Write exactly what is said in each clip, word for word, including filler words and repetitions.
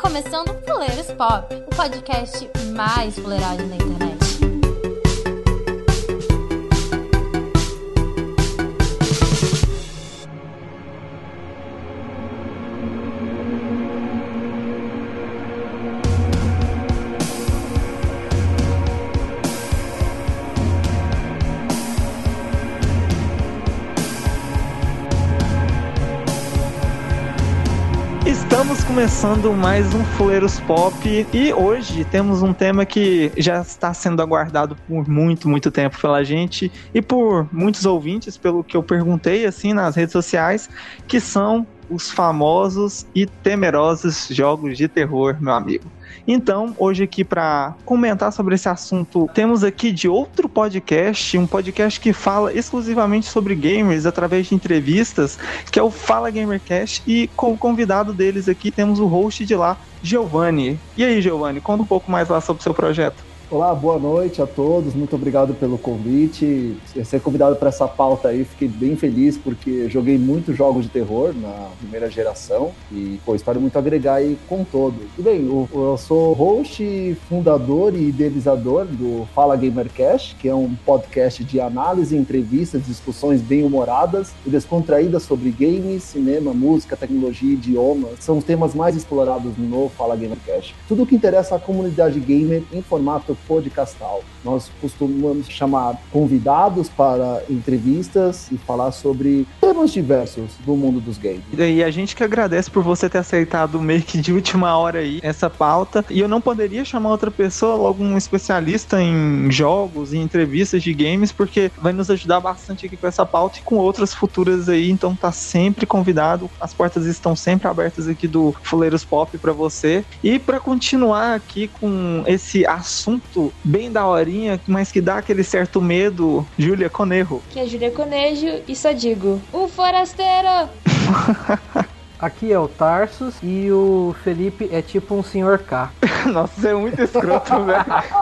começando o Fuleiros Pop, o podcast mais fuleiragem da internet. Estamos começando mais um Fuleiros Pop e hoje temos um tema que já está sendo aguardado por muito, muito tempo pela gente e por muitos ouvintes, pelo que eu perguntei assim nas redes sociais, que são os famosos e temerosos jogos de terror, meu amigo. Então, hoje aqui para comentar sobre esse assunto, temos aqui de outro podcast, um podcast que fala exclusivamente sobre gamers através de entrevistas, que é o Fala Gamercast, e como convidado deles aqui temos o host de lá, Giovanni. E aí, Giovanni, conta um pouco mais lá sobre o seu projeto. Olá, boa noite a todos, muito obrigado pelo convite. Ser convidado para essa pauta aí, fiquei bem feliz porque joguei muitos jogos de terror na primeira geração e pô, espero muito agregar aí com todos. E bem, eu, eu sou host, fundador e idealizador do Fala Gamercast, que é um podcast de análise, entrevistas, discussões bem humoradas e descontraídas sobre games, cinema, música, tecnologia e idiomas. São os temas mais explorados no Fala Gamercast. Tudo o que interessa à comunidade gamer em formato podcastal. Nós costumamos chamar convidados para entrevistas e falar sobre temas diversos do mundo dos games. E a gente que agradece por você ter aceitado meio que de última hora aí essa pauta. E eu não poderia chamar outra pessoa, logo um especialista em jogos e entrevistas de games, porque vai nos ajudar bastante aqui com essa pauta e com outras futuras aí. Então tá sempre convidado. As portas estão sempre abertas aqui do Fuleiros Pop para você. E para continuar aqui com esse assunto bem daorinha, mas que dá aquele certo medo, Júlia Conejo. Que é Júlia Conejo e só digo, um forasteiro! Aqui é o Tarsus e o Felipe é tipo um senhor K. Nossa, você é muito escroto, velho.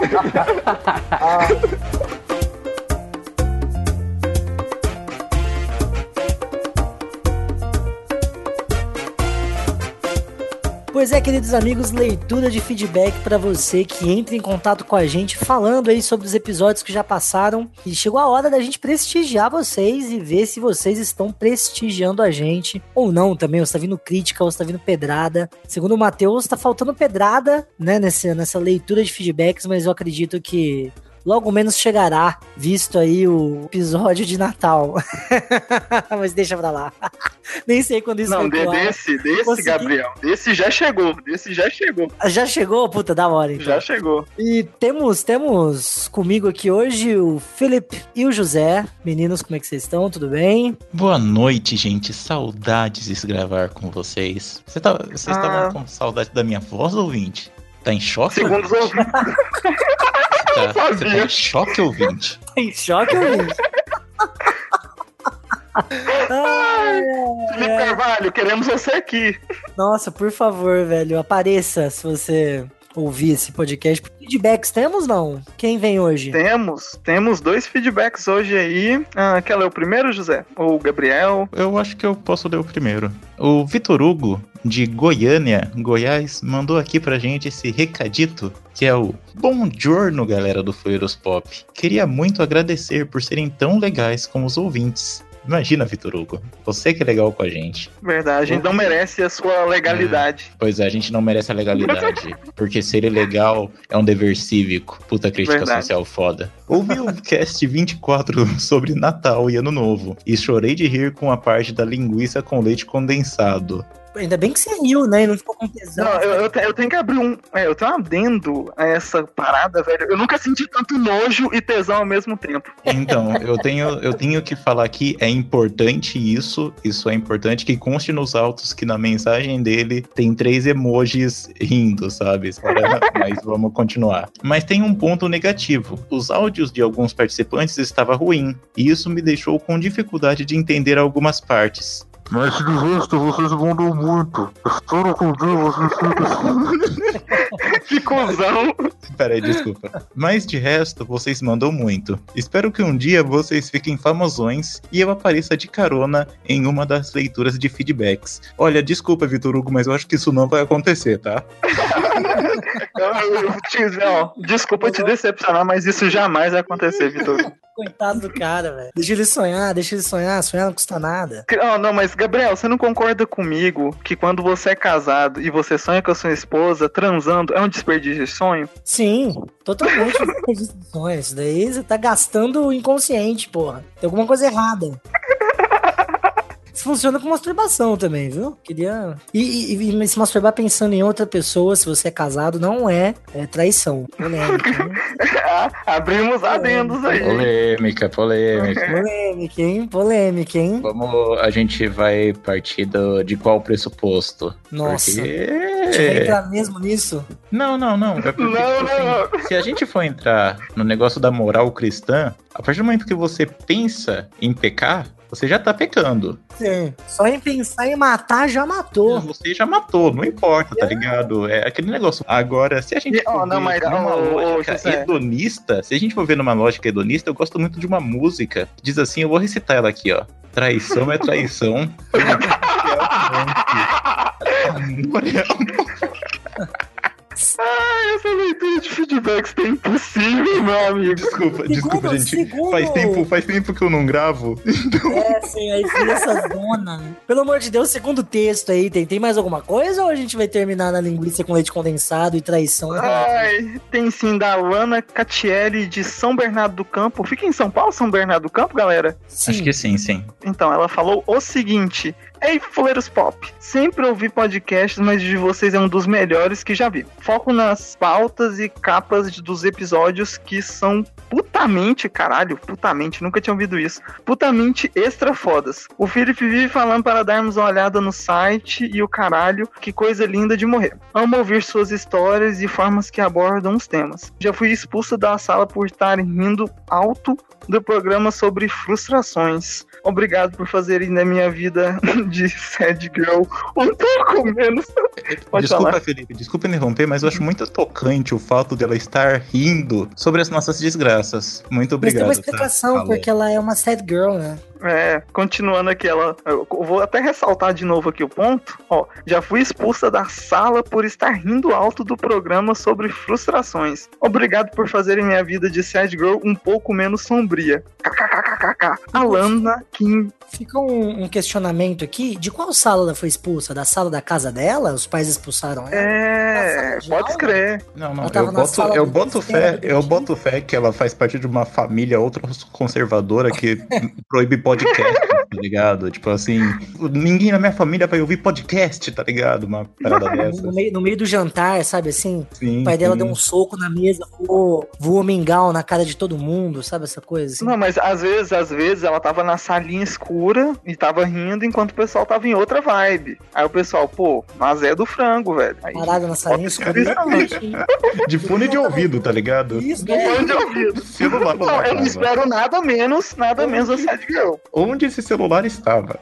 Pois é, queridos amigos, leitura de feedback para você que entra em contato com a gente, falando aí sobre os episódios que já passaram. E chegou a hora da gente prestigiar vocês e ver se vocês estão prestigiando a gente ou não também, ou se tá vindo crítica, ou se tá vindo pedrada. Segundo o Matheus, tá faltando pedrada, né, nessa, nessa leitura de feedbacks, mas eu acredito que logo menos chegará, visto aí o episódio de Natal. Mas deixa pra lá. Nem sei quando isso Não, vai de, desse, desse, Consegui... Gabriel. Desse já chegou, desse já chegou. Já chegou? Puta, da hora, então. Já chegou. E temos, temos comigo aqui hoje o Felipe e o José. Meninos, como é que vocês estão? Tudo bem? Boa noite, gente. Saudades de gravar com vocês. Você tá, vocês estavam ah. com saudade da minha voz, ouvinte? Tá em choque? Segundo os ouvintes. Tá, você tá em choque, ouvinte? Tá em choque, ouvinte? Ai, Felipe ai, Carvalho, queremos você aqui. Nossa, por favor, velho, apareça se você ouvir esse podcast. Feedbacks temos, não? Quem vem hoje? Temos, temos dois feedbacks hoje aí. Ah, quer ler o primeiro, José? Ou o Gabriel? Eu acho que eu posso ler o primeiro. O Vitor Hugo, de Goiânia, Goiás, mandou aqui pra gente esse recadito, que é o Bom giorno, galera do Fuleiros Pop. Queria muito agradecer por serem tão legais como os ouvintes. Imagina, Vitor Hugo, você que é legal com a gente. Verdade, a gente não merece a sua legalidade. É, pois é, a gente não merece a legalidade. Porque ser ilegal é um dever cívico. Puta crítica Verdade. social foda. Ouvi o cast vinte e quatro sobre Natal e Ano Novo e chorei de rir com a parte da linguiça com leite condensado. Ainda bem que você riu, né? E não ficou com tesão. Não, eu, eu, eu tenho que abrir um... É, eu tenho um adendo a essa parada, velho. Eu nunca senti tanto nojo e tesão ao mesmo tempo. Então, eu tenho, eu tenho que falar que é importante isso. Isso é importante que conste nos autos que na mensagem dele tem três emojis rindo, sabe? Mas vamos continuar. Mas tem um ponto negativo. Os áudios de alguns participantes estavam ruins. E isso me deixou com dificuldade de entender algumas partes. Mas de resto, vocês mandam muito. Espero que um dia vocês fiquem... Que cuzão. Peraí, desculpa. Mas de resto, vocês mandam muito. Espero que um dia vocês fiquem famosões e eu apareça de carona em uma das leituras de feedbacks. Olha, desculpa, Vitor Hugo, mas eu acho que isso não vai acontecer, tá? eu, eu, te, ó, desculpa te decepcionar, mas isso jamais vai acontecer, Vitor Hugo. Coitado do cara, velho. Deixa ele sonhar, deixa ele sonhar. Sonhar não custa nada. Oh, não, mas Gabriel, você não concorda comigo que quando você é casado e você sonha com a sua esposa transando, é um desperdício de sonho? Sim, totalmente um desperdício de sonho. Isso daí você tá gastando o inconsciente, porra. Tem alguma coisa errada. Isso funciona com masturbação também, viu? Queria... E, e, e se masturbar pensando em outra pessoa, se você é casado, não é, é traição. Polêmica, hein? Abrimos adendos aí. Polêmica, polêmica. Polêmica, hein? Polêmica, hein? Como a gente vai partir do, de qual pressuposto? Nossa. Porque... A gente vai entrar mesmo nisso? Não, não, não. É porque, não, assim, não. Se a gente for entrar no negócio da moral cristã, a partir do momento que você pensa em pecar, você já tá pecando. Sim. Só em pensar em matar, já matou. Você já matou, não importa, tá ligado? É aquele negócio. Agora, se a gente for oh, não, ver mas, numa oh, lógica oh, hedonista, se a gente for ver numa lógica hedonista, eu gosto muito de uma música que diz assim, eu vou recitar ela aqui, ó. Traição é traição. Amor é amor. Ai, essa leitura de feedbacks tá impossível, meu amigo. Desculpa, Segundo, desculpa, gente. segundo. Faz tempo, faz tempo que eu não gravo. Então... É, sim, aí fica essa zona. Pelo amor de Deus, segundo texto aí, tem, tem mais alguma coisa ou a gente vai terminar na linguiça com leite condensado e traição? Ai, tem sim, da Alana Catielli de São Bernardo do Campo. Fica em São Paulo, São Bernardo do Campo, galera? Sim. Acho que sim, sim. Então, ela falou o seguinte... Ei, Fuleiros Pop, sempre ouvi podcasts, mas de vocês é um dos melhores que já vi. Foco nas pautas e capas de, dos episódios que são putamente, caralho, putamente, nunca tinha ouvido isso, putamente extra fodas. O Felipe vive falando para darmos uma olhada no site e o caralho, que coisa linda de morrer. Amo ouvir suas histórias e formas que abordam os temas. Já fui expulso da sala por estar rindo alto do programa sobre frustrações. Obrigado por fazerem da minha vida de sad girl um pouco menos. Pode desculpa, falar. Felipe, desculpa interromper, mas eu acho muito tocante o fato dela estar rindo sobre as nossas desgraças. Muito obrigado. Mas tem uma explicação, tá? porque ela é uma sad girl, né? É, continuando aqui, ela, eu vou até ressaltar de novo aqui o ponto. Ó, já fui expulsa da sala por estar rindo alto do programa sobre frustrações. Obrigado por fazerem minha vida de sad girl um pouco menos sombria. KKKKK. Alana Kim. Fica um, um questionamento aqui, de qual sala ela foi expulsa? Da sala da casa dela? Os pais expulsaram ela? É, pode escrever. Não, não, Ela tava eu na boto, sala eu do boto fé, sistema do eu time. boto fé que ela faz parte de uma família ultra conservadora que proíbe podcast, tá ligado? Tipo assim, ninguém na minha família vai ouvir podcast, tá ligado? Uma parada dessa. No meio, no meio do jantar, sabe assim? Sim, O pai dela sim. deu um soco na mesa, voou, voou mingau na cara de todo mundo, sabe essa coisa assim? Não, mas às vezes, às vezes ela tava na salinha escura e tava rindo enquanto o pessoal tava em outra vibe. Aí o pessoal, pô, mas é do frango, velho. Aí, Parada na salinha escura. De fone de ouvido, tá ligado? Isso, não né? fone de ouvido. Celular Não, eu não espero nada menos, nada menos a sad girl. Onde esse celular estava?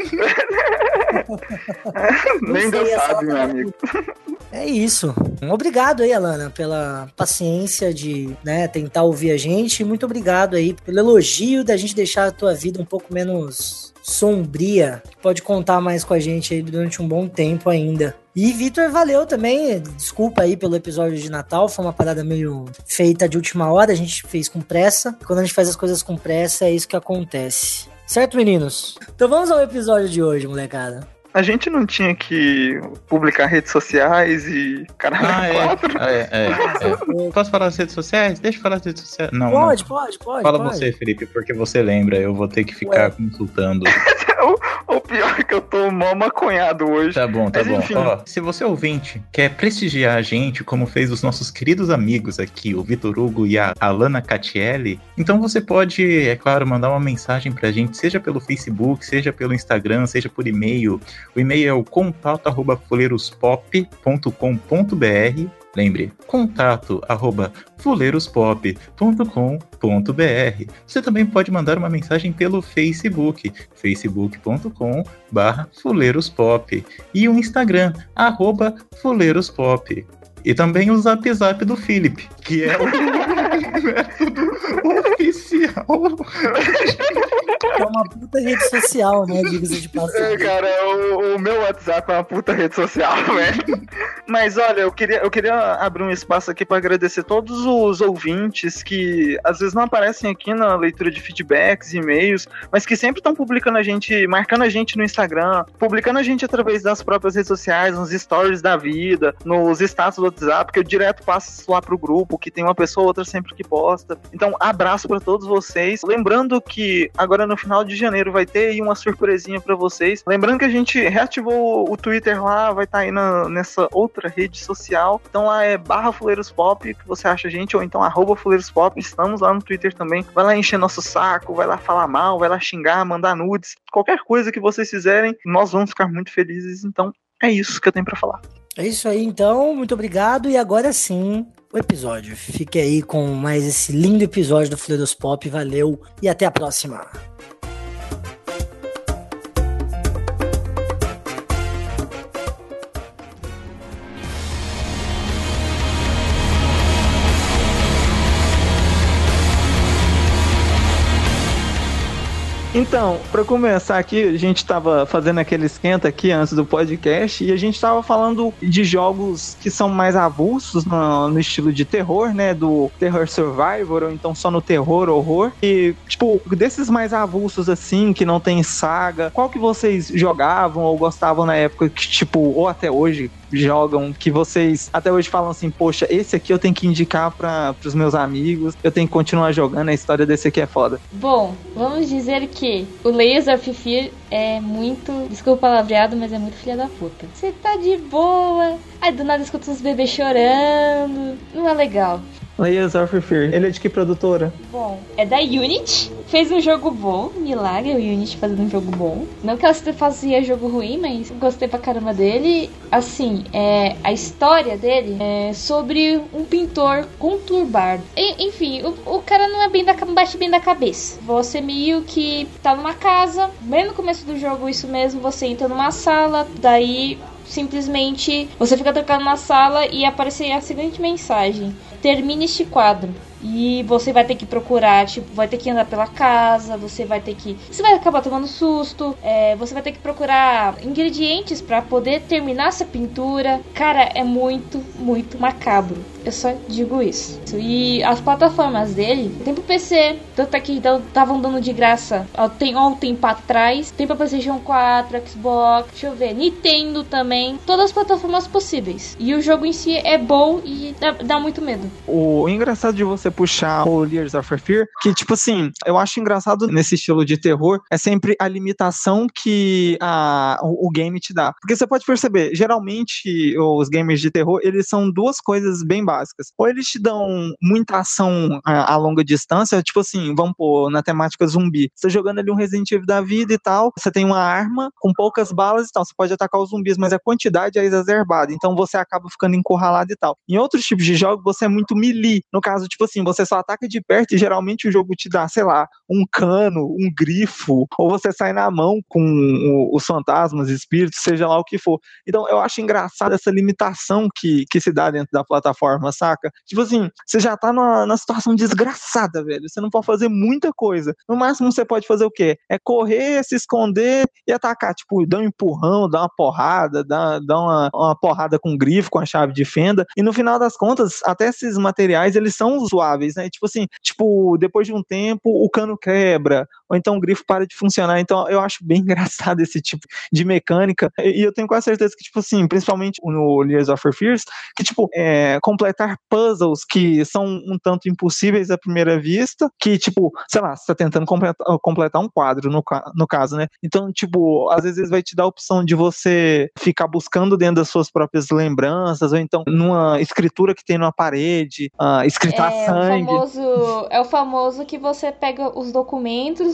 Nem Deus sei, essa sabe, meu hora- amigo. É isso. Obrigado aí, Alana, pela paciência de, né, tentar ouvir a gente. Muito obrigado aí pelo elogio da gente deixar a tua vida um pouco menos sombria. Pode contar mais com a gente aí durante um bom tempo ainda. E Vitor, valeu também. Desculpa aí pelo episódio de Natal. Foi uma parada meio feita de última hora. A gente fez com pressa. Quando a gente faz as coisas com pressa, é isso que acontece. Certo, meninos? Então vamos ao episódio de hoje, molecada. A gente não tinha que publicar redes sociais e caralho, Ah, é. quatro. É, é, é. Posso falar das redes sociais? Deixa eu falar das redes sociais. Não, Pode, não. pode, pode. Fala pode. você, Felipe, porque você lembra. Eu vou ter que ficar Ué. consultando. o, o pior é que eu tô mó maconhado hoje. Tá bom, tá Mas, bom. enfim. Ó, se você ouvinte quer prestigiar a gente, como fez os nossos queridos amigos aqui, o Vitor Hugo e a Alana Catielli, então você pode, é claro, mandar uma mensagem pra gente, seja pelo Facebook, seja pelo Instagram, seja por e-mail. O e-mail é o contato arroba fuleirospop ponto com ponto br. Lembre, contato arroba fuleirospop ponto com ponto b r. Você também pode mandar uma mensagem pelo Facebook, facebook ponto com barra fuleirospop, e o Instagram, arroba fuleirospop. E também o Zap Zap do Felipe, que é o método oficial. É uma puta rede social, né? Diga-se de passagem. É, cara, o, o meu WhatsApp é uma puta rede social, velho. Mas olha, eu queria, eu queria abrir um espaço aqui pra agradecer todos os ouvintes que às vezes não aparecem aqui na leitura de feedbacks, e-mails, mas que sempre estão publicando a gente, marcando a gente no Instagram, publicando a gente através das próprias redes sociais, nos stories da vida, nos status do WhatsApp, que eu direto passo lá pro grupo, que tem uma pessoa ou outra sempre que posta. Então, abraço pra todos vocês. Lembrando que agora no final de janeiro vai ter aí uma surpresinha pra vocês. Lembrando que a gente reativou o Twitter lá, vai estar tá aí na, nessa outra rede social. Então lá é barra fuleirospop, que você acha a gente, ou então arroba fuleirospop. Estamos lá no Twitter também. Vai lá encher nosso saco, vai lá falar mal, vai lá xingar, mandar nudes. Qualquer coisa que vocês fizerem, nós vamos ficar muito felizes. Então, é isso que eu tenho pra falar. É isso aí, então. Muito obrigado. E agora sim, o episódio. Fique aí com mais esse lindo episódio do Fuleirospop. Valeu e até a próxima. Então, para começar aqui, a gente tava fazendo aquele esquenta aqui antes do podcast e a gente tava falando de jogos que são mais avulsos no, no estilo de terror, né? Do terror survivor, ou então só no terror, horror. E, tipo, desses mais avulsos assim, que não tem saga, qual que vocês jogavam ou gostavam na época que, tipo, ou até hoje jogam, que vocês até hoje falam assim, poxa, esse aqui eu tenho que indicar para os meus amigos, eu tenho que continuar jogando, a história desse aqui é foda. Bom, vamos dizer que o Layers of Fear é muito, desculpa o palavreado, mas é muito filha da puta. Você tá de boa, aí do nada escuta uns bebês chorando, não é legal. Layers of Fear, ele é de que produtora? Bom, é da Unity, fez um jogo bom, milagre, o Unity fazendo um jogo bom. Não que ela fazia jogo ruim, mas gostei pra caramba dele. Assim, é, a história dele é sobre um pintor conturbado. E, enfim, o, o cara não é bem da, bate bem da cabeça. Você meio que tá numa casa, bem no começo do jogo, isso mesmo, você entra numa sala, daí simplesmente você fica tocando na sala e aparece a seguinte mensagem: termine este quadro. E você vai ter que procurar, tipo, vai ter que andar pela casa, você vai ter que... Você vai acabar tomando susto, é, você vai ter que procurar ingredientes pra poder terminar essa pintura. Cara, é muito, muito macabro. Eu só digo isso. E as plataformas dele, tem pro P C, tanto é que estavam dando de graça tem há um tempo atrás, tem pra PlayStation quatro, Xbox, deixa eu ver, Nintendo também, todas as plataformas possíveis. E o jogo em si é bom e dá, dá muito medo. O engraçado de você puxar o Layers of Fear, que tipo assim, eu acho engraçado nesse estilo de terror, é sempre a limitação que a, o, o game te dá. Porque você pode perceber, geralmente os gamers de terror, eles são duas coisas bem básicas. Ou eles te dão muita ação a, a longa distância, tipo assim, vamos pôr na temática zumbi. Você tá jogando ali um Resident Evil da vida e tal, você tem uma arma com poucas balas e tal, você pode atacar os zumbis, mas a quantidade é exacerbada, então você acaba ficando encurralado e tal. Em outros tipos de jogos, você é muito melee. No caso, tipo assim, você só ataca de perto e geralmente o jogo te dá, sei lá, um cano, um grifo, ou você sai na mão com o, os fantasmas, espíritos, seja lá o que for. Então eu acho engraçado essa limitação que, que se dá dentro da plataforma, saca? Tipo assim, você já tá numa, numa situação desgraçada, velho, você não pode fazer muita coisa. No máximo você pode fazer o quê? É correr, se esconder e atacar, tipo, dar um empurrão, dar uma porrada, dar, dar uma, uma porrada com grifo, com a chave de fenda, e no final das contas, até esses materiais, eles são usuáveis, né? Tipo assim, tipo, depois de um tempo, o cano quebra, ou então o grifo para de funcionar. Então, eu acho bem engraçado esse tipo de mecânica, e eu tenho quase certeza que, tipo assim, principalmente no Layers of Fear, que, tipo, é, completar puzzles que são um tanto impossíveis à primeira vista, que, tipo, sei lá, você tá tentando completar, completar um quadro, no, no caso, né? Então, tipo, às vezes vai te dar a opção de você ficar buscando dentro das suas próprias lembranças, ou então numa escritura que tem numa parede, uh, escrita a é sangue. O famoso, é o famoso que você pega os documentos,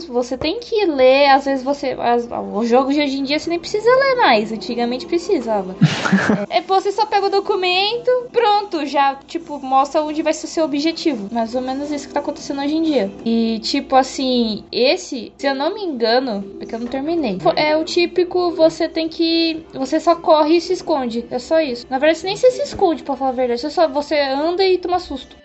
você tem que ler, às vezes você... As, os jogos de hoje em dia você nem precisa ler mais, antigamente precisava. é, é, você só pega o documento, pronto, já, tipo, mostra onde vai ser o seu objetivo. Mais ou menos isso que tá acontecendo hoje em dia. E, tipo, assim, esse, se eu não me engano, porque eu não terminei, é o típico, você tem que... Você só corre e se esconde, é só isso. Na verdade, você nem se, se esconde, pra falar a verdade, você só você anda e toma susto.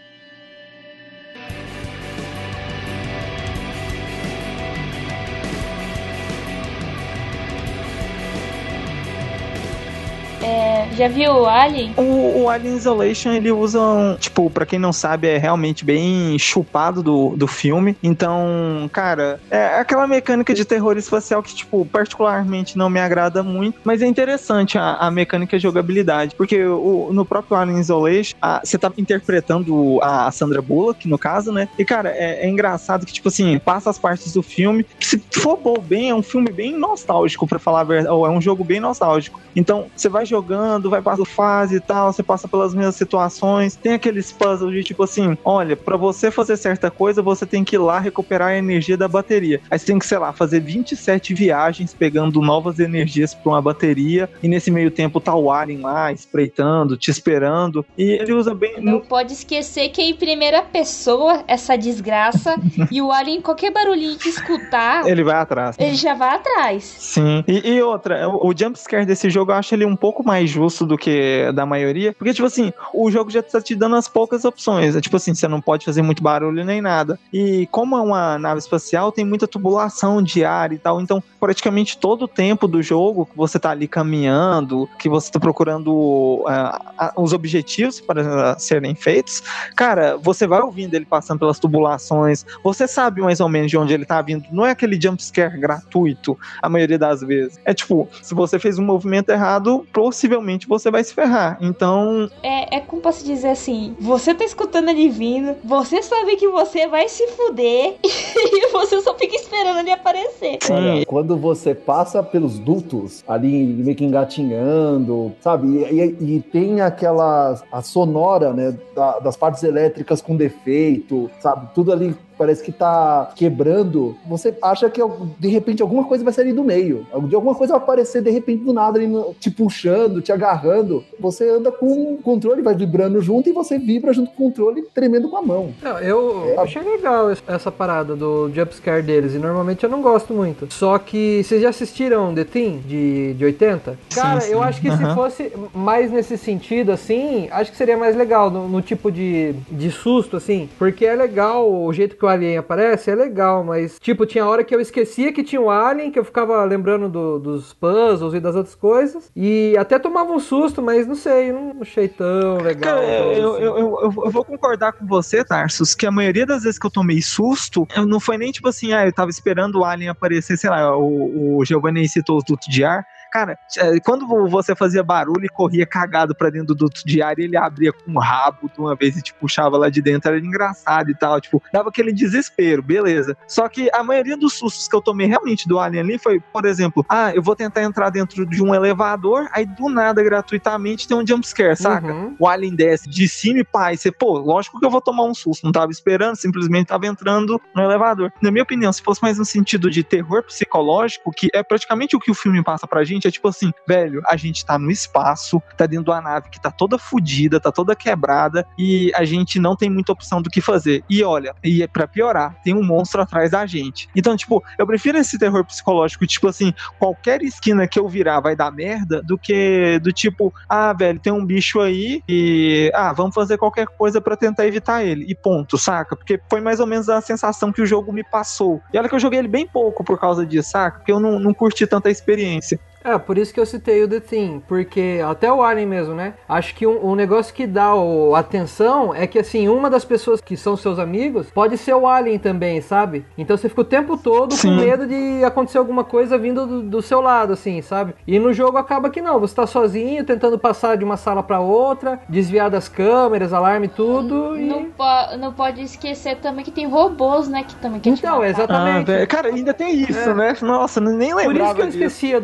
É, já viu o Alien? O, o Alien Isolation, ele usa, um, tipo, pra quem não sabe, é realmente bem chupado do, do filme. Então, cara, é aquela mecânica de terror espacial que, tipo, particularmente não me agrada muito, mas é interessante a, a mecânica de jogabilidade, porque o, no próprio Alien Isolation, a, você tá interpretando a Sandra Bullock, no caso, né? E, cara, é, é engraçado que, tipo assim, passa as partes do filme, que se for bom bem, é um filme bem nostálgico, pra falar a verdade, ou é um jogo bem nostálgico. Então, você vai jogando, vai passando fase e tal, você passa pelas mesmas situações, tem aqueles puzzles de tipo assim, olha, pra você fazer certa coisa, você tem que ir lá recuperar a energia da bateria. Aí você tem que, sei lá, fazer vinte e sete viagens pegando novas energias pra uma bateria, e nesse meio tempo tá o Alien lá, espreitando, te esperando, e ele usa bem... Não pode esquecer que é em primeira pessoa essa desgraça, e o Alien, qualquer barulhinho que escutar... Ele vai atrás. Ele já vai atrás. Sim. E, e outra, o, o jumpscare desse jogo, eu acho ele um pouco mais justo do que da maioria, porque, tipo assim, o jogo já tá te dando as poucas opções, é tipo assim, você não pode fazer muito barulho nem nada, e como é uma nave espacial, tem muita tubulação de ar e tal, então praticamente todo o tempo do jogo que você tá ali caminhando, que você tá procurando uh, uh, os objetivos para uh, serem feitos, cara, você vai ouvindo ele passando pelas tubulações, você sabe mais ou menos de onde ele tá vindo, não é aquele jumpscare gratuito, a maioria das vezes, é tipo, se você fez um movimento errado, possivelmente você vai se ferrar, então... É, é como posso dizer assim, você tá escutando ele vindo, você sabe que você vai se fuder, e você só fica esperando ele aparecer. Olha, quando você passa pelos dutos, ali meio que engatinhando, sabe, e, e, e tem aquela, a sonora, né, da, das partes elétricas com defeito, sabe, tudo ali parece que tá quebrando, você acha que de repente alguma coisa vai sair do meio, de alguma coisa vai aparecer de repente do nada, te puxando, te agarrando, você anda com o controle, vai vibrando junto e você vibra junto com o controle, tremendo com a mão. Não, eu é. achei legal essa parada do jumpscare deles, e normalmente eu não gosto muito, só que vocês já assistiram The Thing, de, de oitenta? Cara, sim, sim. Eu acho que uhum. se fosse mais nesse sentido, assim, acho que seria mais legal, no, no tipo de, de susto, assim, porque é legal o jeito que o Alien aparece, é legal, mas tipo, tinha hora que eu esquecia que tinha um Alien, que eu ficava lembrando do, dos puzzles e das outras coisas, e até tomava um susto, mas não sei, não achei tão legal. Cara, eu, eu, eu, eu vou concordar com você, Tarsus, que a maioria das vezes que eu tomei susto, eu não foi nem tipo assim, ah, eu tava esperando o Alien aparecer, sei lá, o, o Giovanni citou os dutos de ar. Cara, quando você fazia barulho e corria cagado pra dentro do duto de ar e ele abria com o rabo de uma vez e te puxava lá de dentro, era engraçado e tal, tipo, dava aquele desespero, beleza. Só que a maioria dos sustos que eu tomei realmente do Alien ali foi, por exemplo, ah, eu vou tentar entrar dentro de um elevador, aí do nada, gratuitamente, tem um jumpscare, saca? Uhum. O Alien desce de cima e pá, e você, pô, lógico que eu vou tomar um susto, não tava esperando, simplesmente tava entrando no elevador. Na minha opinião, se fosse mais um sentido de terror psicológico, que é praticamente o que o filme passa pra gente, é tipo assim, velho, a gente tá no espaço, tá dentro de uma nave que tá toda fodida, tá toda quebrada, e a gente não tem muita opção do que fazer. E olha, e pra piorar, tem um monstro atrás da gente. Então, tipo, eu prefiro esse terror psicológico, tipo assim, qualquer esquina que eu virar vai dar merda, do que do tipo, ah, velho, tem um bicho aí e, ah, vamos fazer qualquer coisa pra tentar evitar ele. E ponto, saca? Porque foi mais ou menos a sensação que o jogo me passou. E olha que eu joguei ele bem pouco por causa disso, saca? Porque eu não, não curti tanta experiência. É, por isso que eu citei o The Thing, porque até o Alien mesmo, né? Acho que um, um negócio que dá o, atenção é que, assim, uma das pessoas que são seus amigos pode ser o Alien também, sabe? Então você fica o tempo todo Sim. com medo de acontecer alguma coisa vindo do, do seu lado, assim, sabe? E no jogo acaba que não, você tá sozinho, tentando passar de uma sala pra outra, desviar das câmeras, alarme, tudo, e... Não, po- não pode esquecer também que tem robôs, né? Que também quer Então, te exatamente. Ah, cara, ainda tem isso, é. né? Nossa, nem lembrava Por isso que eu disso. esquecia do Alien,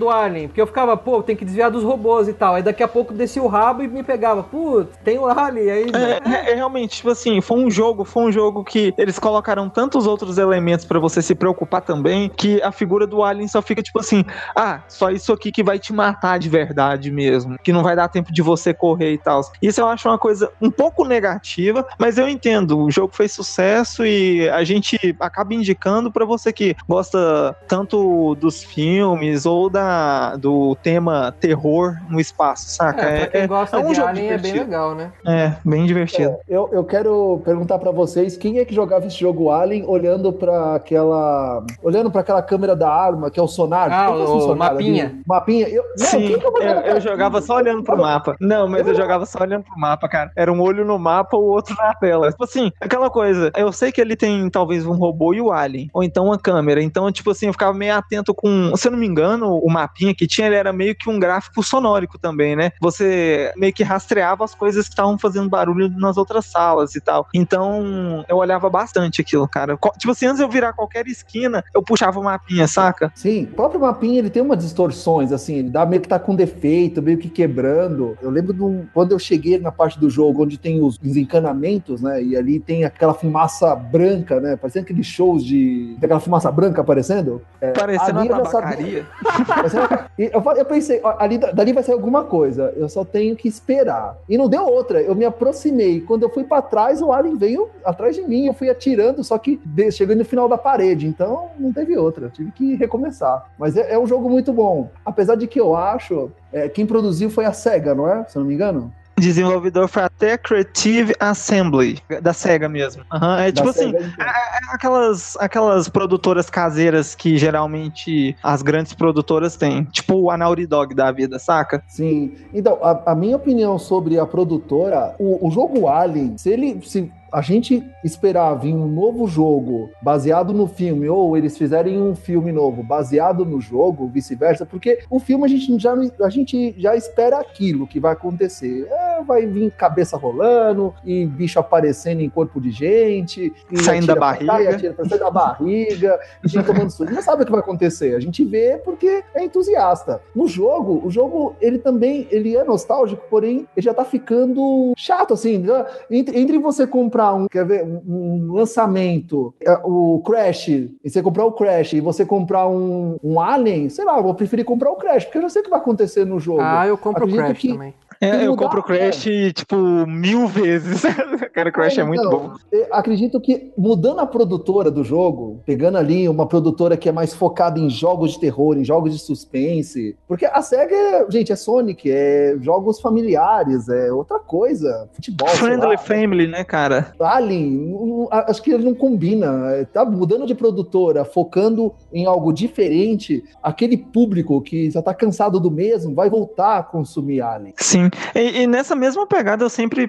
Porque eu ficava, pô, tem que desviar dos robôs e tal. Aí daqui a pouco descia o rabo e me pegava, putz, tem o Alien. Aí... É, é, é realmente, tipo assim, foi um jogo, foi um jogo que eles colocaram tantos outros elementos pra você se preocupar também, que a figura do Alien só fica tipo assim, ah, só isso aqui que vai te matar de verdade mesmo, que não vai dar tempo de você correr e tal. Isso eu acho uma coisa um pouco negativa, mas eu entendo, o jogo fez sucesso e a gente acaba indicando pra você que gosta tanto dos filmes ou da, do tema terror no espaço, saca? É, pra quem é, gosta é um de jogo Alien é bem divertido. legal, né? É, bem divertido. É, eu, eu quero perguntar pra vocês, quem é que jogava esse jogo Alien olhando pra aquela olhando para aquela câmera da arma, que é o sonar? Ah, o, o sonar mapinha. Ali? Mapinha? Eu, não, Sim, quem que eu, eu, eu jogava só olhando pro mapa. Não, mas eu jogava só olhando pro mapa, cara. Era um olho no mapa, o outro na tela. Tipo assim, aquela coisa, eu sei que ele tem talvez um robô e o Alien, ou então uma câmera, então tipo assim, eu ficava meio atento com, se eu não me engano, o mapinha que tinha, ele era meio que um gráfico sonórico também, né? Você meio que rastreava as coisas que estavam fazendo barulho nas outras salas e tal. Então, eu olhava bastante aquilo, cara. Tipo assim, antes de eu virar qualquer esquina, eu puxava o mapinha, saca? Sim, o próprio mapinha, ele tem umas distorções, assim, ele dá meio que tá com defeito, meio que quebrando. Eu lembro de um, quando eu cheguei na parte do jogo onde tem os, os encanamentos, né, e ali tem aquela fumaça branca, né, parecendo aqueles shows de... tem aquela fumaça branca aparecendo. É, parecendo uma tabacaria. eu, eu pensei, ó, ali, dali vai sair alguma coisa, eu só tenho que esperar. E não deu outra, eu me aproximei. Quando eu fui pra trás, o Alien veio atrás de mim, eu fui atirando, só que chegou no final da parede, então não teve outra, eu tive que recomeçar. Mas é, é um jogo muito bom, apesar de que eu acho, é, quem produziu foi a SEGA, não é? Se eu não me engano. Desenvolvedor foi até Creative Assembly, da SEGA mesmo. Uhum, é tipo Da assim, SEGA, então. é, é aquelas, aquelas produtoras caseiras que geralmente as grandes produtoras têm. Tipo a Naughty Dog da vida, saca? Sim. Então, a, a minha opinião sobre a produtora, o, o jogo Alien, se ele... Se a gente esperar vir um novo jogo baseado no filme, ou eles fizerem um filme novo baseado no jogo, vice-versa, porque o filme a gente já, a gente já espera aquilo que vai acontecer. É, vai vir cabeça rolando, e bicho aparecendo em corpo de gente, e saindo da barriga, cá, e atira pra sair da barriga, e gente tomando sujo. Não sabe o que vai acontecer, a gente vê porque é entusiasta. No jogo, o jogo, ele também, ele é nostálgico, porém, ele já tá ficando chato, assim, né? entre, entre você comprar Um, quer ver, um, um lançamento, o Crash, e você comprar o Crash e você comprar um, um Alien, sei lá, eu vou preferir comprar o Crash, porque eu já sei o que vai acontecer no jogo. Ah, eu compro o Crash que, também. É, eu compro o Crash, é. tipo, mil vezes. Cara, o Crash é, é muito então, bom. Acredito que mudando a produtora do jogo, pegando ali uma produtora que é mais focada em jogos de terror, em jogos de suspense, porque a SEGA, é, gente, é Sonic, é jogos familiares, é outra coisa, futebol, Friendly Family, né, cara? Alien, acho que ele não combina, tá mudando de produtora, focando em algo diferente, aquele público que já tá cansado do mesmo, vai voltar a consumir Alien. Sim, e, e nessa mesma pegada eu sempre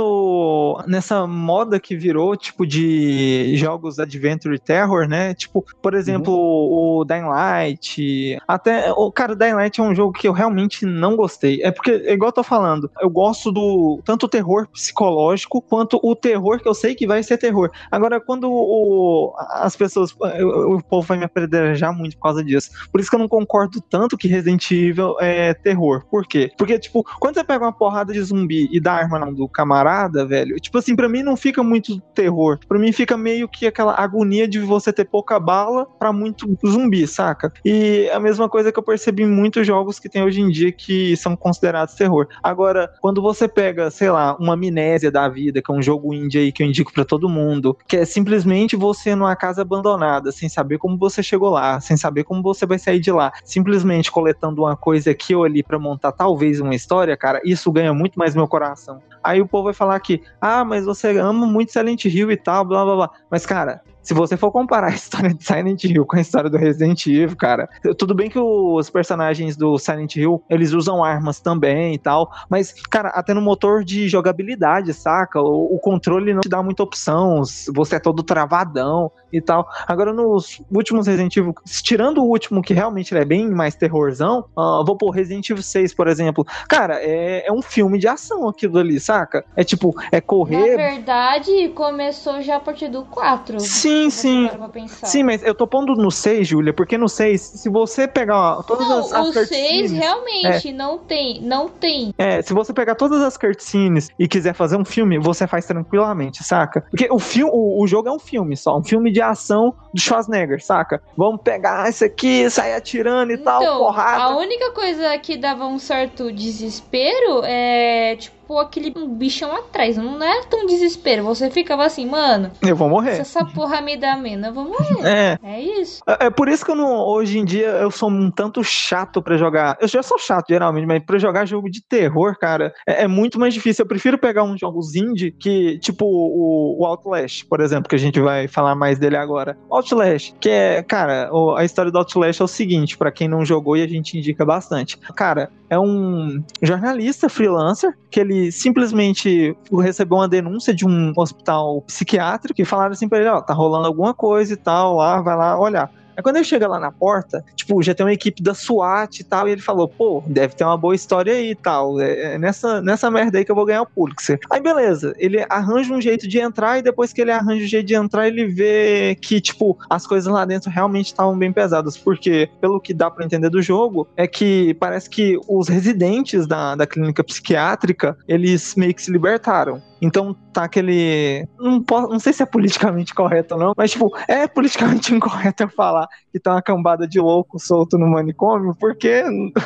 penso nessa moda que virou, tipo, de jogos Adventure Terror, né, tipo, por exemplo, uhum. o Dying Light, até, o cara, o Dying Light é um jogo que eu realmente não gostei, é porque, igual eu tô falando, eu gosto do, tanto o terror psicológico, quanto o terror que eu sei que vai ser terror. Agora, quando o, as pessoas, o, o povo vai me apedrejar muito por causa disso, por isso que eu não concordo tanto que Resident Evil é terror, por quê? Porque, tipo, quando você pega uma porrada de zumbi e dá a arma não, do camarada, velho, tipo assim, pra mim não fica muito terror. Pra mim fica meio que aquela agonia de você ter pouca bala pra muito zumbi, saca? E a mesma coisa que eu percebi em muitos jogos que tem hoje em dia que são considerados terror. Agora, quando você pega, sei lá, uma Amnésia da vida, que é um jogo indie aí que eu indico pra todo mundo, que é simplesmente você numa casa abandonada, sem saber como você chegou lá, sem saber como você vai sair de lá, simplesmente coletando uma coisa aqui ou ali pra montar talvez uma história, cara, isso ganha muito mais meu coração. Aí o povo vai falar que, ah, mas você ama muito Silent Hill e tal, blá blá blá. Mas, cara, se você for comparar a história de Silent Hill com a história do Resident Evil, cara, tudo bem que os personagens do Silent Hill, eles usam armas também e tal, mas, cara, até no motor de jogabilidade, saca? O, o controle não te dá muita opção, você é todo travadão e tal. Agora, nos últimos Resident Evil, tirando o último, que realmente é bem mais terrorzão, uh, vou pôr Resident Evil seis, por exemplo. Cara, é, é um filme de ação aquilo ali, saca? É tipo, é correr... Na verdade, começou já a partir do quatro. Sim, Sim, sim. Sim, mas eu tô pondo no seis, Júlia, porque no seis, se você pegar ó, todas não, as, as o seis realmente é, não tem, não tem. É, se você pegar todas as cutscenes e quiser fazer um filme, você faz tranquilamente, saca? Porque o, filme, o, o jogo é um filme só, um filme de ação do Schwarzenegger, saca? Vamos pegar isso aqui, sair atirando e então, tal, porrada. A única coisa que dava um certo desespero é, tipo, aquele bichão atrás. Não é tão desespero. Você ficava assim, mano, eu vou morrer. Se essa porra me dá menos, eu vou morrer. É. É isso. É, é por isso que eu não, hoje em dia eu sou um tanto chato pra jogar. Eu já sou chato, geralmente, mas pra jogar jogo de terror, cara, é, é muito mais difícil. Eu prefiro pegar uns jogos indie que, tipo o, o Outlast, por exemplo, que a gente vai falar mais dele agora. Outlast, que é, cara, a história do Outlast é o seguinte, pra quem não jogou e a gente indica bastante. Cara, é um jornalista freelancer que ele simplesmente recebeu uma denúncia de um hospital psiquiátrico que falaram assim pra ele, ó, tá rolando alguma coisa e tal, lá, vai lá olhar. Aí quando ele chega lá na porta, tipo, já tem uma equipe da SWAT e tal, e ele falou, pô, deve ter uma boa história aí e tal, é nessa, nessa merda aí que eu vou ganhar o Pulitzer. Aí beleza, ele arranja um jeito de entrar, e depois que ele arranja o jeito de entrar, ele vê que, tipo, as coisas lá dentro realmente estavam bem pesadas, porque, pelo que dá pra entender do jogo, é que parece que os residentes da, da clínica psiquiátrica, eles meio que se libertaram. Então tá aquele... Não, posso, não sei se é politicamente correto ou não, mas tipo, é politicamente incorreto eu falar que tá uma cambada de louco solto no manicômio, porque...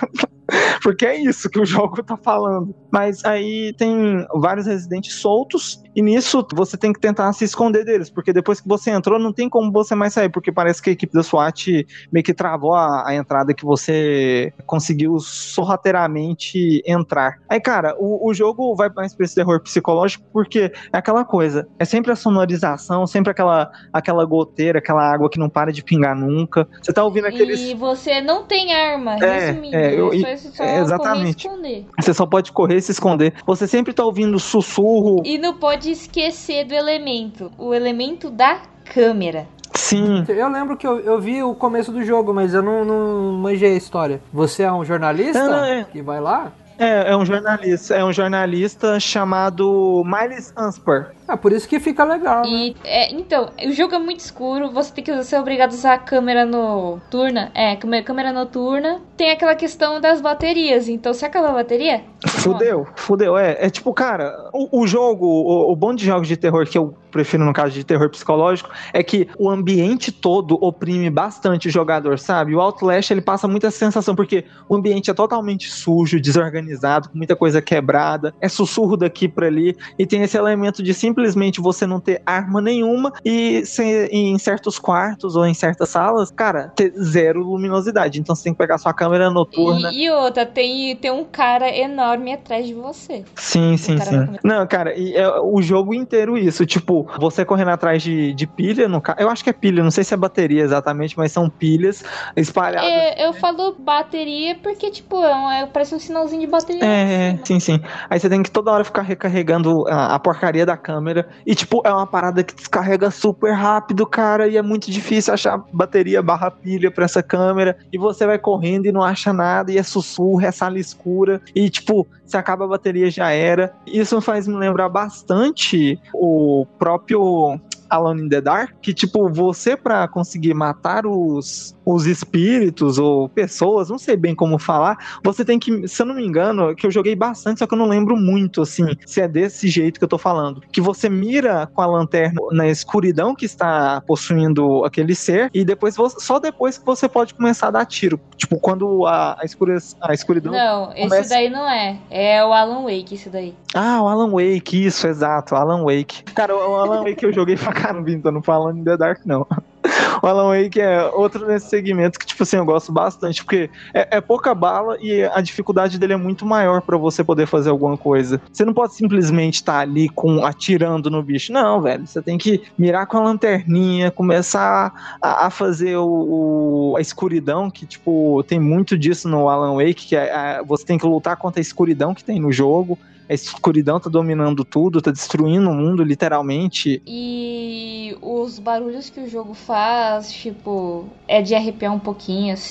porque é isso que o jogo tá falando. Mas aí tem vários residentes soltos, e nisso você tem que tentar se esconder deles, porque depois que você entrou, não tem como você mais sair, porque parece que a equipe da SWAT meio que travou a, a entrada que você conseguiu sorrateiramente entrar. Aí, cara, o, o jogo vai mais pra esse terror psicológico, porque é aquela coisa, é sempre a sonorização, sempre aquela, aquela goteira, aquela água que não para de pingar nunca. Você tá ouvindo aqueles... E você não tem arma, é, resumindo. É, eu, é só, só é, exatamente. correr e esconder. Você só pode correr e se esconder. Você sempre tá ouvindo sussurro. E não pode esquecer do elemento. O elemento da câmera. Sim. Eu lembro que eu, eu vi o começo do jogo, mas eu não, não manjei a história. Você é um jornalista não, não, é. que vai lá? É, é um jornalista. É um jornalista chamado Miles Ansper. Ah, por isso que fica legal, né? E, é, então, o jogo é muito escuro, você tem que ser obrigado a usar a câmera noturna. É, câmera noturna. Tem aquela questão das baterias, então se acabar a bateria... Fudeu, morre. fudeu. É, é tipo, cara, o, o jogo, o, o bom de jogos de terror que eu prefiro no caso de terror psicológico, é que o ambiente todo oprime bastante o jogador, sabe? O Outlast, ele passa muita sensação, porque o ambiente é totalmente sujo, desorganizado, com muita coisa quebrada, é sussurro daqui pra ali, e tem esse elemento de simplesmente você não ter arma nenhuma e ser, em certos quartos ou em certas salas, cara, ter zero luminosidade. Então você tem que pegar sua câmera noturna. E, e outra, tem, tem um cara enorme atrás de você. Sim, sim, sim. Não, cara, e é o jogo inteiro isso, tipo, você correndo atrás de, de pilha, no ca... eu acho que é pilha, não sei se é bateria exatamente, mas são pilhas espalhadas. É, eu falo bateria porque, tipo, é, um, é parece um sinalzinho de bateria. É, sim, sim. Aí você tem que toda hora ficar recarregando a, a porcaria da câmera, e tipo, é uma parada que descarrega super rápido, cara, e é muito difícil achar bateria barra pilha pra essa câmera, e você vai correndo e não acha nada, e é sussurro, é sala escura, e tipo, se acaba a bateria já era. Isso faz me lembrar bastante o próprio Alone in the Dark, que tipo, você pra conseguir matar os, os espíritos ou pessoas, não sei bem como falar, você tem que, se eu não me engano, que eu joguei bastante, só que eu não lembro muito, assim, se é desse jeito que eu tô falando, que você mira com a lanterna na escuridão que está possuindo aquele ser, e depois, só depois que você pode começar a dar tiro, tipo, quando a, a, escura, a escuridão não, começa... esse daí não é, é o Alan Wake, esse daí. Ah, o Alan Wake, isso, exato, o Alan Wake. Cara, o Alan Wake eu joguei pra caramba, então não falando em The Dark, não. O Alan Wake é outro nesse segmento que, tipo assim, eu gosto bastante, porque é, é pouca bala e a dificuldade dele é muito maior pra você poder fazer alguma coisa. Você não pode simplesmente estar ali com, atirando no bicho, não, velho. Você tem que mirar com a lanterninha, começar a, a fazer o, o, a escuridão, que, tipo, tem muito disso no Alan Wake, que é, é, você tem que lutar contra a escuridão que tem no jogo. A escuridão tá dominando tudo, tá destruindo o mundo, literalmente. E os barulhos que o jogo faz, tipo, é de arrepiar um pouquinho, assim.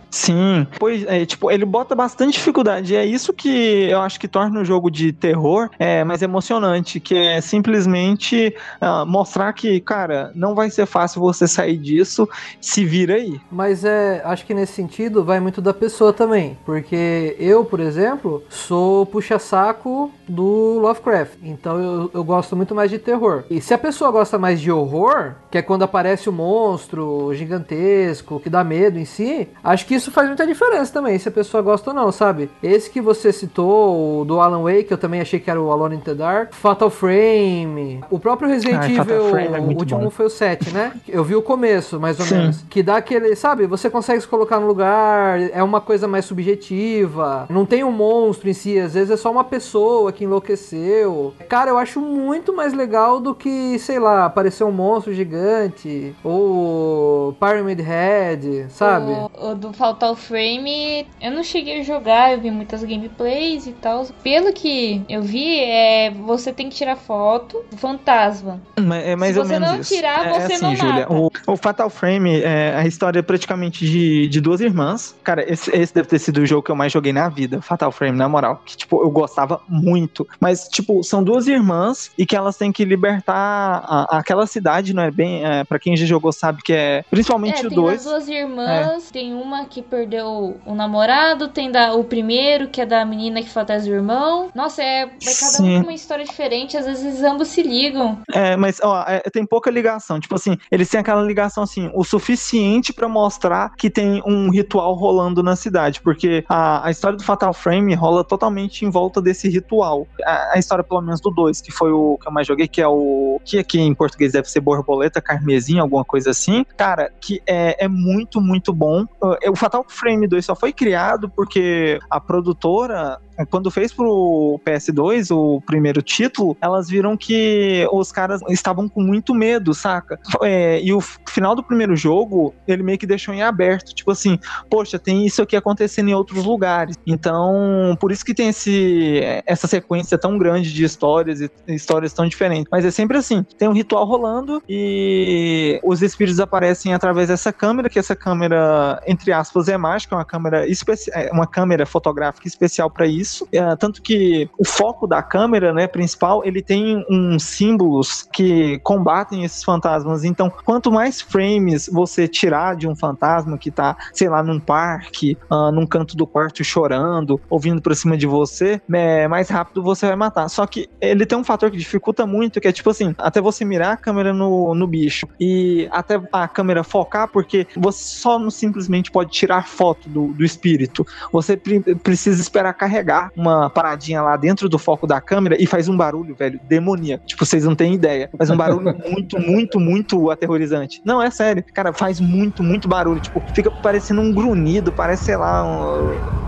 Sim, pois é, tipo, ele bota bastante dificuldade, e é isso que eu acho que torna o jogo de terror é, mais emocionante, que é simplesmente uh, mostrar que, cara, não vai ser fácil você sair disso, se vira aí. Mas é, acho que nesse sentido vai muito da pessoa também, porque eu, por exemplo, sou puxa-saco do Lovecraft, então eu, eu gosto muito mais de terror. E se a pessoa gosta mais de horror, que é quando aparece o monstro gigantesco, que dá medo em si, acho que isso faz muita diferença também, se a pessoa gosta ou não, sabe? Esse que você citou, o do Alan Wake, eu também achei que era o Alone in the Dark, Fatal Frame, o próprio Resident Ai, Evil, é o último bom. Foi o sete, né? Eu vi o começo, mais ou Sim. menos, que dá aquele, sabe? Você consegue se colocar no lugar, é uma coisa mais subjetiva, não tem um monstro em si, às vezes é só uma pessoa que enlouqueceu. Cara, eu acho muito mais legal do que, sei lá, aparecer um monstro gigante, ou Pyramid Head, sabe? O, o do Fatal Frame, eu não cheguei a jogar, eu vi muitas gameplays e tal. Pelo que eu vi, é você tem que tirar foto do fantasma. É mais Se ou você menos não isso. tirar, É você assim, não Júlia, mata. o, o Fatal Frame é a história praticamente de, de duas irmãs. Cara, esse, esse deve ter sido o jogo que eu mais joguei na vida, Fatal Frame, na moral. Que, tipo, eu gostava muito. Mas, tipo, são duas irmãs e que elas têm que libertar a, aquela cidade, não é bem... É, pra quem já jogou sabe que é... Principalmente É, o tem dois. as duas irmãs, é. Tem uma que perdeu o namorado, tem da, o primeiro, que é da menina que fantasia o irmão. Nossa, é, é cada Sim. um com uma história diferente, às vezes ambos se ligam. É, mas, ó, é, tem pouca ligação. Tipo assim, eles têm aquela ligação, assim, o suficiente pra mostrar que tem um ritual rolando na cidade, porque a, a história do Fatal Frame rola totalmente em volta desse ritual. A, a história, pelo menos, do dois, que foi o que eu mais joguei, que é o... que aqui em português deve ser borboleta, carmesim, alguma coisa assim. Cara, que é, é muito, muito bom. O Fatal Frame dois só foi criado porque a produtora, quando fez pro P S dois o primeiro título, elas viram que os caras estavam com muito medo, saca? É, e o final do primeiro jogo, ele meio que deixou em aberto, tipo assim, poxa, tem isso aqui acontecendo em outros lugares. Então, por isso que tem esse, essa sequência tão grande de histórias e histórias tão diferentes. Mas é sempre assim, tem um ritual rolando e os espíritos aparecem através dessa câmera, que essa câmera, entre aspas, é mágica, é uma câmera, especi- uma câmera fotográfica especial para isso. É, tanto que o foco da câmera, né, principal, ele tem uns símbolos que combatem esses fantasmas. Então, quanto mais frames você tirar de um fantasma que tá, sei lá, num parque, uh, num canto do quarto chorando, ou vindo pra cima de você, é, mais rápido você vai matar. Só que ele tem um fator que dificulta muito, que é tipo assim, até você mirar a câmera no, no bicho e até a câmera focar, porque você só não simplesmente pode tirar foto do, do espírito. Você pre- precisa esperar carregar uma paradinha lá dentro do foco da câmera e faz um barulho, velho, demoníaco. Tipo, vocês não têm ideia. Faz um barulho muito, muito, muito aterrorizante. Não, é sério. Cara, faz muito, muito barulho. Tipo, fica parecendo um grunhido, parece, sei lá, um...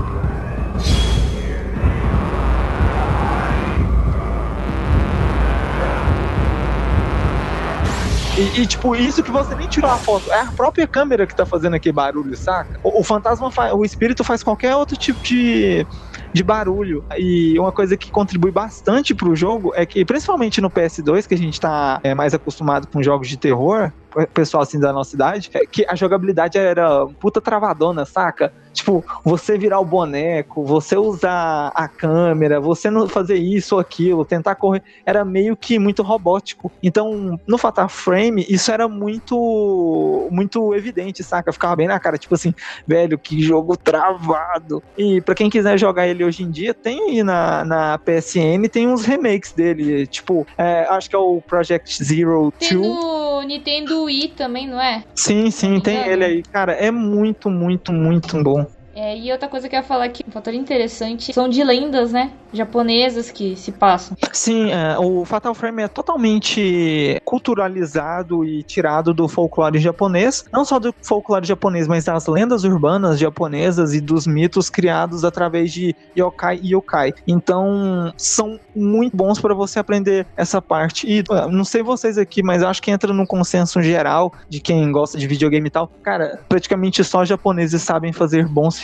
E, e, tipo, isso que você nem tirou a foto, é a própria câmera que tá fazendo aquele barulho, saca? O, o fantasma faz, o espírito faz qualquer outro tipo de, de barulho. E uma coisa que contribui bastante pro jogo é que, principalmente no P S dois, que a gente tá é, mais acostumado com jogos de terror, pessoal assim da nossa idade, é que a jogabilidade era puta travadona, saca? Tipo, você virar o boneco, você usar a câmera, você não fazer isso ou aquilo, tentar correr, era meio que muito robótico. Então, no Fatal Frame, isso era muito muito evidente, saca? Ficava bem na cara, tipo assim, velho, que jogo travado. E pra quem quiser jogar ele hoje em dia, tem aí na, na P S N, tem uns remakes dele, tipo, é, acho que é o Project Zero Tem dois. no Nintendo Wii também, não é? Sim, sim, tem ele aí. Cara, é muito, muito, muito bom. É, e outra coisa que eu ia falar aqui, um fator interessante, são de lendas, né? Japonesas que se passam. Sim, é, o Fatal Frame é totalmente culturalizado e tirado do folclore japonês. Não só do folclore japonês, mas das lendas urbanas japonesas e dos mitos criados através de yokai e yokai. Então, são muito bons para você aprender essa parte. E não sei vocês aqui, mas acho que entra no consenso geral de quem gosta de videogame e tal. Cara, praticamente só japoneses sabem fazer bons filmes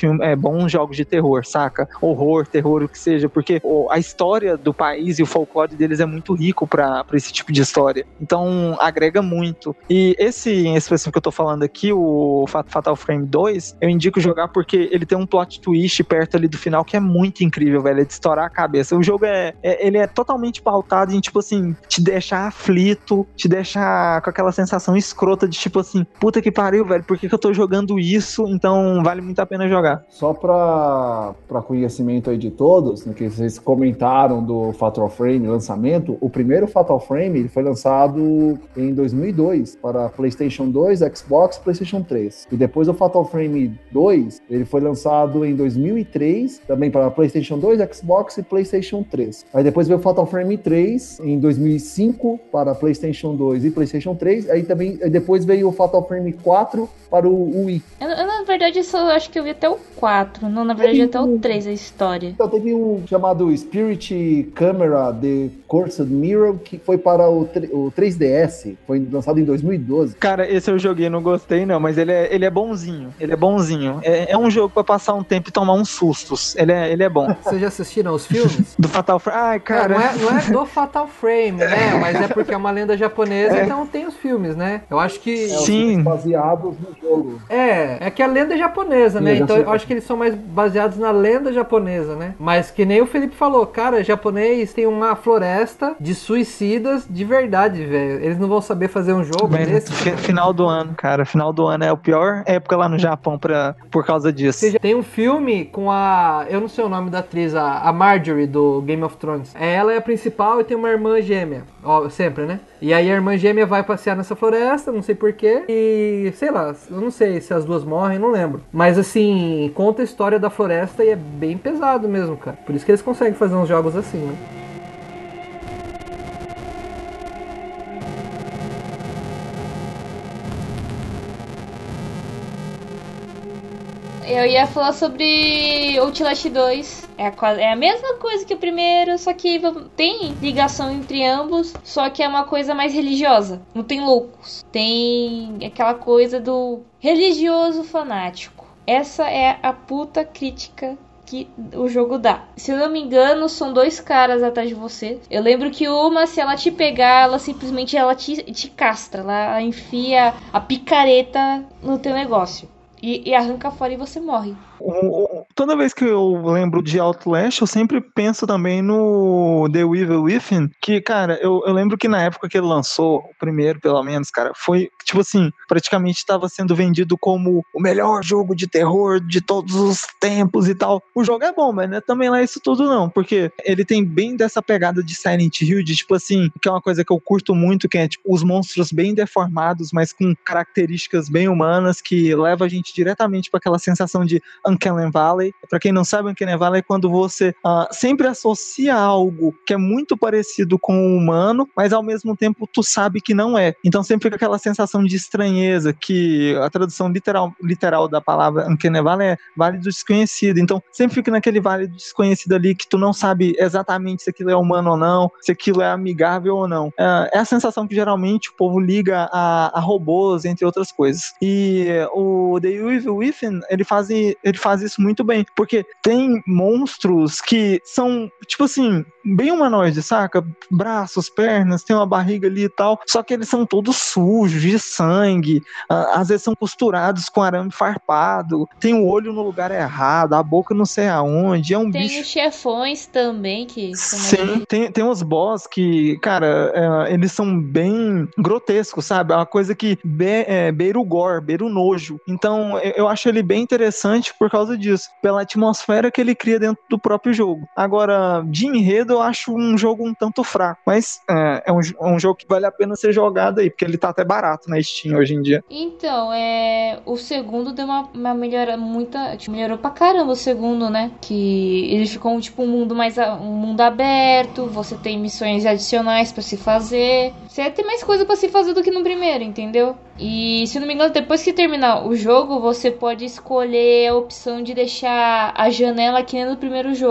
filme, é, bons jogos de terror, saca? Horror, terror, o que seja, porque oh, a história do país e o folclore deles é muito rico pra, pra esse tipo de história. Então, agrega muito. E esse em específico que eu tô falando aqui, o Fatal Frame dois, eu indico jogar porque ele tem um plot twist perto ali do final que é muito incrível, velho, é de estourar a cabeça. O jogo é, é ele é totalmente pautado em, tipo assim, te deixar aflito, te deixar com aquela sensação escrota de, tipo assim, puta que pariu, velho, por que que eu tô jogando isso? Então, vale muito a pena jogar. Só pra, pra conhecimento aí de todos, né, que vocês comentaram do Fatal Frame lançamento, o primeiro Fatal Frame ele foi lançado em dois mil e dois para PlayStation dois, Xbox, PlayStation três. E depois o Fatal Frame dois, ele foi lançado em dois mil e três, também para PlayStation dois, Xbox e PlayStation três. Aí depois veio o Fatal Frame três em dois mil e cinco para PlayStation dois e PlayStation três. Aí também aí depois veio o Fatal Frame quatro para o Wii. Eu, eu, na verdade, só acho que eu vi até o quatro. Não, na verdade, até o três a história. Então teve um chamado Spirit Camera The Cursed Mirror, que foi para o, o três D S. Foi lançado em dois mil e doze. Cara, esse eu joguei, não gostei não, mas ele é, ele é bonzinho. Ele é bonzinho. É, é um jogo pra passar um tempo e tomar uns sustos. Ele é, ele é bom. Vocês já assistiram os filmes? Do Fatal Frame? Ai, cara. Não, não, é, não é do Fatal Frame, né? Mas é porque é uma lenda japonesa, é. Então tem os filmes, né? Eu acho que... É, os Sim. baseados no jogo. É, é que a lenda é japonesa, né? Então eu acho que eles são mais baseados na lenda japonesa, né? Mas que nem o Felipe falou, cara, japonês tem uma floresta de suicidas de verdade, velho. Eles não vão saber fazer um jogo Bem, desse. Final do ano, cara. Final do ano é a pior época lá no Japão pra, por causa disso. Seja, tem um filme com a... Eu não sei o nome da atriz, a, a Marjorie do Game of Thrones. Ela é a principal e tem uma irmã gêmea. Ó, sempre, né? E aí a irmã gêmea vai passear nessa floresta, não sei porquê. E, sei lá, eu não sei se as duas morrem, não lembro. Mas assim, conta a história da floresta e é bem pesado mesmo, cara. Por isso que eles conseguem fazer uns jogos assim, né? Eu ia falar sobre Outlast dois. É a, é a mesma coisa que o primeiro, só que tem ligação entre ambos, só que é uma coisa mais religiosa. Não tem loucos. Tem aquela coisa do religioso fanático. Essa é a puta crítica que o jogo dá. Se eu não me engano, são dois caras atrás de você. Eu lembro que uma, se ela te pegar, ela simplesmente ela te, te castra. Ela enfia a picareta no teu negócio. E, e arranca fora e você morre. Toda vez que eu lembro de Outlast, eu sempre penso também no The Evil Within, que, cara, eu, eu lembro que na época que ele lançou, o primeiro pelo menos, cara, foi, tipo assim, praticamente estava sendo vendido como o melhor jogo de terror de todos os tempos e tal. O jogo é bom, mas não é também lá isso tudo não, porque ele tem bem dessa pegada de Silent Hill, de tipo assim, que é uma coisa que eu curto muito, que é tipo, os monstros bem deformados, mas com características bem humanas, que leva a gente diretamente para aquela sensação de Uncanny Valley. Pra quem não sabe, Uncanny Valley é quando você uh, sempre associa algo que é muito parecido com o humano, mas ao mesmo tempo tu sabe que não é. Então sempre fica aquela sensação de estranheza, que a tradução literal, literal da palavra Uncanny Valley é Vale do Desconhecido. Então sempre fica naquele Vale do Desconhecido ali que tu não sabe exatamente se aquilo é humano ou não, se aquilo é amigável ou não. Uh, é a sensação que geralmente o povo liga a, a robôs, entre outras coisas. E uh, o The Evil Within, ele faz, ele faz isso muito bem, porque tem monstros que são, tipo assim, bem humanoides, saca? Braços, pernas, tem uma barriga ali e tal, só que eles são todos sujos, de sangue, às vezes são costurados com arame farpado, tem o olho no lugar errado, a boca não sei aonde, é um tem bicho... Tem os chefões também, que... Sim, tem, tem uns boss que, cara, é, eles são bem grotescos, sabe? É uma coisa que be, é, beira o gore, beira o nojo. Então, eu, eu acho ele bem interessante por causa disso, pela atmosfera que ele cria dentro do próprio jogo. Agora, de enredo, eu acho um jogo um tanto fraco, mas é, é, um, é um jogo que vale a pena ser jogado aí, porque ele tá até barato na Steam hoje em dia. Então, é, o segundo deu uma, uma melhora muita, melhorou pra caramba o segundo, né? Que ele ficou tipo um mundo mais um mundo aberto, você tem missões adicionais pra se fazer, você tem mais coisa pra se fazer do que no primeiro, entendeu? E se não me engano, depois que terminar o jogo, você pode escolher a opção de deixar a janela que nem no primeiro jogo.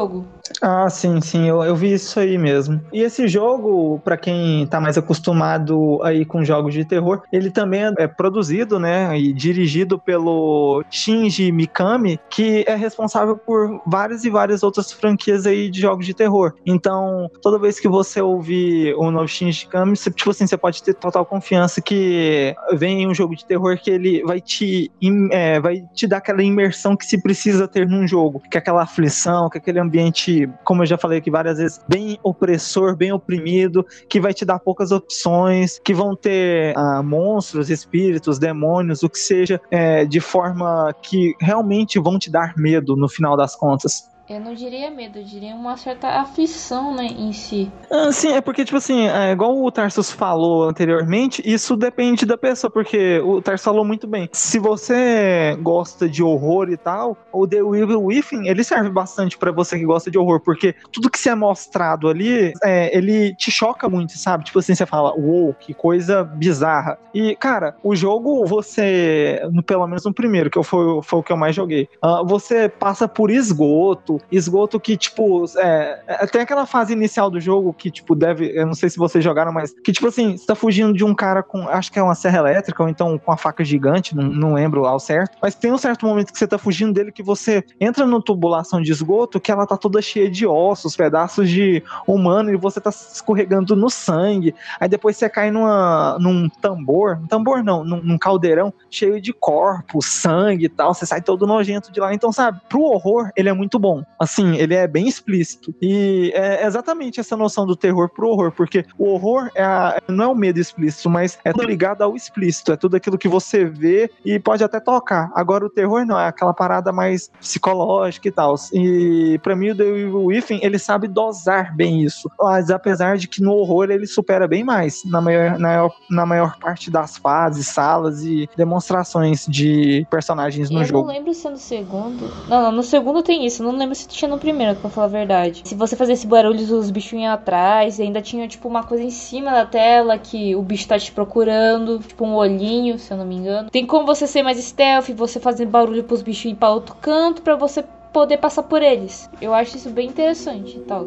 Ah, sim, sim, eu, eu vi isso aí mesmo. E esse jogo, pra quem tá mais acostumado aí com jogos de terror, ele também é produzido, né, e dirigido pelo Shinji Mikami, que é responsável por várias e várias outras franquias aí de jogos de terror. Então, toda vez que você ouvir o novo Shinji Mikami, você, tipo assim, você pode ter total confiança que vem um jogo de terror que ele vai te, é, vai te dar aquela imersão que se precisa ter num jogo, que é aquela aflição, que é aquele ambiente, como eu já falei aqui várias vezes, bem opressor, bem oprimido, que vai te dar poucas opções, que vão ter ah, monstros, espíritos, demônios, o que seja, é, de forma que realmente vão te dar medo no final das contas. Eu não diria medo, eu diria uma certa aflição, né, em si. Ah, sim, é porque, tipo assim, é, igual o Tarsus falou anteriormente, isso depende da pessoa, porque o Tarsus falou muito bem. Se você gosta de horror e tal, o The Evil Within, ele serve bastante pra você que gosta de horror, porque tudo que se é mostrado ali, é, ele te choca muito, sabe? Tipo assim, você fala, uou, que coisa bizarra. E, cara, o jogo, você, no, pelo menos no primeiro, que eu, foi, foi o que eu mais joguei, uh, você passa por esgoto, esgoto que, tipo, é, tem aquela fase inicial do jogo que, tipo, deve, eu não sei se vocês jogaram, mas que, tipo assim, você tá fugindo de um cara com, acho que é uma serra elétrica, ou então com uma faca gigante, não, não lembro ao certo, mas tem um certo momento que você tá fugindo dele que você entra numa tubulação de esgoto que ela tá toda cheia de ossos, pedaços de humano, e você tá escorregando no sangue, aí depois você cai numa, num tambor, um tambor não, num, num caldeirão cheio de corpos, sangue e tal, você sai todo nojento de lá, então, sabe, pro horror, ele é muito bom. Assim, ele é bem explícito. E é exatamente essa noção do terror pro horror, porque o horror é a, não é o medo explícito, mas é tudo ligado ao explícito, é tudo aquilo que você vê e pode até tocar. Agora o terror não, é aquela parada mais psicológica e tal. E pra mim o The Evil Within, ele sabe dosar bem isso. Mas apesar de que no horror ele supera bem mais, na maior, na, na maior parte das fases, salas e demonstrações de personagens no eu jogo. Eu não lembro se é no segundo. Não, não, no segundo tem isso, não lembro se tinha no primeiro, pra falar a verdade. Se você fazer esse barulho, os bichos iam atrás, e ainda tinha, tipo, uma coisa em cima da tela que o bicho tá te procurando, tipo um olhinho, se eu não me engano. Tem como você ser mais stealth, você fazer barulho pros bichos ir pra outro canto, pra você poder passar por eles. Eu acho isso bem interessante e tal.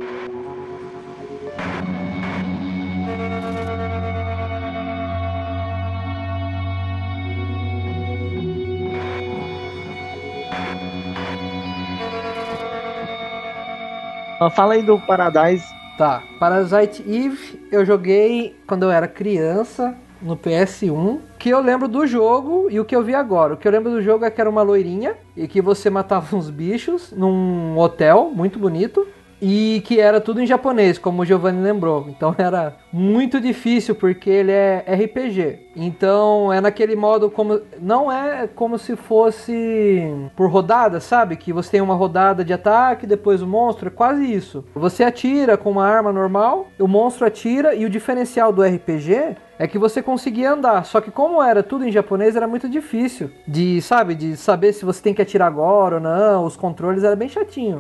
Fala aí do Paradise. Tá, Parasite Eve eu joguei quando eu era criança, no P S um, que eu lembro do jogo e o que eu vi agora. O que eu lembro do jogo é que era uma loirinha e que você matava uns bichos num hotel muito bonito e que era tudo em japonês, como o Giovanni lembrou. Então era muito difícil porque ele é R P G. Então é naquele modo como... Não é como se fosse por rodada, sabe? Que você tem uma rodada de ataque, depois o monstro, é quase isso. Você atira com uma arma normal, o monstro atira e o diferencial do R P G é que você conseguia andar. Só que como era tudo em japonês, era muito difícil de, sabe, de saber se você tem que atirar agora ou não. Os controles eram bem chatinho.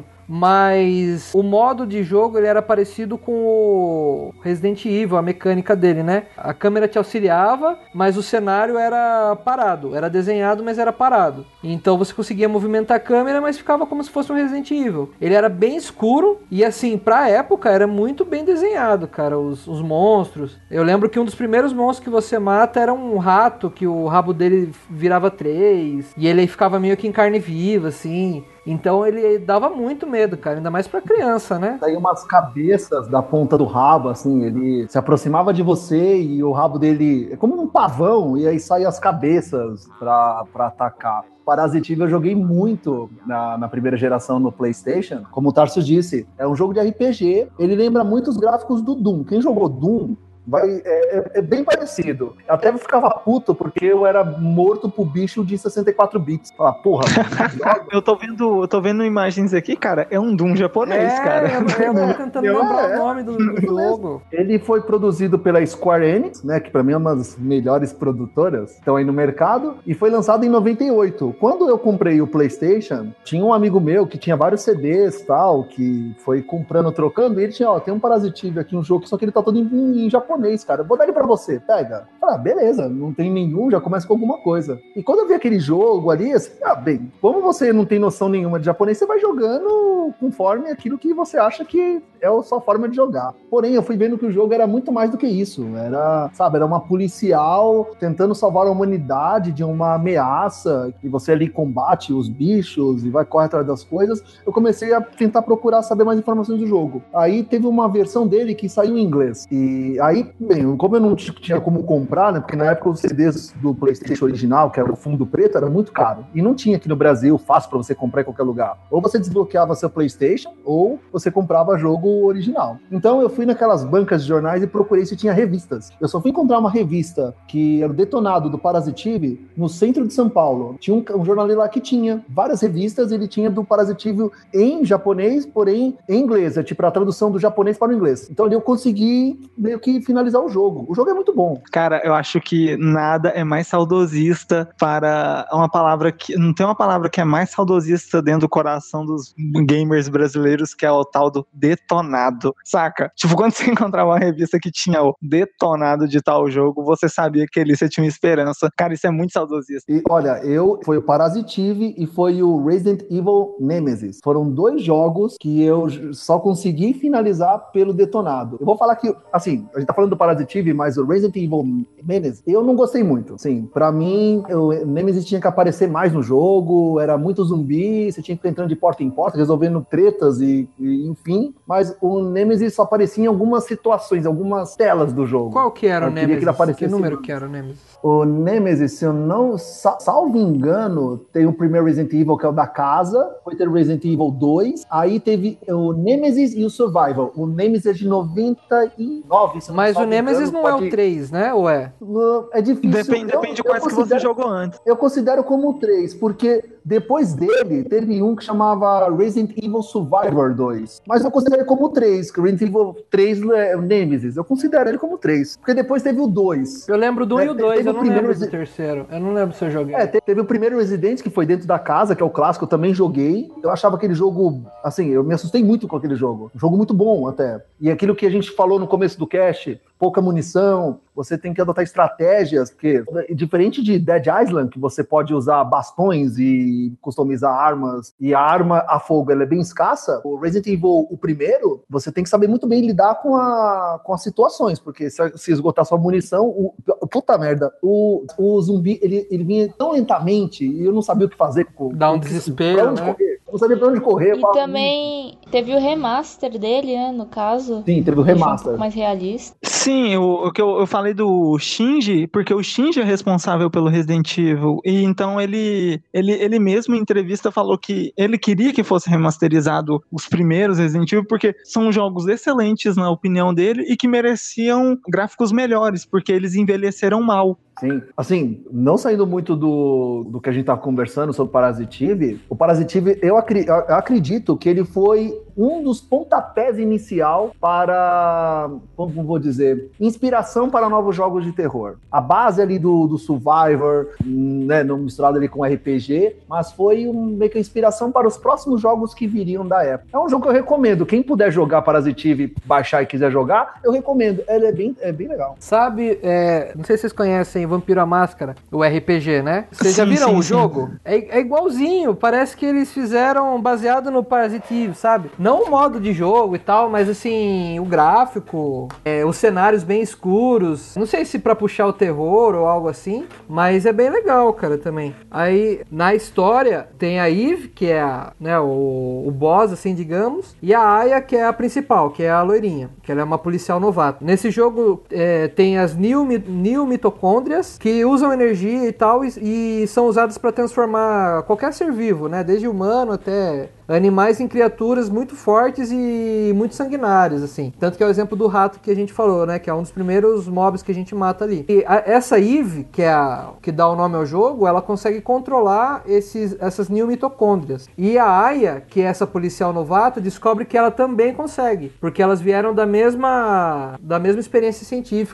Mas o modo de jogo ele era parecido com o Resident Evil, a mecânica dele, né? A câmera te auxiliava, mas o cenário era parado. Era desenhado, mas era parado. Então você conseguia movimentar a câmera, mas ficava como se fosse um Resident Evil. Ele era bem escuro e, assim, pra época era muito bem desenhado, cara, os, os monstros. Eu lembro que um dos primeiros monstros que você mata era um rato, que o rabo dele virava três, e ele ficava meio que em carne viva, assim. Então ele dava muito medo, cara, ainda mais pra criança, né? Saía umas cabeças da ponta do rabo, assim, ele se aproximava de você e o rabo dele é como um pavão, e aí saíam as cabeças pra, pra atacar. Parasite Eve eu joguei muito na, na primeira geração no PlayStation. Como o Tarso disse, é um jogo de R P G, ele lembra muito os gráficos do Doom. Quem jogou Doom Vai, é, é, é bem parecido. Eu até ficava puto porque eu era morto pro bicho de sessenta e quatro bits. Fala, porra, eu tô vendo, eu tô vendo imagens aqui, cara. É um Doom japonês, é, cara. Eu, eu tô tentando eu, lembrar é, o nome do, do jogo. Ele foi produzido pela Square Enix, né? Que pra mim é uma das melhores produtoras que estão aí no mercado. E foi lançado em noventa e oito. Quando eu comprei o PlayStation, tinha um amigo meu que tinha vários C Ds e tal, que foi comprando, trocando. E ele tinha, ó, tem um Parasite Eve aqui, um jogo, só que ele tá todo em, em japonês. japonês, cara. Eu vou dar ele pra você, pega. Ah, beleza, não tem nenhum, já começa com alguma coisa. E quando eu vi aquele jogo ali, assim, ah, bem, como você não tem noção nenhuma de japonês, você vai jogando conforme aquilo que você acha que é a sua forma de jogar. Porém, eu fui vendo que o jogo era muito mais do que isso. Era, sabe, era uma policial tentando salvar a humanidade de uma ameaça, que você ali combate os bichos e vai correr atrás das coisas. Eu comecei a tentar procurar saber mais informações do jogo. Aí teve uma versão dele que saiu em inglês. E aí, bem, como eu não tinha como comprar, né, porque na época os C Ds do PlayStation original, que era o fundo preto, era muito caro. E não tinha aqui no Brasil fácil pra você comprar em qualquer lugar. Ou você desbloqueava seu PlayStation, ou você comprava jogo original. Então eu fui naquelas bancas de jornais e procurei se tinha revistas. Eu só fui encontrar uma revista que era o Detonado do Parasitive no centro de São Paulo. Tinha um, um jornaleiro lá que tinha várias revistas, ele tinha do Parasitive em japonês, porém em inglês, é tipo a tradução do japonês para o inglês. Então ali eu consegui meio que finalizar o jogo. O jogo é muito bom. Cara, eu acho que nada é mais saudosista para uma palavra que... Não tem uma palavra que é mais saudosista dentro do coração dos gamers brasileiros, que é o tal do detonado, saca? Tipo, quando você encontrava uma revista que tinha o detonado de tal jogo, você sabia que ali você tinha uma esperança. Cara, isso é muito saudosista. E olha, eu... Foi o Parasitive e foi o Resident Evil Nemesis. Foram dois jogos que eu só consegui finalizar pelo detonado. Eu vou falar que, assim, a gente tá falando do Parasitive, mas o Resident Evil Nemesis, eu não gostei muito. Sim, pra mim, o Nemesis tinha que aparecer mais no jogo, era muito zumbi, você tinha que ficar entrando de porta em porta, resolvendo tretas e, e enfim. Mas o Nemesis só aparecia em algumas situações, algumas telas do jogo. Qual que era eu o Nemesis? Que, ele aparecesse que número que era o Nemesis? O Nemesis, se eu não... Salvo engano, tem o primeiro Resident Evil, que é o da casa, depois teve o Resident Evil dois, aí teve o Nemesis e o Survival. O Nemesis é de noventa e nove. Mas o Nemesis engano, não pode... é o três, né? Ou é? É difícil. Depende, eu, depende de quais que você jogou antes. Eu considero como o três, porque depois dele, teve um que chamava Resident Evil Survivor dois. Mas eu considero como o três, que o Resident Evil três é o Nemesis. Eu considero ele como o três. Porque depois teve o dois. Eu lembro do um é, e o dois, eu não lembro Resi... do terceiro. Eu não lembro se eu joguei. É, teve o primeiro Resident, que foi dentro da casa, que é o clássico, eu também joguei. Eu achava aquele jogo, assim, eu me assustei muito com aquele jogo. Um jogo muito bom, até. E aquilo que a gente falou no começo do cast, pouca munição, você tem que adotar estratégias, porque diferente de Dead Island, que você pode usar bastões e customizar armas, e a arma a fogo ela é bem escassa, o Resident Evil, o primeiro, você tem que saber muito bem lidar com, a, com as situações, porque se, se esgotar sua munição, o, puta merda, o, o zumbi, ele, ele vinha tão lentamente, e eu não sabia o que fazer. Com, Dá um com, desespero, né? Correr. Eu não sabia pra onde correr. E também teve o remaster dele, né, no caso. Sim, teve o remaster. Um mais realista. Sim, o, o que eu, eu falei do Shinji, porque o Shinji é responsável pelo Resident Evil, e então ele, ele, ele mesmo em entrevista falou que ele queria que fosse remasterizado os primeiros Resident Evil, porque são jogos excelentes na opinião dele e que mereciam gráficos melhores, porque eles envelheceram mal. Sim, assim, não saindo muito do, do que a gente tava conversando sobre o Parasitive, o Parasitive, eu, acri, eu acredito que ele foi um dos pontapés inicial para, como vou dizer, inspiração para novos jogos de terror. A base ali do, do Survivor, né, não misturado ali com R P G, mas foi um, meio que inspiração para os próximos jogos que viriam da época. É um jogo que eu recomendo. Quem puder jogar Parasitive, baixar e quiser jogar, eu recomendo. Ele é bem, é bem legal. Sabe, é, não sei se vocês conhecem Vampiro à Máscara, o R P G, né? Vocês já viram sim, o sim. jogo? É, é igualzinho, parece que eles fizeram baseado no Parasitive, sabe? Não o modo de jogo e tal, mas assim, o gráfico, é, os cenários bem escuros. Não sei se pra puxar o terror ou algo assim, mas é bem legal, cara, também. Aí, na história, tem a Eve, que é a, né, o, o boss, assim, digamos, e a Aya, que é a principal, que é a loirinha, que ela é uma policial novata. Nesse jogo, é, tem as Neo, Neo Mitocôndrias, que usam energia e tal, e, e são usadas para transformar qualquer ser vivo, né? Desde humano até animais em criaturas muito fortes e muito sanguinárias, assim. Tanto que é o exemplo do rato que a gente falou, né? Que é um dos primeiros mobs que a gente mata ali. E a, essa Eve, que é a que dá o nome ao jogo, ela consegue controlar esses, essas neomitocôndrias. E a Aya, que é essa policial novata, descobre que ela também consegue, porque elas vieram da mesma, da mesma experiência científica lá.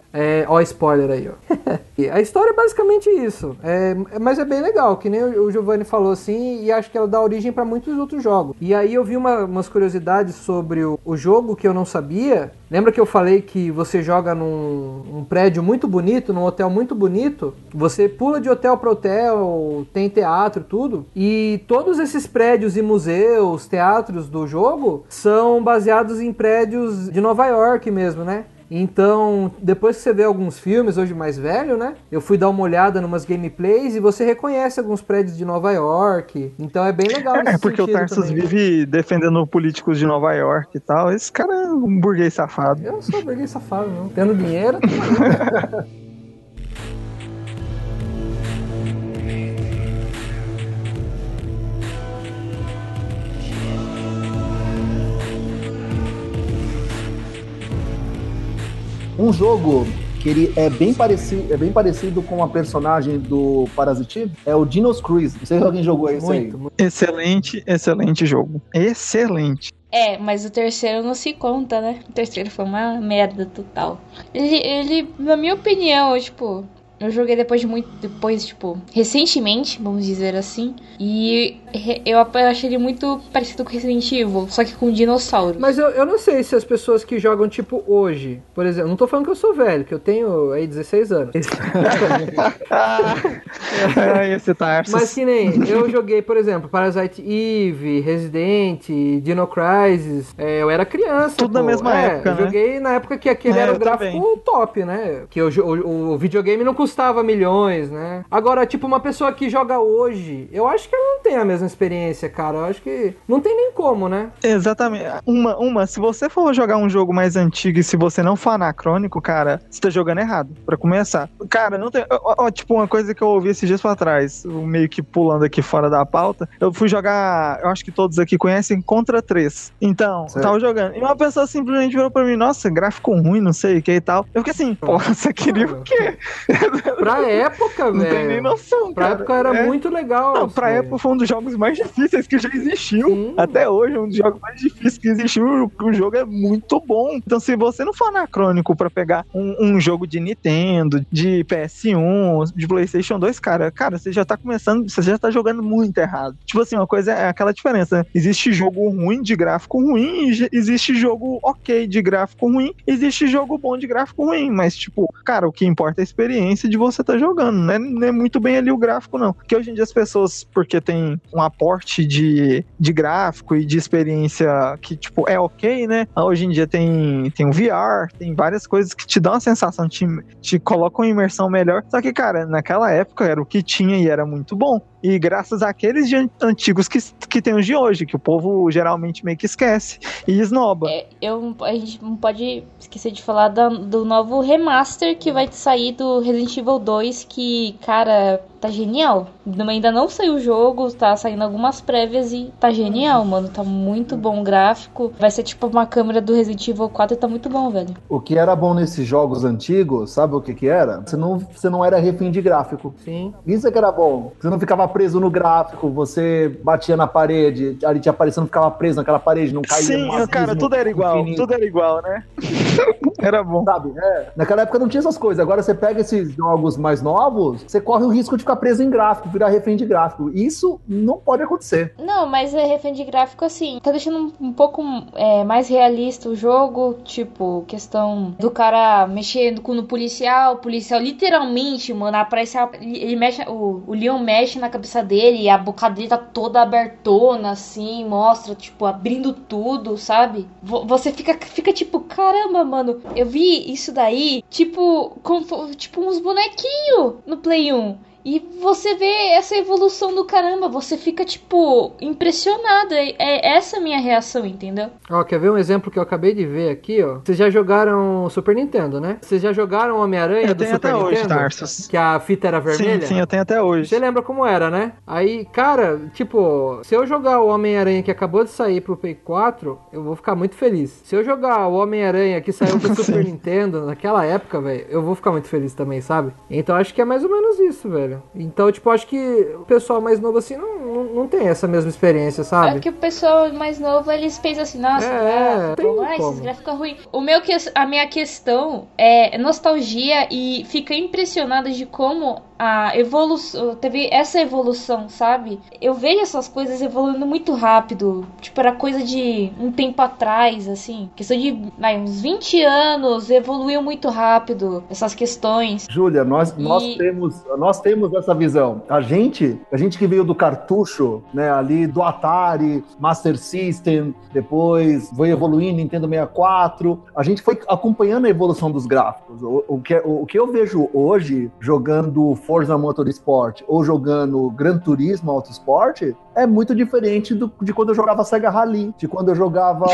É, ó, spoiler aí, ó. A história é basicamente isso. É, mas é bem legal, que nem o Giovanni falou assim, e acho que ela dá origem pra muitos outros jogos. E aí eu vi uma, umas curiosidades sobre o, o jogo que eu não sabia. Lembra que eu falei que você joga num um prédio muito bonito, num hotel muito bonito? Você pula de hotel para hotel, tem teatro, tudo. E todos esses prédios e museus, teatros do jogo são baseados em prédios de Nova York mesmo, né? Então, depois que você vê alguns filmes, hoje mais velho, né? Eu fui dar uma olhada numas gameplays e você reconhece alguns prédios de Nova York. Então é bem legal nesse É, porque o Tarsus também. vive defendendo políticos de Nova York e tal. Esse cara é um burguês safado. Eu não sou burguês safado, não. Tendo dinheiro... Um jogo que ele é bem parecido, é bem parecido com a personagem do Parasite é o Dino's Cruise. Não sei se alguém jogou esse muito, aí. muito. Excelente, excelente jogo. Excelente. É, mas o terceiro não se conta, né? O terceiro foi uma merda total. Ele, ele na minha opinião, tipo... Eu joguei depois de muito... Depois, tipo... Recentemente, vamos dizer assim. E eu achei ele muito parecido com Resident Evil. Só que com dinossauros. Mas eu, eu não sei se as pessoas que jogam, tipo, hoje... Por exemplo, não tô falando que eu sou velho. Que eu tenho aí dezesseis anos. É, esse Tarsus. Mas que nem... Eu joguei, por exemplo... Parasite Eve, Resident, Dino Crisis. É, eu era criança. Tudo pô. na mesma é, época, eu né? joguei na época que aquele É, era o eu gráfico também. top, né? Que o, o, o videogame não custava milhões, né? Agora, tipo, uma pessoa que joga hoje, eu acho que ela não tem a mesma experiência, cara. Eu acho que não tem nem como, né? Exatamente. Uma, uma, se você for jogar um jogo mais antigo e se você não for anacrônico, cara, você tá jogando errado, pra começar. Cara, não tem... Ó, ó, tipo, uma coisa que eu ouvi esses dias pra trás, meio que pulando aqui fora da pauta, eu fui jogar, eu acho que todos aqui conhecem, Contra três. Então, Certo. tava jogando. E uma pessoa simplesmente virou pra mim, nossa, gráfico ruim, não sei o que e tal. Eu fiquei assim, porra, você queria o quê? Pra época, Não velho. tem nem noção, Pra cara. época era É. muito legal. Não, pra assim. época foi um dos jogos mais difíceis que já existiu. Sim. Até hoje, um dos jogos mais difíceis que existiu. O jogo é muito bom. Então, se você não for anacrônico pra pegar um, um jogo de Nintendo, de P S um, de PlayStation dois, cara, cara, você já tá começando, você já tá jogando muito errado. Tipo assim, uma coisa é aquela diferença, né? Existe jogo ruim de gráfico ruim e existe jogo ok de gráfico ruim, existe jogo bom de gráfico ruim, mas tipo, cara, o que importa é a experiência de você tá jogando, né? Não é muito bem ali o gráfico, não. Porque hoje em dia as pessoas, porque tem um aporte de, de gráfico e de experiência que, tipo, é ok, né? Hoje em dia tem, tem o V R, tem várias coisas que te dão a sensação, te, te colocam em imersão melhor. Só que, cara, naquela época era o que tinha e era muito bom. E graças àqueles de antigos que, que tem os de hoje, que o povo geralmente meio que esquece e esnoba. É, eu, a gente não pode esquecer de falar da, do novo remaster que vai sair do Resident Evil dois, que, cara, tá genial. Ainda não saiu o jogo, tá saindo algumas prévias e tá genial, mano. Tá muito bom o gráfico. Vai ser tipo uma câmera do Resident Evil quatro e tá muito bom, velho. O que era bom nesses jogos antigos, sabe o que que era? Você não, você não era refém de gráfico. Sim. Isso é que era bom. Você não ficava preso no gráfico, você batia na parede, ali te aparecendo, não ficava preso naquela parede, não caía Sim, num abismo cara, tudo era igual, infinito. tudo era igual, né? Era bom. Sabe? É. Naquela época não tinha essas coisas. Agora você pega esses jogos mais novos, você corre o risco de ficar preso em gráfico, virar refém de gráfico. Isso não pode acontecer. Não, mas é refém de gráfico assim. Tá deixando um, um pouco é, mais realista o jogo. Tipo, questão do cara mexendo com o policial. O policial literalmente, mano, aparece. Ele mexe. O, o Leon mexe na cabeça dele e a boca dele tá toda abertona, assim. Mostra, tipo, abrindo tudo, sabe? Você fica, fica tipo, caramba, mano. Eu vi isso daí, tipo, como, tipo uns bonequinhos no Play um. E você vê essa evolução do caramba, você fica, tipo, impressionado. É, é essa a minha reação, entendeu? Ó, quer ver um exemplo que eu acabei de ver aqui, ó? Vocês já jogaram Super Nintendo, né? Vocês já jogaram Homem-Aranha do tenho Super até Nintendo? hoje, Tarsus. Que a fita era vermelha? Sim, sim, eu tenho até hoje. Você lembra como era, né? Aí, cara, tipo, se eu jogar o Homem-Aranha que acabou de sair pro Play quatro, eu vou ficar muito feliz. Se eu jogar o Homem-Aranha que saiu pro Super Nintendo naquela época, velho, eu vou ficar muito feliz também, sabe? Então acho que é mais ou menos isso, velho. Então, tipo, acho que o pessoal mais novo assim não, não, não tem essa mesma experiência, sabe? É que o pessoal mais novo, eles pensam assim, nossa, É, gráfico, tem ah, esses como. gráficos é ruim. O meu, que- a minha questão é nostalgia e fica impressionada de como a evolução, teve essa evolução, sabe? Eu vejo essas coisas evoluindo muito rápido. Tipo, era coisa de um tempo atrás, assim. Questão de vai, uns vinte anos, evoluiu muito rápido essas questões. Júlia, nós, E- nós, temos, nós temos essa visão. A gente, a gente que veio do cartucho, né, ali do Atari, Master System, depois foi evoluindo Nintendo sessenta e quatro, a gente foi acompanhando a evolução dos gráficos. O, o, que, o, o que eu vejo hoje, jogando Forza Motorsport ou jogando Gran Turismo Autosport, é muito diferente do, de quando eu jogava Sega Rally, de quando eu jogava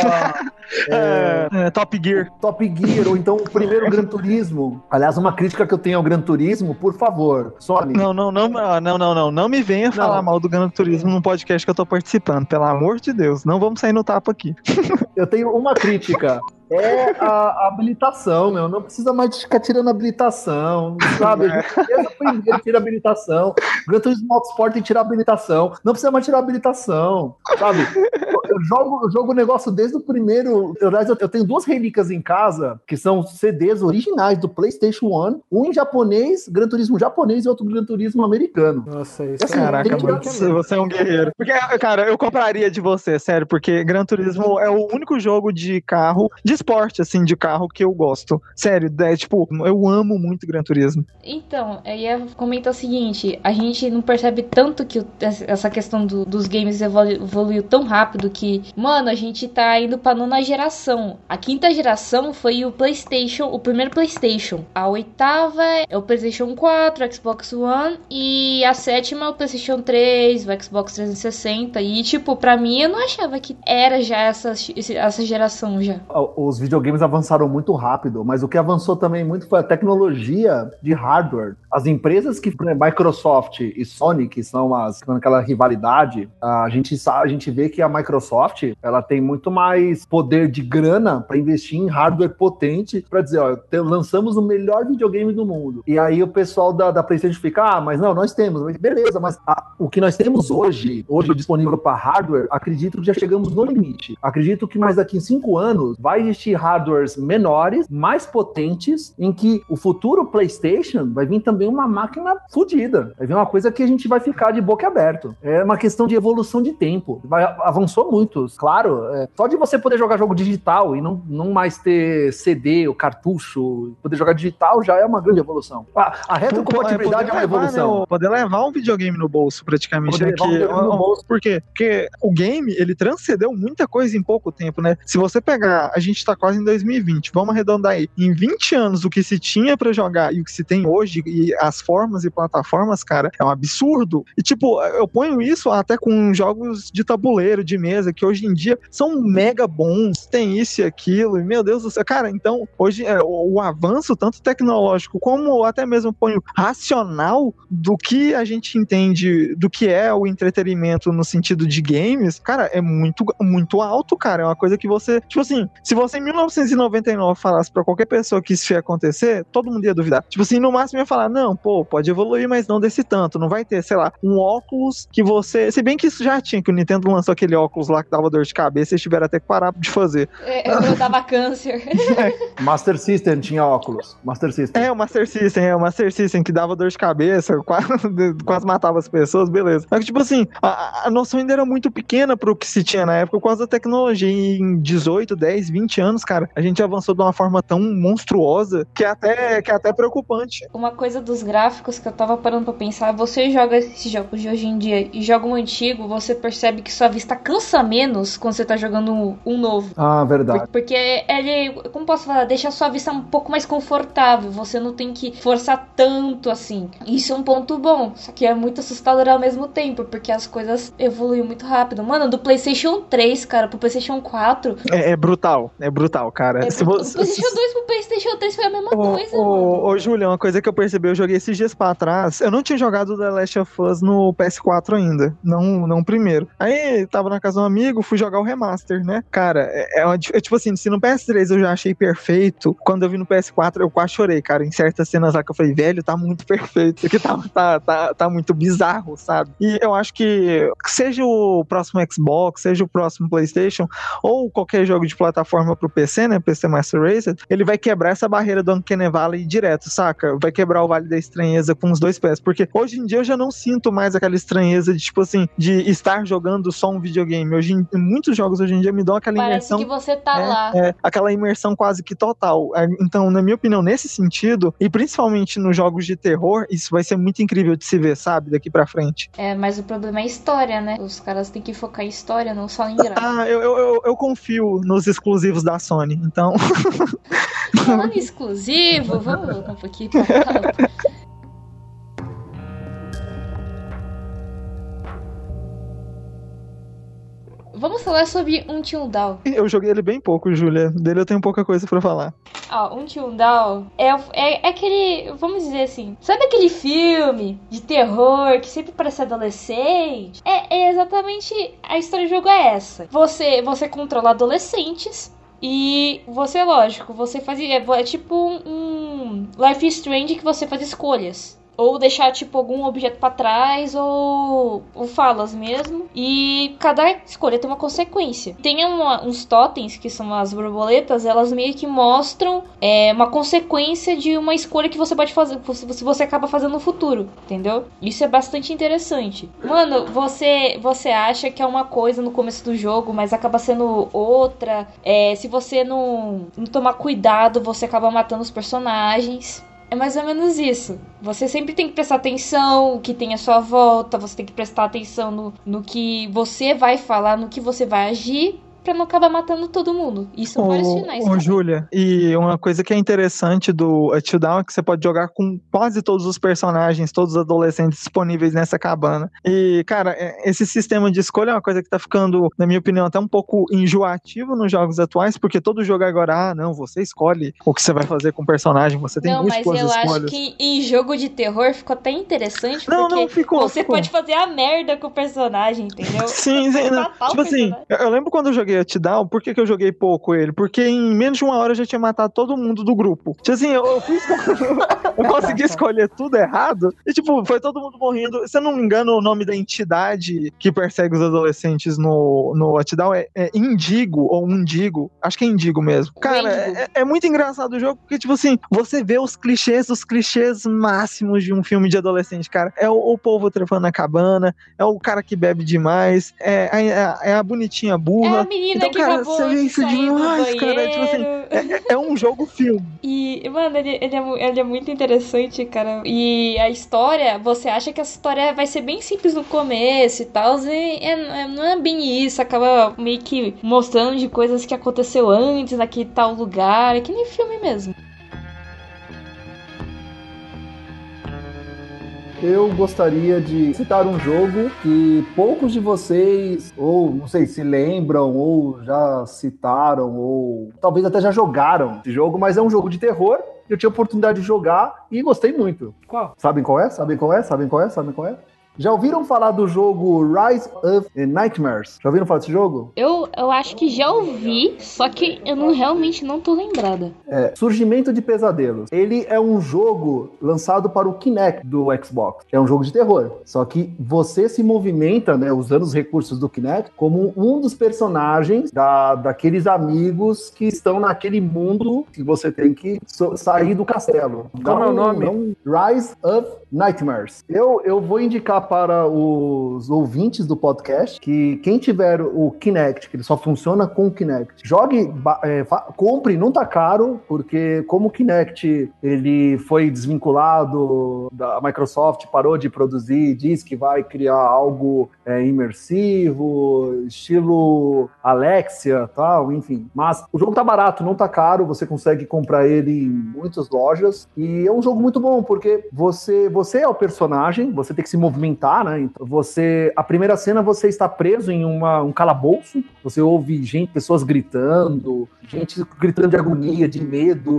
é, É, Top Gear. Top Gear, ou então o primeiro Gran Turismo. Aliás, uma crítica que eu tenho ao Gran Turismo, por favor, Sony. Não, não, não, não, não, não, não, não me venha falar mal do Gran Turismo num podcast que eu tô participando, pelo amor de Deus, não vamos sair no tapa aqui. Eu tenho uma crítica. É a, a habilitação, meu. Não precisa mais de ficar tirando habilitação, sabe? A gente fez o primeiro, tira habilitação. Gran Turismo Autosport tem que tirar habilitação. Não precisa mais tirar habilitação, sabe? Eu jogo, eu jogo um negócio desde o primeiro. Eu, aliás, eu, eu tenho duas relíquias em casa, que são C Ds originais do PlayStation um. Um em japonês, Gran Turismo japonês, e outro Gran Turismo americano. Nossa, isso Assim, Caraca, tem que mano, tirar- você, você é um guerreiro. Porque, cara, eu compraria de você, sério, porque Gran Turismo é o único jogo de carro, de esporte, assim, de carro que eu gosto. Sério, é tipo, eu amo muito Gran Turismo. Então, eu ia comentar o seguinte, a gente não percebe tanto que o- essa questão do- dos games evolu- evoluiu tão rápido que, mano, a gente tá indo pra nona geração. A quinta geração foi o PlayStation, o primeiro PlayStation. A oitava é o PlayStation quatro, o Xbox One, e a sétima é o PlayStation três, o Xbox trezentos e sessenta. E, tipo, pra mim, eu não achava que era já essa, essa geração já. Os videogames avançaram muito rápido, mas o que avançou também muito foi a tecnologia de hardware. As empresas que, por exemplo, Microsoft e Sony, que são as aquela rivalidade, a gente sabe, a gente vê que a Microsoft, ela tem muito mais poder de grana para investir em hardware potente para dizer, ó, te- lançamos o melhor videogame do mundo. E aí o pessoal da, da PlayStation fica, ah, mas não, nós temos, mas beleza, mas a- o que nós temos hoje, hoje disponível para hardware, acredito que já chegamos no limite. Acredito que mais daqui em cinco anos vai existir hardwares menores, mais potentes, em que o futuro PlayStation vai vir também uma máquina fodida. Vai vir uma coisa que a gente vai ficar de boca aberta. É uma questão de evolução de tempo. Vai, avançou muito. Claro, é, só de você poder jogar jogo digital e não, não mais ter C D ou cartucho, poder jogar digital já é uma grande evolução. A, a retrocompatibilidade é uma levar, evolução. né, poder levar um videogame no bolso, praticamente. Poder Né, levar um que, videogame no ó, ó, bolso. Por quê? Porque o game, ele transcendeu muita coisa em pouco tempo, né? Se você pegar, a gente tá quase em dois mil e vinte, vamos arredondar aí, em vinte anos o que se tinha pra jogar e o que se tem hoje, e as formas e plataformas, cara, é um absurdo. E tipo, eu ponho isso até com jogos de tabuleiro, de mesa, que hoje em dia são mega bons, tem isso e aquilo, e meu Deus do céu, cara, então, hoje é, o, o avanço, tanto tecnológico, como até mesmo ponho racional, do que a gente entende, do que é o entretenimento no sentido de games, cara, é muito, muito alto, cara, é uma coisa que você, tipo assim, se você em mil novecentos e noventa e nove falasse pra qualquer pessoa que isso ia acontecer, todo mundo ia duvidar. Tipo assim, no máximo ia falar, não, pô, pode evoluir, mas não desse tanto, não vai ter, sei lá, um óculos que você, se bem que isso já tinha, que o Nintendo lançou aquele óculos lá que dava dor de cabeça, eles tiveram até que parar de fazer. É, eu dava câncer. Master System tinha óculos. Master System. É, o Master System, é o Master System que dava dor de cabeça, quase, quase matava as pessoas, beleza. Mas tipo assim, a, a noção ainda era muito pequena pro que se tinha na época por causa da tecnologia. E em dezoito, dez, vinte anos, cara, a gente avançou de uma forma tão monstruosa que é até, que é até preocupante. Uma coisa dos gráficos que eu tava parando pra pensar, você joga esses jogos de hoje em dia e joga um antigo, você percebe que sua vista cansa menos quando você tá jogando um, um novo. Ah, verdade. Por- Porque ele, como posso falar, deixa a sua vista um pouco mais confortável, você não tem que forçar tanto assim. Isso é um ponto bom, só que é muito assustador ao mesmo tempo, porque as coisas evoluem muito rápido. Mano, do PlayStation três, cara, pro PlayStation quatro, É, é brutal, é brutal, cara. é, Se do você- PlayStation dois pro PlayStation três foi a mesma Ô, coisa, mano. ô, ô, Júlia, uma coisa que eu percebi, eu joguei esses dias pra trás. Eu não tinha jogado do The Last of Us no P S quatro ainda, não, não o primeiro. Aí, tava na casa de um amigo, fui jogar o remaster, né? Cara, é, é, é tipo assim, se no P S três eu já achei perfeito, quando eu vi no P S quatro eu quase chorei, cara, em certas cenas lá que eu falei, velho, tá muito perfeito, isso aqui tá, tá, tá, tá muito bizarro, sabe? E eu acho que seja o próximo Xbox, seja o próximo PlayStation, ou qualquer jogo de plataforma pro P C, né, P C Master Race, ele vai quebrar essa barreira do Uncanny Valley direto, saca? Vai quebrar o Vale da Estranheza com os dois pés, porque hoje em dia eu já não sinto mais aquela estranheza de, tipo assim, de estar jogando só um videogame. Hoje em muitos jogos hoje em dia me dão aquela Parece imersão... que você tá é, lá. É, aquela imersão quase que total. Então, na minha opinião, nesse sentido, e principalmente nos jogos de terror, isso vai ser muito incrível de se ver, sabe? Daqui pra frente. É, mas o problema é a história, né? Os caras têm que focar em história, não só em gráfico. Ah, eu, eu, eu, eu confio nos exclusivos da Sony, então... Falando em exclusivo, vamos voltar um pouquinho pra cá. Vamos falar sobre Until Dawn. Eu joguei ele bem pouco, Júlia. Dele eu tenho pouca coisa pra falar. Ó, Until Dawn é, é, é aquele, vamos dizer assim, sabe aquele filme de terror que sempre parece adolescente? É, é exatamente, a história do jogo é essa. Você, você controla adolescentes e você, lógico, você faz, é, é tipo um Life is Strange que você faz escolhas. Ou deixar, tipo, algum objeto pra trás, ou, ou falas mesmo. E cada escolha tem uma consequência. Tem uma, uns totens, que são as borboletas, elas meio que mostram é, uma consequência de uma escolha que você pode fazer, se você acaba fazendo no futuro, entendeu? Isso é bastante interessante. Mano, você, você acha que é uma coisa no começo do jogo, mas acaba sendo outra. É, se você não, não tomar cuidado, você acaba matando os personagens. É mais ou menos isso. Você sempre tem que prestar atenção no que tem à sua volta, você tem que prestar atenção no, no que você vai falar, no que você vai agir, pra não acabar matando todo mundo. Isso são vários finais. Ô, Júlia, e uma coisa que é interessante do Until Dawn é que você pode jogar com quase todos os personagens, todos os adolescentes disponíveis nessa cabana. E, cara, esse sistema de escolha é uma coisa que tá ficando, na minha opinião, até um pouco enjoativo nos jogos atuais, porque todo jogo agora, ah, não, você escolhe o que você vai fazer com o personagem, você tem não, múltiplas escolhas. Não, mas eu escolhas. acho que em jogo de terror ficou até interessante, não, porque não, ficou, você ficou. pode fazer a merda com o personagem, entendeu? Sim, sim. Não. Tipo assim, eu lembro quando eu joguei Until Dawn, por que, que eu joguei pouco ele? Porque em menos de uma hora eu já tinha matado todo mundo do grupo. Tipo assim, eu, eu, fiz, eu consegui escolher tudo errado e tipo, foi todo mundo morrendo. Se eu não me engano, o nome da entidade que persegue os adolescentes no, no Until Dawn é, é Indigo ou Indigo. Acho que é Indigo mesmo. Cara, é, é muito engraçado o jogo porque, tipo assim, você vê os clichês, os clichês máximos de um filme de adolescente, cara. É o, o povo trepando na cabana, é o cara que bebe demais, é a, é, é a bonitinha burra. É a menina então, que cara, acabou você vê isso demais, cara. Tipo assim, é, é um jogo filme. E, mano, ele, ele, é, ele é muito interessante, cara. E a história, você acha que a história vai ser bem simples no começo e tal, e é, é, não é bem isso. Acaba meio que mostrando de coisas que aconteceu antes, naquele tal lugar. É que nem filme mesmo. Eu gostaria de citar um jogo que poucos de vocês, ou não sei, se lembram, ou já citaram, ou talvez até já jogaram esse jogo, mas é um jogo de terror. Eu tive a oportunidade de jogar e gostei muito. Qual? Sabem qual é? Sabem qual é? Sabem qual é? Sabem qual é? Já ouviram falar do jogo Rise of Nightmares? Já ouviram falar desse jogo? Eu, eu acho que já ouvi, só que eu não, realmente não tô lembrada. É, Surgimento de Pesadelos. Ele é um jogo lançado para o Kinect do Xbox. É um jogo de terror. Só que você se movimenta, né, usando os recursos do Kinect, como um dos personagens da, daqueles amigos que estão naquele mundo que você tem que so- sair do castelo. Como é o nome? Não, Rise of Nightmares. Eu, eu vou indicar para os ouvintes do podcast que quem tiver o Kinect, que ele só funciona com o Kinect, jogue, é, fa- compre, não tá caro, porque como o Kinect ele foi desvinculado da Microsoft, parou de produzir, diz que vai criar algo é, imersivo, estilo Alexia, tal, enfim. Mas o jogo tá barato, não tá caro, você consegue comprar ele em muitas lojas e é um jogo muito bom, porque você, você é o personagem, você tem que se movimentar, né? Então, você, a primeira cena você está preso em uma, um calabouço, você ouve gente, pessoas gritando, gente gritando de agonia, de medo.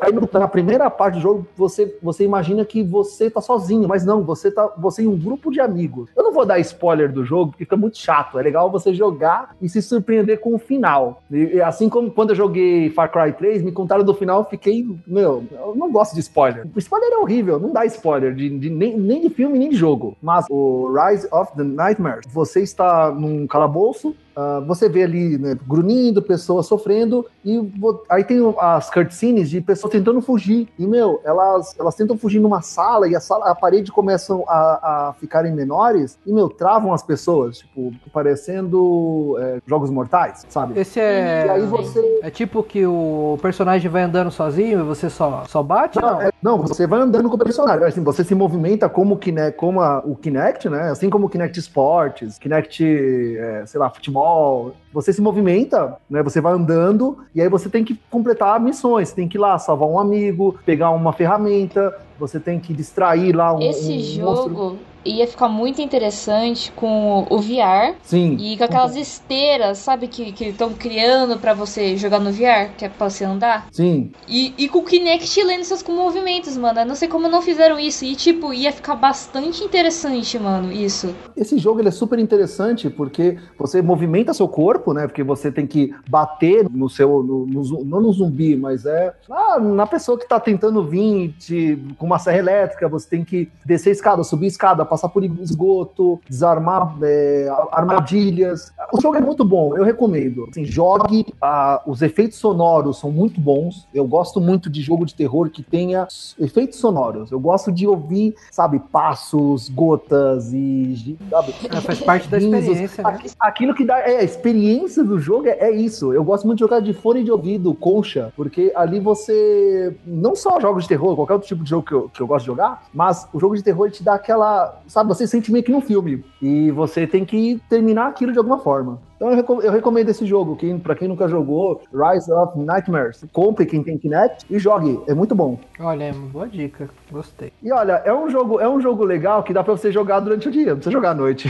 aí na primeira parte do jogo, você, você imagina que você tá sozinho, mas não, você tá você em um grupo de amigos. Eu não vou dar spoiler do jogo, porque fica muito chato. É legal você jogar e se surpreender com o final. E, assim como quando eu joguei Far Cry três, me contaram do final, eu fiquei, meu, eu não gosto de spoiler. O spoiler é horrível, não dá spoiler, de, de, nem, nem de filme, nem de jogo. Mas o Rise of the Nightmares, você está num calabouço, Uh, você vê ali, né, grunhindo, pessoas sofrendo, e vo- aí tem as cutscenes de pessoas tentando fugir. E, meu, elas, elas tentam fugir numa sala, e a, sala, a parede começam a, a ficarem menores, e, meu, travam as pessoas, tipo, parecendo é, jogos mortais, sabe? Esse é... E aí você... É tipo que o personagem vai andando sozinho e você só, só bate? Não, Não, é, não, você vai andando com o personagem. Assim, você se movimenta como, o Kinect, como a, o Kinect, né? Assim como o Kinect Sports, Kinect, é, sei lá, futebol. Você se movimenta, né? Você vai andando e aí você tem que completar missões. Você tem que ir lá salvar um amigo, pegar uma ferramenta, você tem que distrair lá um, Esse um jogo monstro. Ia ficar muito interessante com o V R. Sim. E com aquelas esteiras, sabe, que estão criando pra você jogar no V R, que é pra você andar. Sim. E, e com o Kinect lendo seus movimentos, mano. Eu não sei como não fizeram isso. E, tipo, ia ficar bastante interessante, mano, isso. Esse jogo ele é super interessante porque você movimenta seu corpo, né? Porque você tem que bater no seu... No, no, não no zumbi, mas é... Na, na pessoa que tá tentando vir te, com uma serra elétrica. Você tem que descer a escada, subir a escada, passar por esgoto, desarmar é, armadilhas. O jogo é muito bom, eu recomendo. Assim, jogue, ah, os efeitos sonoros são muito bons. Eu gosto muito de jogo de terror que tenha efeitos sonoros. Eu gosto de ouvir, sabe, passos, gotas e... Sabe, é, faz parte da experiência, né? Aquilo que dá... É, a experiência do jogo é, é isso. Eu gosto muito de jogar de fone de ouvido, concha, porque ali você... Não só jogos de terror, qualquer outro tipo de jogo que eu, que eu gosto de jogar, mas o jogo de terror te dá aquela... Sabe, você sente meio que num filme. E você tem que terminar aquilo de alguma forma. Então eu, recom- eu recomendo esse jogo. Quem, pra quem nunca jogou, Rise of Nightmares. Compre quem tem Kinect e jogue. É muito bom. Olha, é uma boa dica. Gostei. E olha, é um jogo, é um jogo legal que dá pra você jogar durante o dia. Não precisa jogar à noite.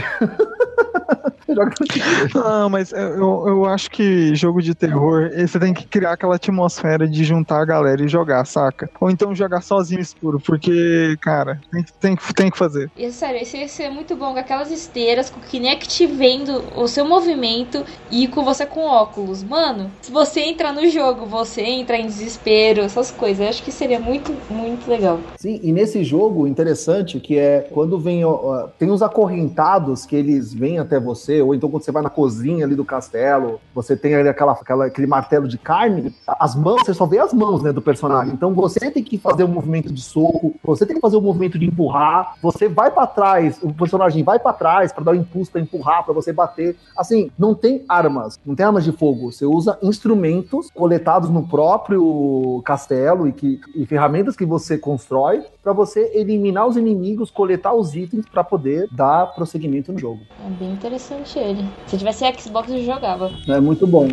Joga durante o dia. Não, mas eu, eu acho que jogo de terror, você tem que criar aquela atmosfera de juntar a galera e jogar, saca? Ou então jogar sozinho escuro, porque, cara, tem, tem, tem que fazer. E sério, esse ia ser muito bom com aquelas esteiras, com o Kinect vendo o seu movimento e com você com óculos. Mano, se você entrar no jogo, você entra em desespero, essas coisas. Eu acho que seria muito, muito legal. Sim, e nesse jogo, interessante, que é quando vem, ó, tem os acorrentados que eles vêm até você, ou então quando você vai na cozinha ali do castelo, você tem ali aquela, aquela, aquele martelo de carne, as mãos, você só vê as mãos, né, do personagem. Então você tem que fazer o um movimento de soco, você tem que fazer o um movimento de empurrar, você vai pra trás, o personagem vai pra trás pra dar o um impulso, pra empurrar, pra você bater. Assim, não tem armas, não tem armas de fogo, você usa instrumentos coletados no próprio castelo e, que, e ferramentas que você constrói pra você eliminar os inimigos, coletar os itens pra poder dar prosseguimento no jogo. É bem interessante ele. Se eu tivesse Xbox, eu jogava. É muito bom.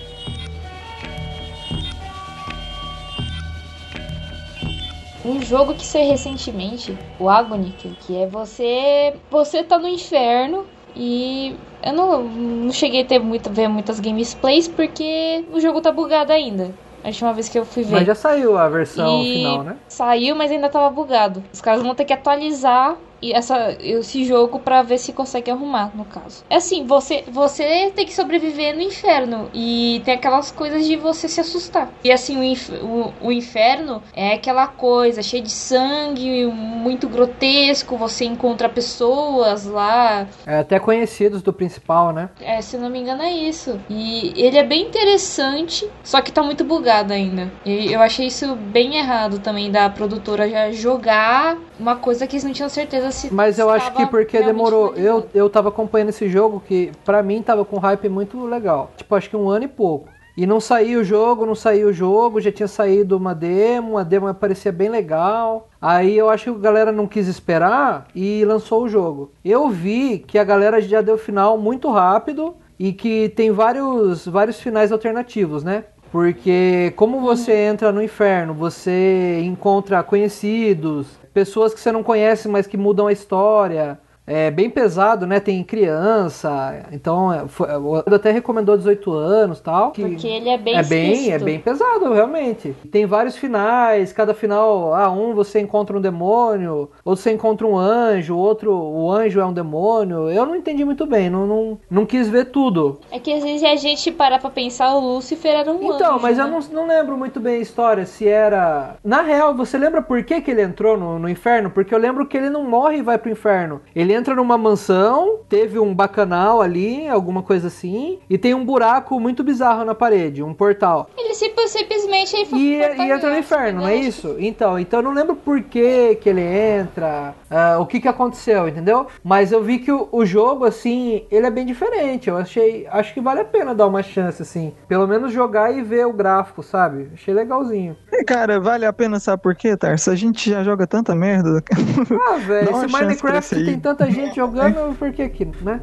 Um jogo que saiu recentemente, o Agony, que é você... Você tá no inferno e... Eu não, não cheguei a ter muito, ver muitas gameplays porque o jogo tá bugado ainda. A última vez que eu fui ver. Mas já saiu a versão e final, né? Saiu, mas ainda tava bugado. Os caras vão ter que atualizar essa, esse jogo pra ver se consegue arrumar, no caso. É assim, você, você tem que sobreviver no inferno. E tem aquelas coisas de você se assustar. E assim, o, inf, o, o inferno é aquela coisa cheia de sangue, muito grotesco. Você encontra pessoas lá. É até conhecidos do principal, né? É, se eu não me engano é isso. E ele é bem interessante, só que tá muito bugado ainda. E eu achei isso bem errado também da produtora já jogar uma coisa que eles não tinham certeza se Mas eu acho que porque demorou. Eu, eu tava acompanhando esse jogo que pra mim tava com hype muito legal. Tipo, acho que um ano e pouco. E não saiu o jogo, não saiu o jogo, já tinha saído uma demo, a demo parecia bem legal. Aí eu acho que a galera não quis esperar e lançou o jogo. Eu vi que a galera já deu final muito rápido e que tem vários, vários finais alternativos, né? Porque como você entra no inferno, você encontra conhecidos, pessoas que você não conhece, mas que mudam a história. é bem pesado, né? Tem criança, então é, foi, o Oda até recomendou dezoito anos e tal. Que Porque ele é bem é bem, explícito. é bem pesado, realmente. Tem vários finais, cada final, ah, um você encontra um demônio, outro você encontra um anjo, outro, o anjo é um demônio. Eu não entendi muito bem, não, não, não quis ver tudo. É que às vezes a gente para pra pensar, o Lúcifer era um Então, anjo, mas né? eu não, não lembro muito bem a história, se era... Na real, você lembra por que, que ele entrou no, no inferno? Porque eu lembro que ele não morre e vai pro inferno. Ele entra numa mansão, teve um bacanal ali, alguma coisa assim, e tem um buraco muito bizarro na parede, um portal. Ele simp- simplesmente aí foi E, e entra no inferno, não é isso? Então, então eu não lembro por que, que ele entra, uh, o que, que aconteceu, entendeu? Mas eu vi que o, o jogo, assim, ele é bem diferente. Eu achei, acho que vale a pena dar uma chance, assim. Pelo menos jogar e ver o gráfico, sabe? Achei legalzinho. E, cara, vale a pena, sabe por quê, Tarso? A gente já joga tanta merda. Ah, velho, Dá uma esse chance Minecraft pra esse aí. tem tanta gente jogando, por que que, né?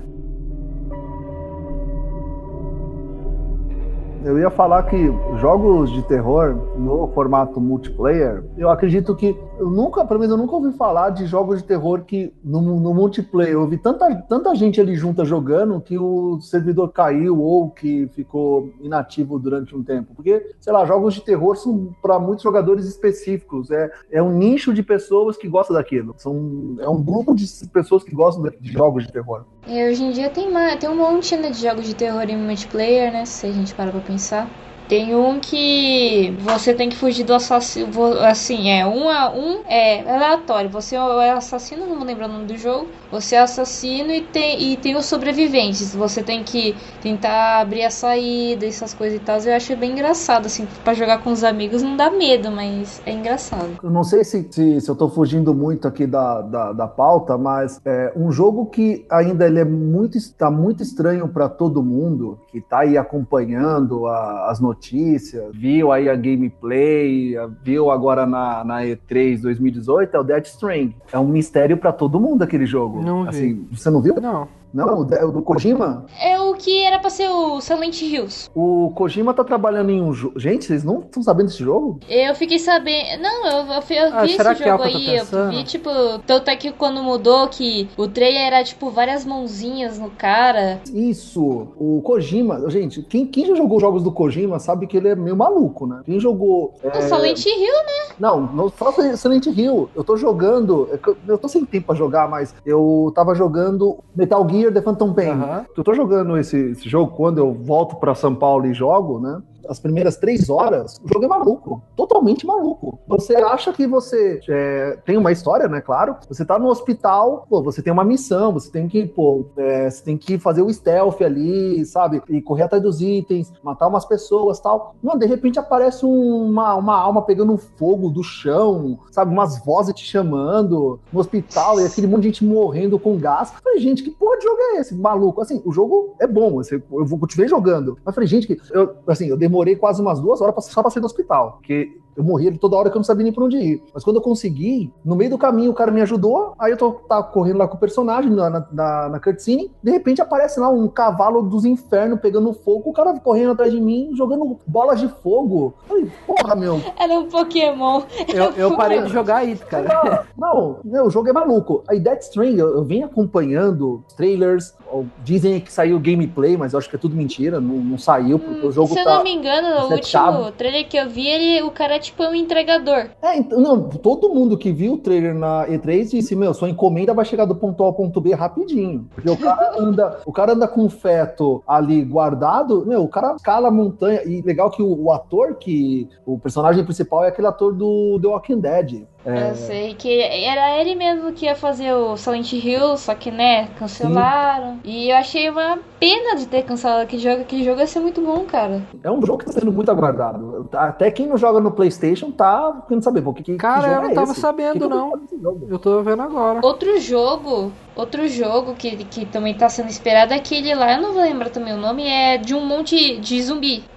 Eu ia falar que jogos de terror no formato multiplayer, eu acredito que eu nunca, pelo menos eu nunca ouvi falar de jogos de terror que no, no multiplayer eu vi tanta, tanta gente ali junta jogando que o servidor caiu ou que ficou inativo durante um tempo. Porque, sei lá, jogos de terror são para muitos jogadores específicos. É, é um nicho de pessoas que gostam daquilo. São, é um grupo de pessoas que gostam de jogos de terror. E hoje em dia tem, uma, tem um monte, né, de jogos de terror em multiplayer, né? Se a gente parar pra pensar. Tem um que você tem que fugir do assassino. Assim, é um a um, é aleatório. Você é assassino, não vou lembrar o nome do jogo. Você é assassino e tem, e tem os sobreviventes. Você tem que tentar abrir a saída, essas coisas e tal. Eu acho bem engraçado, assim, pra jogar com os amigos não dá medo, mas é engraçado. Eu não sei se, se, se eu tô fugindo muito aqui da, da, da pauta, mas é um jogo que ainda ele é muito, tá muito estranho pra todo mundo, que tá aí acompanhando a, as notícias, viu aí a gameplay, viu agora na, na E três dois mil e dezoito, é o Death Stranding. É um mistério pra todo mundo aquele jogo. Não vi. Assim, você não viu? Não. Não, o do Kojima? É o que era pra ser o Silent Hills. O Kojima tá trabalhando em um jogo... Gente, vocês não estão sabendo desse jogo? Eu fiquei sabendo... Não, eu, eu, eu Ah, vi será esse que é o jogo que eu tô aí. Eu pensando? vi, tipo... Tanto é que quando mudou, que o trailer era, tipo, várias mãozinhas no cara. Isso, o Kojima... Gente, quem, quem já jogou jogos do Kojima sabe que ele é meio maluco, né? Quem jogou... O Silent Hill, né? Não, não só Silent Hill. Eu tô jogando... Eu tô sem tempo pra jogar, mas eu tava jogando Metal Gear The Phantom Pain. Uhum. Eu tô jogando esse, esse jogo quando eu volto pra São Paulo e jogo, né? As primeiras três horas, o jogo é maluco. Totalmente maluco. Você acha que você é, tem uma história, né? Claro. Você tá no hospital, pô, você tem uma missão, você tem que, pô, é, você tem que fazer o stealth ali, sabe? E correr atrás dos itens, matar umas pessoas e tal. Mano, de repente aparece uma, uma alma pegando fogo do chão, sabe? Umas vozes te chamando no hospital e aquele monte de gente morrendo com gás. Eu falei, gente, que porra de jogo é esse? Maluco. Assim, o jogo é bom, assim, eu vou te ver jogando. Mas eu falei, gente, que eu, assim, eu demorei quase umas duas horas pra, só pra sair do hospital, porque eu morria toda hora que eu não sabia nem pra onde ir. Mas quando eu consegui, no meio do caminho o cara me ajudou, aí eu tô tá, correndo lá com o personagem na, na, na cutscene, de repente aparece lá um cavalo dos infernos pegando fogo, o cara correndo atrás de mim, jogando bolas de fogo. Eu falei, porra, meu. Era um Pokémon. Eu, eu parei de jogar isso, cara. Não, não, o jogo é maluco. Aí Death Stranding, eu, eu venho acompanhando trailers, dizem que saiu gameplay, mas eu acho que é tudo mentira, não, não saiu, porque hum, o jogo se tá... Se eu não me engano, o último trailer que eu vi, ele, o cara é tipo um entregador. É, então, não, todo mundo que viu o trailer na E três disse, meu, sua encomenda vai chegar do ponto A ao ponto B rapidinho. Porque o cara anda, o cara anda com o feto ali guardado, meu, o cara escala a montanha. E legal que o, o ator, que o personagem principal é aquele ator do The Walking Dead. É... Eu sei que era ele mesmo que ia fazer o Silent Hill, só que, né, cancelaram. Sim. E eu achei uma pena de ter cancelado aquele jogo. Aquele jogo ia ser muito bom, cara. É um jogo que tá sendo muito aguardado. Até quem não joga no PlayStation tá querendo saber, porque que, cara, que eu não é tava esse? sabendo, que não. Eu tô vendo agora. Outro jogo, outro jogo que, que também tá sendo esperado é aquele lá, eu não vou lembrar também o nome, é de um monte de zumbi.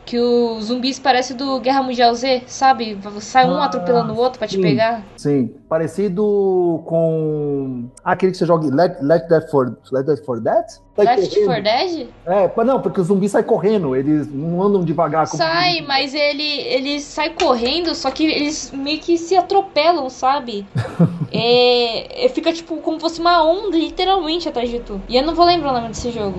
que os zumbis parecem do Guerra Mundial Z, sabe? Sai um Ah, atropelando o outro pra te sim. pegar. Sim, parecido com aquele que você joga Let, Let That For Let That For Dead? Left four Dead? É, não, porque os zumbis saem correndo, eles não andam devagar. Como sai, mas ele, ele sai correndo, só que eles meio que se atropelam, sabe? é, é, fica tipo como se fosse uma onda, literalmente, atrás de tu. E eu não vou lembrar o nome desse jogo.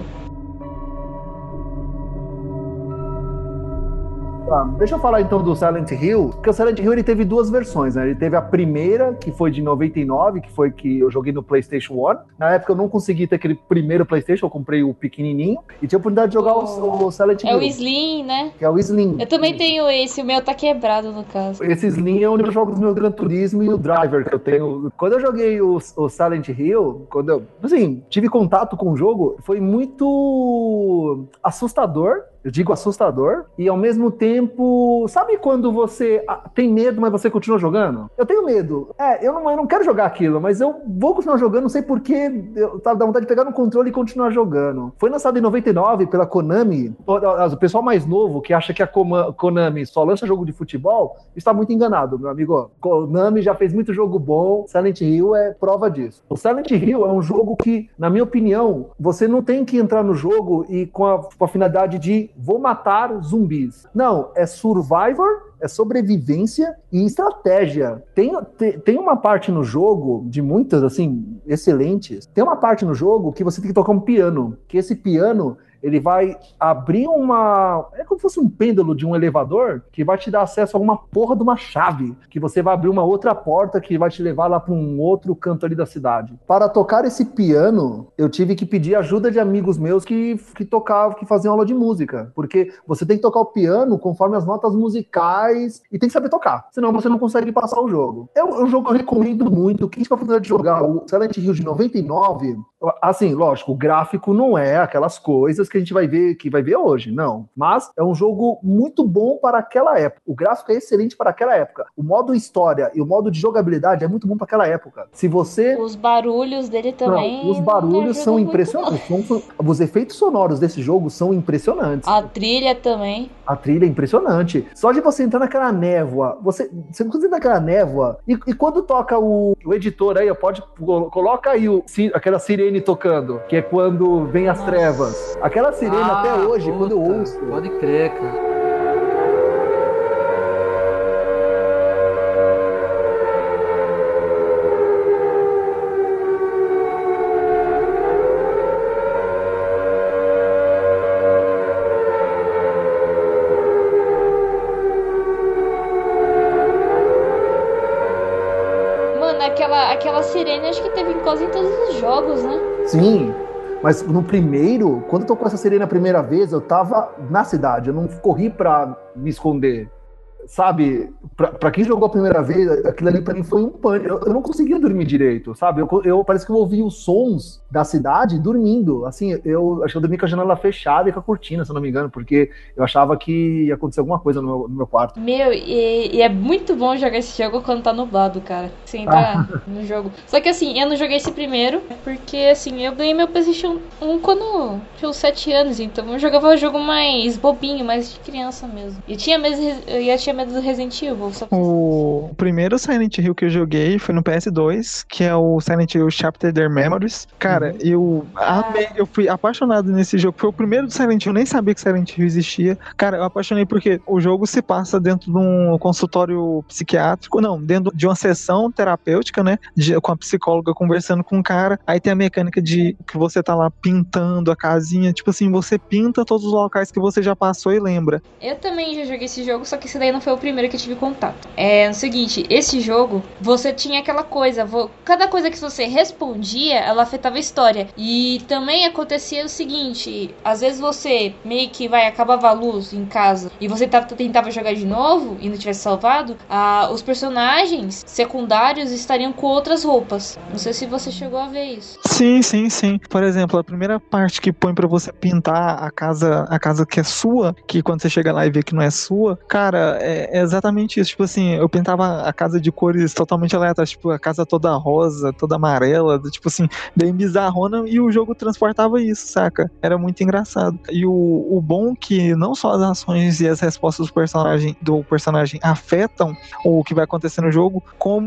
Tá, deixa eu falar então do Silent Hill, porque o Silent Hill ele teve duas versões, né? Ele teve a primeira, que foi de noventa e nove, que foi que eu joguei no PlayStation um. Na época eu não consegui ter aquele primeiro PlayStation, eu comprei o pequenininho e tinha a oportunidade de jogar oh, o, o Silent Hill. É o Slim, né? Que é o Slim. Eu também tenho esse, o meu tá quebrado no caso. Esse Slim é onde eu jogo os meus Gran Turismo e o Driver que eu tenho. Quando eu joguei o, o Silent Hill, quando eu, assim, tive contato com o jogo, foi muito assustador. Eu digo assustador, e ao mesmo tempo, sabe quando você tem medo, mas você continua jogando? Eu tenho medo. É, eu não, eu não quero jogar aquilo, mas eu vou continuar jogando, não sei porquê, eu tava dando vontade de pegar no controle e continuar jogando. Foi lançado em noventa e nove pela Konami. O pessoal mais novo que acha que a Konami só lança jogo de futebol, está muito enganado, meu amigo. Konami já fez muito jogo bom, Silent Hill é prova disso. O Silent Hill é um jogo que, na minha opinião, você não tem que entrar no jogo e com a, com a finalidade de vou matar zumbis. Não, é Survivor, é sobrevivência e estratégia. Tem, tem, tem uma parte no jogo, de muitas, assim, excelentes, tem uma parte no jogo que você tem que tocar um piano, que esse piano ele vai abrir uma... É como se fosse um pêndulo de um elevador que vai te dar acesso a uma porra de uma chave, que você vai abrir uma outra porta que vai te levar lá para um outro canto ali da cidade. Para tocar esse piano, eu tive que pedir ajuda de amigos meus que, que tocavam, que faziam aula de música, porque você tem que tocar o piano conforme as notas musicais e tem que saber tocar, senão você não consegue passar o jogo. É um jogo que eu recomendo muito. Quem tiver a oportunidade de jogar o Silent Hill de noventa e nove, assim, lógico, o gráfico não é aquelas coisas que a gente vai ver, que vai ver hoje, não. Mas é um jogo muito bom para aquela época. O gráfico é excelente para aquela época. O modo história e o modo de jogabilidade é muito bom para aquela época. Se você... Os barulhos dele também... Não, os barulhos são impressionantes. São, os efeitos sonoros desse jogo são impressionantes. A trilha também. A trilha é impressionante. Só de você entrar naquela névoa, você, você não consegue naquela névoa, e, e quando toca o, o editor aí, pode, coloca aí o, aquela sirene tocando, que é quando vem as Nossa. trevas. Aquela sirene ah, até hoje, puta, quando eu ouço... Pode crer, cara. Aquela, aquela sirene acho que teve quase em todos os jogos, né? Sim, mas no primeiro, quando tocou essa sirene a primeira vez, eu tava na cidade, eu não corri pra me esconder. Sabe, pra, pra quem jogou a primeira vez, aquilo ali pra mim foi um pânico. Eu, eu não conseguia dormir direito, sabe? Eu, eu parece que eu ouvi os sons da cidade dormindo. Assim, eu acho que eu dormi com a janela fechada e com a cortina, se eu não me engano, porque eu achava que ia acontecer alguma coisa no meu, no meu quarto. Meu, e, e é muito bom jogar esse jogo quando tá nublado, cara. Você entra ah. no jogo. Só que assim, eu não joguei esse primeiro, porque assim, eu ganhei meu PlayStation um quando tinha uns sete anos, então eu jogava o jogo mais bobinho, mais de criança mesmo. E tinha medo, eu tinha medo do Resident Evil. Só o primeiro Silent Hill que eu joguei foi no P S dois, que é o Silent Hill Chapter Their Memories. Cara, uhum. eu amei, eu fui apaixonado nesse jogo. Foi o primeiro do Silent Hill, eu nem sabia que Silent Hill existia. Cara, eu apaixonei porque o jogo se passa dentro de um consultório psiquiátrico, não, dentro de uma sessão terapêutica, né, de, com a psicóloga conversando com o cara. Aí tem a mecânica de que você tá lá pintando a casinha, tipo assim, você pinta todos os locais que você já passou e lembra. Eu também já joguei esse jogo, só que esse daí não foi o primeiro que eu tive contato. É o seguinte, esse jogo, você tinha aquela coisa, vo... cada coisa que você respondia, ela afetava a história. E também acontecia o seguinte, às vezes você meio que vai, acabava a luz em casa, e você tava, tentava jogar de novo, e não tivesse salvado, ah, os personagens secundários estariam com outras roupas. Não sei se você chegou a ver isso. Sim, sim, sim. Por exemplo, a primeira parte que põe pra você pintar a casa, a casa que é sua, que quando você chega lá e vê que não é sua, cara, é é, é exatamente isso. Tipo assim, eu pintava a casa de cores totalmente aleatórias, tipo, a casa toda rosa, toda amarela, tipo assim, bem bizarrona, e o jogo transportava isso, saca? Era muito engraçado. E o, o bom que não só as ações e as respostas do personagem, do personagem afetam o que vai acontecer no jogo,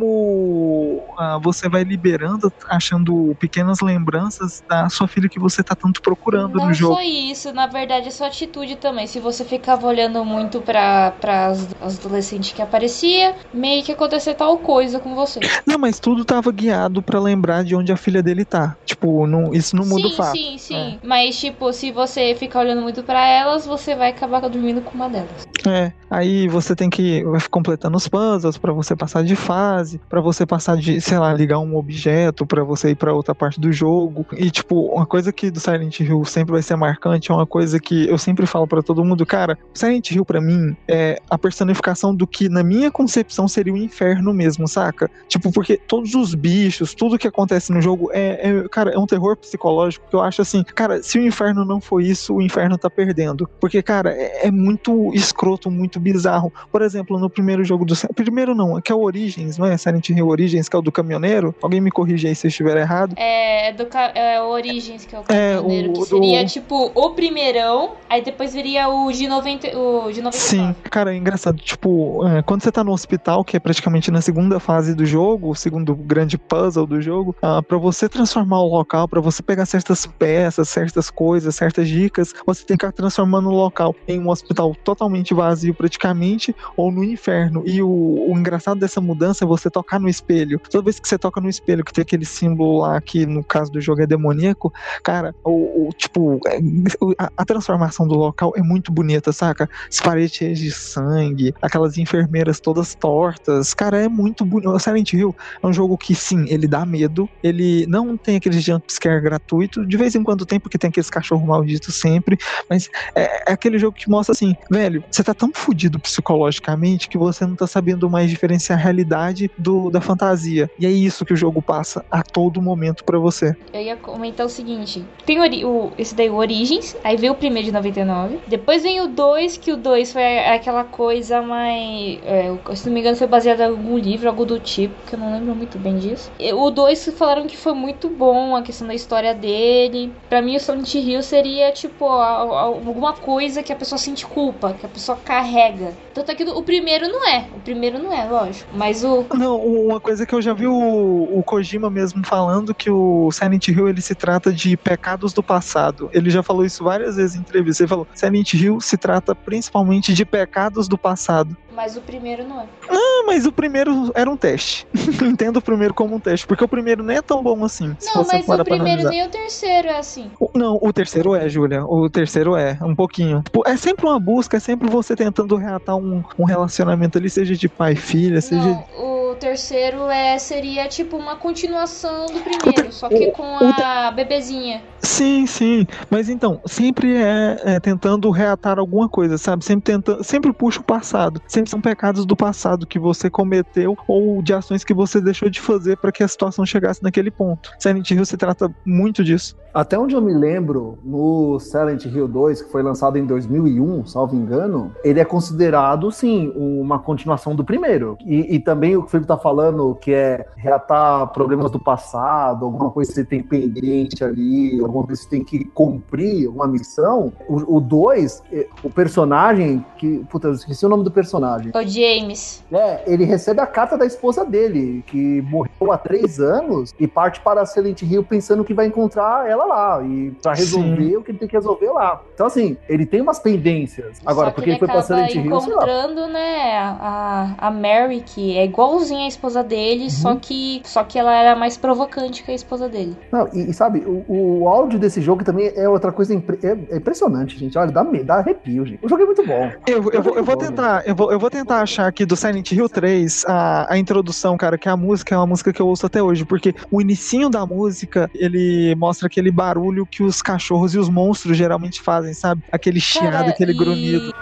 como ah, você vai liberando, achando pequenas lembranças da sua filha que você tá tanto procurando não no jogo. Não só isso, na verdade é sua atitude também. Se você ficava olhando muito pra, pra as, as adolescentes que aparecia, meio que acontecer tal coisa com você. Não, mas tudo tava guiado pra lembrar de onde a filha dele tá. Tipo, não, isso não muda sim, o fato. Sim, sim, sim. É. Mas, tipo, se você ficar olhando muito pra elas, você vai acabar dormindo com uma delas. É, aí você tem que vai completando os puzzles pra você passar de fase, pra você passar de, sei lá, ligar um objeto, pra você ir pra outra parte do jogo. E, tipo, uma coisa que do Silent Hill sempre vai ser marcante, é uma coisa que eu sempre falo pra todo mundo, cara, Silent Hill pra mim é a personificação do que na minha concepção seria o inferno mesmo, saca? Tipo, porque todos os bichos, tudo que acontece no jogo é, é cara, é um terror psicológico que eu acho assim, cara, se o inferno não for isso, o inferno tá perdendo. Porque, cara, é, é muito escroto, muito bizarro. Por exemplo, no primeiro jogo do... Primeiro não, que é o Origins, não é? Silent Hill Origins, que é o do caminhoneiro. Alguém me corrige aí se eu estiver errado. É, do, é o Origins, que é o caminhoneiro, é, o, que seria, do... tipo, o primeirão, aí depois viria o de noventa, o de noventa e nove. Sim, cara, é engraçado. Tipo, é, quando você tá no hospital, que é praticamente na segunda fase do jogo, o segundo grande puzzle do jogo, ah, pra você transformar o local, pra você pegar certas peças, certas coisas, certas dicas, você tem que ficar transformando o local em um hospital totalmente vazio praticamente, ou no inferno. E o, o engraçado dessa mudança é você tocar no espelho. Toda vez que você toca no espelho, que tem aquele símbolo lá, que no caso do jogo é demoníaco, cara, o, o tipo, a, a transformação do local é muito bonita, saca? As paredes cheias de sangue, aquelas enfermeiras todas tortas, cara, é muito bonito. Silent Hill é um jogo que, sim, ele dá medo, ele não tem aquele jumpscare gratuito, de vez em quando tem, porque tem aqueles cachorros malditos sempre, mas é, é aquele jogo que mostra assim, velho, você tá tão fudido psicologicamente que você não tá sabendo mais diferenciar a realidade do, da fantasia, e é isso que o jogo passa a todo momento pra você. Eu ia comentar o seguinte, tem o, o, esse daí, o Origins, aí veio o primeiro de noventa e nove, depois vem o dois, que o dois foi aquela coisa mais, é, se não me engano foi baseado em algum livro, algo do tipo, que eu não lembro muito bem disso. O dois falaram que foi muito bom, a questão da história dele. Pra mim o Silent Hill seria tipo a, a, alguma coisa que a pessoa sente culpa, que a pessoa carrega. Tanto é que o primeiro não é, o primeiro não é, lógico, mas o... Não, uma coisa que eu já vi o, o Kojima mesmo falando, que o Silent Hill ele se trata de pecados do passado. Ele já falou isso várias vezes em entrevista. Ele falou, Silent Hill se trata principalmente de pecados do passado. Mas o primeiro não é. Ah, mas o primeiro era um teste. Entendo o primeiro como um teste, porque o primeiro nem é tão bom assim. Não, mas o primeiro nem o terceiro é assim. O, não, o terceiro é, Júlia. O terceiro é, um pouquinho. É sempre uma busca, é sempre você tentando reatar um, um relacionamento ali, seja de pai e filha, seja... Não, o terceiro é, seria tipo uma continuação do primeiro, ter... só que com a bebezinha. Sim, sim. Mas então, sempre é, é tentando reatar alguma coisa, sabe? Sempre tentando, sempre puxa o passado. Sempre são pecados do passado que você cometeu ou de ações que você deixou de fazer para que a situação chegasse naquele ponto. Silent Hill se trata muito disso. Até onde eu me lembro, no Silent Hill dois, que foi lançado em dois mil e um, salvo engano, ele é considerado, sim, uma continuação do primeiro. E, e também o que o Felipe tá falando, que é reatar problemas do passado, alguma coisa que você tem pendente ali, alguma coisa que você tem que cumprir, uma missão. O dois, o personagem, que, puta, eu esqueci o nome do personagem. O James. É, ele recebe a carta da esposa dele, que morreu há três anos, e parte para Silent Hill pensando que vai encontrar ela lá, e pra resolver Sim. o que ele tem que resolver lá. Então, assim, ele tem umas pendências. Agora, porque ele, ele foi pra Silent Hill, encontrando, né, a, a Mary, que é igualzinha à esposa dele, uhum. só, que, só que ela era mais provocante que a esposa dele. Não, e, e sabe, o, o áudio desse jogo também é outra coisa impre, é, é impressionante, gente. Olha, dá, dá arrepio, gente. O jogo é muito bom. Eu, eu, vou, eu, vou tentar, eu, vou, eu vou tentar achar aqui do Silent Hill três a, a introdução, cara, que a música é uma música que eu ouço até hoje, porque o inicinho da música, ele mostra aquele barulho que os cachorros e os monstros geralmente fazem, sabe? Aquele chiado, cara, aquele e... grunhido.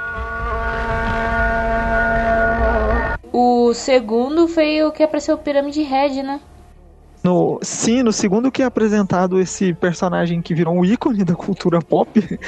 O segundo foi o que apareceu o Pyramid Head, né? No, sim, no segundo que é apresentado esse personagem que virou um ícone da cultura pop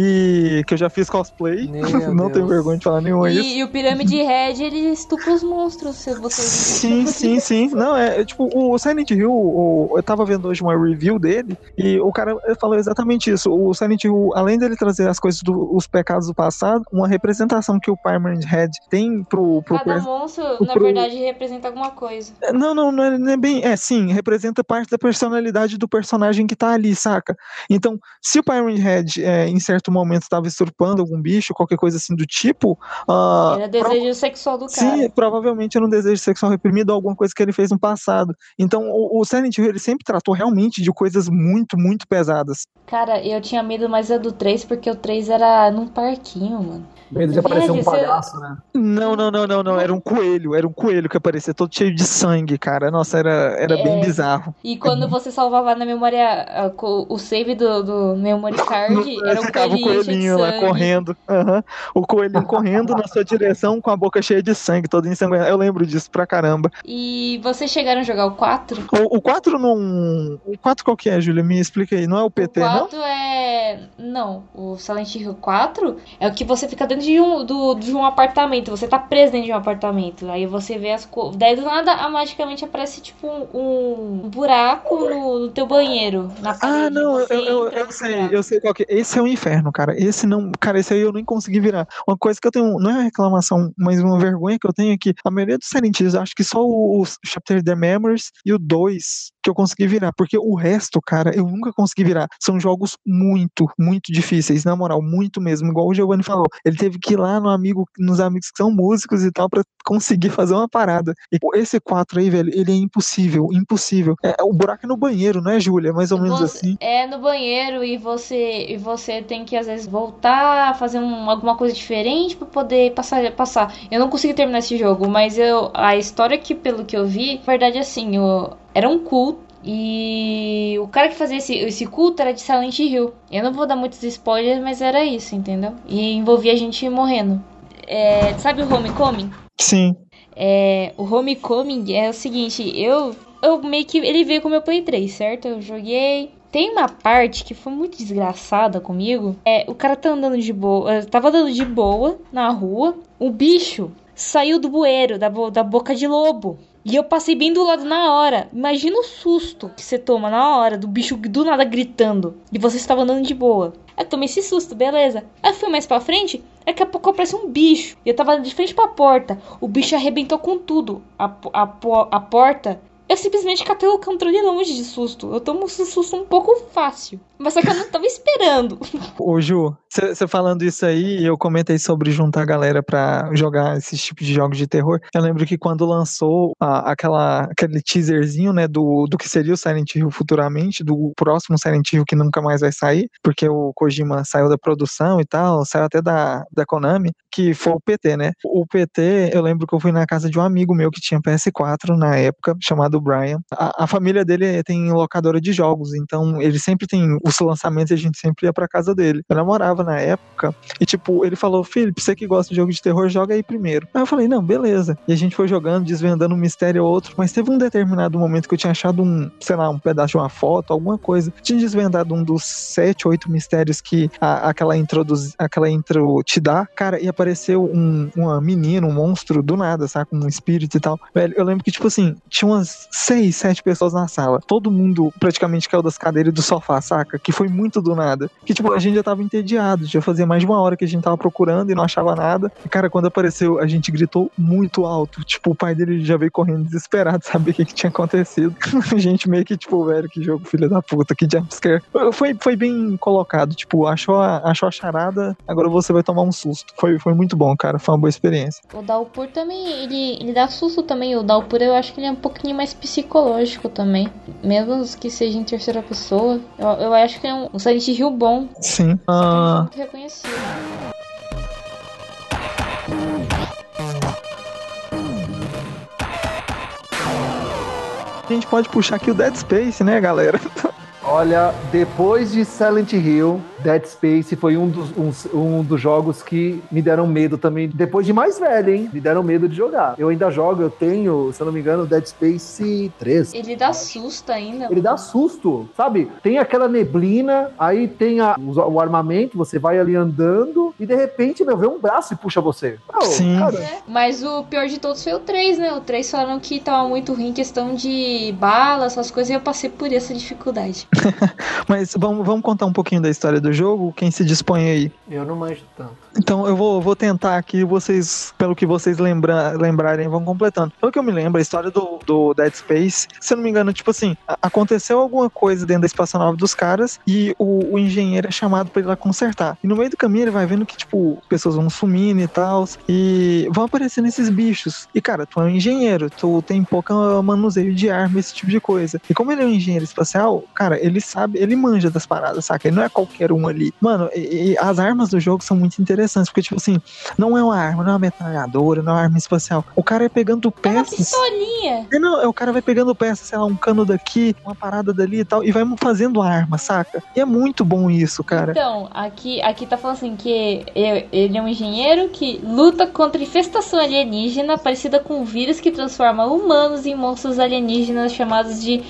e que eu já fiz cosplay. Meu Não Deus. tenho vergonha de falar nenhuma isso. E, e o Pirâmide Red, ele estupra os monstros, se vocês Sim, sim, sim. Não, é, é tipo, o Silent Hill, o, eu tava vendo hoje uma review dele e o cara falou exatamente isso. O Silent Hill, além dele trazer as coisas dos pecados do passado, uma representação que o Pyramid Head tem pro... pro Cada per- monstro, pro- na verdade, representa alguma coisa. Não, não, não é, não é bem... É, sim, representa parte da personalidade do personagem que tá ali, saca? Então, se o Pyramid Head, é, em certo momento, estava extirpando algum bicho, qualquer coisa assim do tipo... Uh, Era desejo pro... sexual do cara. Sim, provavelmente era um desejo sexual reprimido ou alguma coisa que ele fez no passado. Então, o, o Silent Hill, ele sempre tratou realmente de coisas muito, muito pesadas. Cara, eu tinha medo mais é do três, porque o três era num parquinho, mano. Medo de aparecer um Velho, palhaço, né? Não, não, não, não, não. Era um coelho. Era um coelho que aparecia todo cheio de sangue, cara. Nossa, era, era É. bem bizarro. E quando você salvava na memória uh, co- o save do, do memory card, era um Ficava o coelhinho, cheio de coelhinho lá sangue. correndo. Aham. O coelhinho correndo na sua direção com a boca cheia de sangue, todo ensanguentado. Eu lembro disso pra caramba. E vocês chegaram a jogar o quatro? O, o quatro não... O quatro qual que é, Júlia? Me explica aí. Não é o P T, o não? quatro é... Não, o Silent Hill quatro é o que você fica dentro de um, do, de um apartamento. Você tá preso dentro de um apartamento. Aí você vê as coisas. Daí do nada, ah, magicamente aparece tipo um, um buraco no, no teu banheiro. Na parede. Ah, não, eu, Você eu, entra eu nesse sei, buraco. eu sei qual que é. Esse é o inferno, cara. Esse não, cara, esse aí eu nem consegui virar. Uma coisa que eu tenho, não é uma reclamação, mas uma vergonha que eu tenho é que a maioria dos Silent Hills, acho que só o, o Chapter The Memories e o dois que eu consegui virar, porque o resto, cara, eu nunca consegui virar. São jogos muito, muito difíceis, na moral, muito mesmo. Igual o Giovanni falou, ele teve que ir lá no amigo, nos amigos que são músicos e tal, pra conseguir fazer uma parada. E esse quatro aí, velho, ele é impossível, impossível. É, o buraco é no banheiro, não é, Júlia? Mais ou menos Você- assim. É no banheiro e você e você tem que às vezes voltar, fazer um- alguma coisa diferente pra poder passar, passar. Eu não consegui terminar esse jogo, mas eu a história que pelo que eu vi, na verdade assim, o- era um culto e o cara que fazia esse, esse culto era de Silent Hill. Eu não vou dar muitos spoilers, mas era isso, entendeu? E envolvia a gente morrendo. É, sabe o Homecoming? Sim. É, o Homecoming é o seguinte, eu, eu meio que, ele veio com o meu Play três, certo? Eu joguei. Tem uma parte que foi muito desgraçada comigo. É, o cara tá andando de boa, eh, tava andando de boa na rua, o bicho saiu do bueiro, da, bo- da boca de lobo. E eu passei bem do lado na hora. Imagina o susto que você toma na hora do bicho do nada gritando. E você estava andando de boa. Aí eu tomei esse susto, beleza. Aí fui mais pra frente, daqui a pouco aparece um bicho. E eu tava de frente pra porta. O bicho arrebentou com tudo. A, po- a, po- a porta. Eu simplesmente catei o controle longe de susto. Eu tomo um susto um pouco fácil. Mas só que eu não tava esperando. Ô Ju, você falando isso aí, eu comentei sobre juntar a galera pra jogar esses tipos de jogos de terror. Eu lembro que quando lançou a- aquela, aquele teaserzinho, né, do, do que seria o Silent Hill futuramente, do próximo Silent Hill que nunca mais vai sair, porque o Kojima saiu da produção e tal, saiu até da, da Konami, que foi o P T, né? O P T, eu lembro que eu fui na casa de um amigo meu que tinha P S quatro na época, chamado Brian. A, a família dele tem locadora de jogos, então ele sempre tem os lançamentos e a gente sempre ia pra casa dele. Eu namorava na época e, tipo, ele falou: Felipe, você que gosta de jogo de terror, joga aí primeiro. Aí eu falei: não, beleza. E a gente foi jogando, desvendando um mistério ou outro, mas teve um determinado momento que eu tinha achado um, sei lá, um pedaço de uma foto, alguma coisa. Tinha desvendado um dos sete, oito mistérios que a, aquela, introduz, aquela intro te dá, cara, e apareceu um uma menina, um monstro do nada, saca? Um espírito e tal. Velho, eu lembro que, tipo assim, tinha umas seis, sete pessoas na sala. Todo mundo praticamente caiu das cadeiras e do sofá, saca? Que foi muito do nada. Que, tipo, a gente já tava entediado. Já fazia mais de uma hora que a gente tava procurando e não achava nada. E, cara, quando apareceu, a gente gritou muito alto. Tipo, o pai dele já veio correndo desesperado, saber o que, que tinha acontecido. A gente meio que, tipo, velho, que jogo filho da puta, que jumpscare. Foi, foi bem colocado. Tipo, achou a, achou a charada, agora você vai tomar um susto. Foi, foi muito bom, cara. Foi uma boa experiência. O Downpour também, ele, ele dá susto também. O Downpour eu acho que ele é um pouquinho mais psicológico também. Mesmo que seja em terceira pessoa. Eu, eu acho que é um, um Silent Hill bom. Sim. Só que ele é Ah, muito reconhecido. a gente pode puxar aqui o Dead Space, né, galera? Olha, depois de Silent Hill, Dead Space foi um dos, um, um dos jogos que me deram medo também, depois de mais velho, hein? Me deram medo de jogar. Eu ainda jogo, eu tenho, se eu não me engano, Dead Space três. Ele dá susto ainda. Ele dá susto, sabe? Tem aquela neblina, aí tem a, o armamento, você vai ali andando e de repente, meu, vê um braço e puxa você. Oh, Sim. Cara. É, mas o pior de todos foi o três, né? O três falaram que tava muito ruim em questão de bala, essas coisas, e eu passei por essa dificuldade. Mas vamos, vamos contar um pouquinho da história do jogo, quem se dispõe aí. Eu não manjo tanto. Então eu vou, vou tentar aqui, vocês, pelo que vocês lembra, lembrarem, vão completando. Pelo que eu me lembro, a história do, do Dead Space, se eu não me engano, tipo assim, a, aconteceu alguma coisa dentro da espaçonave dos caras e o, o engenheiro é chamado pra ir lá consertar. E no meio do caminho ele vai vendo que, tipo, pessoas vão sumindo e tal, e vão aparecendo esses bichos. E, cara, tu é um engenheiro, tu tem pouca manuseio de arma, esse tipo de coisa. E como ele é um engenheiro espacial, cara, ele sabe, ele manja das paradas, saca? Ele não é qualquer um ali. Mano, e, e as armas do jogo são muito interessantes, porque, tipo assim, não é uma arma, não é uma metralhadora, não é uma arma espacial. O cara é pegando peças. É uma pistolinha. É, não, é, o cara vai pegando peças, sei lá, um cano daqui, uma parada dali e tal, e vai fazendo a arma, saca? E é muito bom isso, cara. Então, aqui, aqui tá falando assim, que ele é um engenheiro que luta contra infestação alienígena parecida com um vírus que transforma humanos em monstros alienígenas chamados de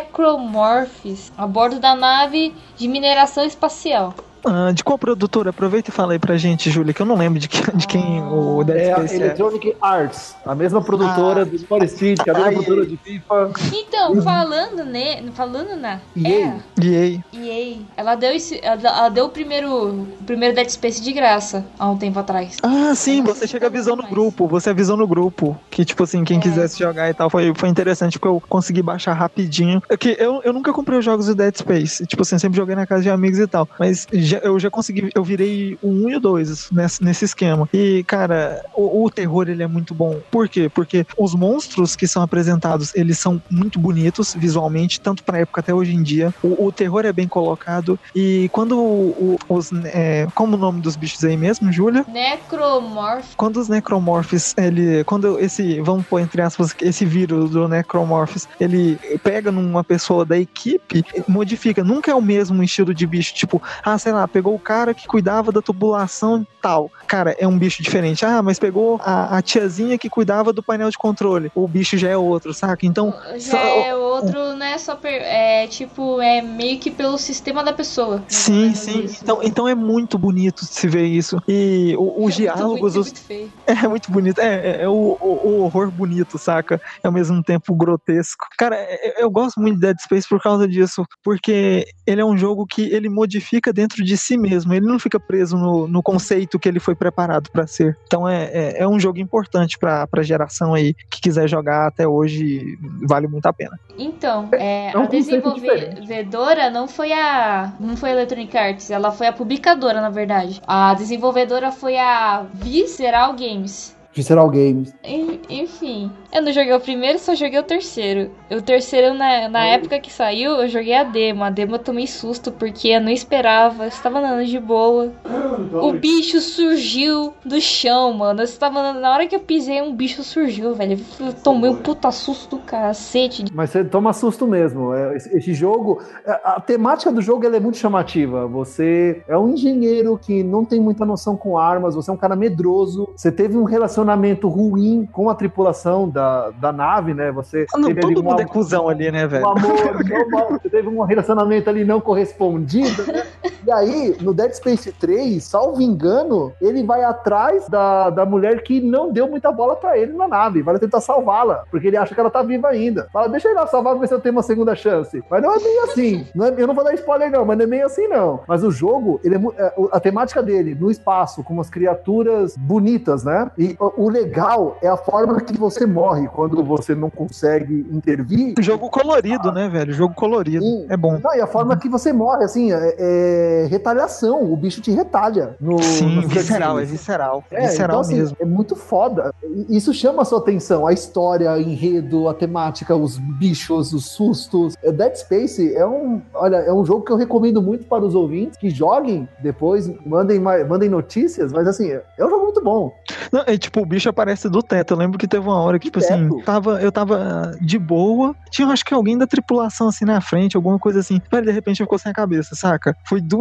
necromorphs a bordo da nave de mineração espacial. Ah, de qual produtora? Aproveita e fala aí pra gente, Júlia, que eu não lembro de, que, de quem o Dead É a Space é. Electronic Arts, a mesma produtora Ah. do Sport City, a mesma Ai, produtora de FIFA. Então, falando, né, falando na E A. E A. E A, ela deu, esse, ela, ela deu o primeiro, o primeiro Dead Space de graça há um tempo atrás. Ah, sim, Eu não você sei chega se tá avisou no mais. grupo, você avisou no grupo, que tipo assim, quem É. quisesse jogar e tal, foi, foi interessante, porque eu consegui baixar rapidinho. É que eu, eu nunca comprei os jogos do Dead Space, tipo assim, sempre joguei na casa de amigos e tal, mas já, eu já consegui, eu virei o um e o dois nesse, nesse esquema. E, cara, o, o terror, ele é muito bom. Por quê? Porque os monstros que são apresentados, eles são muito bonitos visualmente, tanto pra época até hoje em dia. O, o terror é bem colocado, e quando o, o, os, é, como o nome dos bichos aí mesmo, Júlia? Necromorph. Quando os necromorphs, ele, quando esse, vamos pôr entre aspas, esse vírus do necromorphs, ele pega numa pessoa da equipe, modifica, nunca é o mesmo estilo de bicho, tipo, ah, sei lá, pegou o cara que cuidava da tubulação tal, cara, é um bicho diferente, ah, mas pegou a, a tiazinha que cuidava do painel de controle, o bicho já é outro, saca? Então, Já só- é outro, né, só per, é tipo, é meio que pelo sistema da pessoa. sim, Mais ou sim, menos isso. então, então é muito bonito de se ver isso, e o- os É muito diálogos, bonito e os, muito feio. é muito bonito, é, é, é o, o- o horror bonito, saca? É ao mesmo tempo grotesco. Cara, é- eu gosto muito de Dead Space por causa disso, porque ele é um jogo que ele modifica dentro de si mesmo, ele não fica preso no, no conceito que ele foi preparado pra ser. Então é, é, é um jogo importante pra, pra geração aí que quiser jogar até hoje, vale muito a pena. Então, é, É um a conceito desenvolvedora não foi a não foi a Electronic Arts, ela foi a publicadora, na verdade. A desenvolvedora foi a Visceral Games. Visceral Games. En- Enfim, eu não joguei o primeiro, só joguei o terceiro. O terceiro, na, na época que saiu, eu joguei a demo. A demo eu tomei susto, porque eu não esperava. Eu estava andando de boa. O bicho surgiu do chão, mano. Eu estava andando, na hora que eu pisei, um bicho surgiu, velho. Eu tomei um puta susto do cacete. Mas você toma susto mesmo. É, Esse, esse jogo, a, a temática do jogo ela é muito chamativa. Você é um engenheiro que não tem muita noção com armas, você é um cara medroso, você teve um relacionamento ruim com a tripulação da, da nave, né? Você Não, teve ali todo um mundo é am- cuzão ali, né, um velho? amor, normal, você teve um relacionamento ali não correspondido, né? E aí, no Dead Space três, salvo engano, ele vai atrás da, da mulher que não deu muita bola pra ele na nave, vai tentar salvá-la, porque ele acha que ela tá viva ainda. Fala, deixa ele lá salvar, ver se eu tenho uma segunda chance. Mas não é bem assim. Não é- eu não vou dar spoiler não, mas não é bem assim não. Mas o jogo, ele é mu- é, o- a temática dele, no espaço, com umas criaturas bonitas, né? E o, o legal é a forma que você morre quando você não consegue intervir. Jogo colorido, né, velho? Jogo colorido. Sim. É bom. Não, e a forma que você morre, assim, é, é retaliação. O bicho te retalha. No, Sim, nos visceral, é cutscenes. visceral. É, visceral então, assim, mesmo. é muito foda. E isso chama a sua atenção. A história, o enredo, a temática, os bichos, os sustos. É, Dead Space é um, olha, é um jogo que eu recomendo muito para os ouvintes que joguem depois, mandem, mais- mandem notícias, mas assim, é um jogo muito bom. Não, é, tipo, o bicho aparece do teto. Eu lembro que teve uma hora que, tipo Do assim, teto? tava, eu tava de boa. Tinha, acho que alguém da tripulação assim na frente, alguma coisa assim. Mas de repente ficou sem a cabeça, saca? Foi do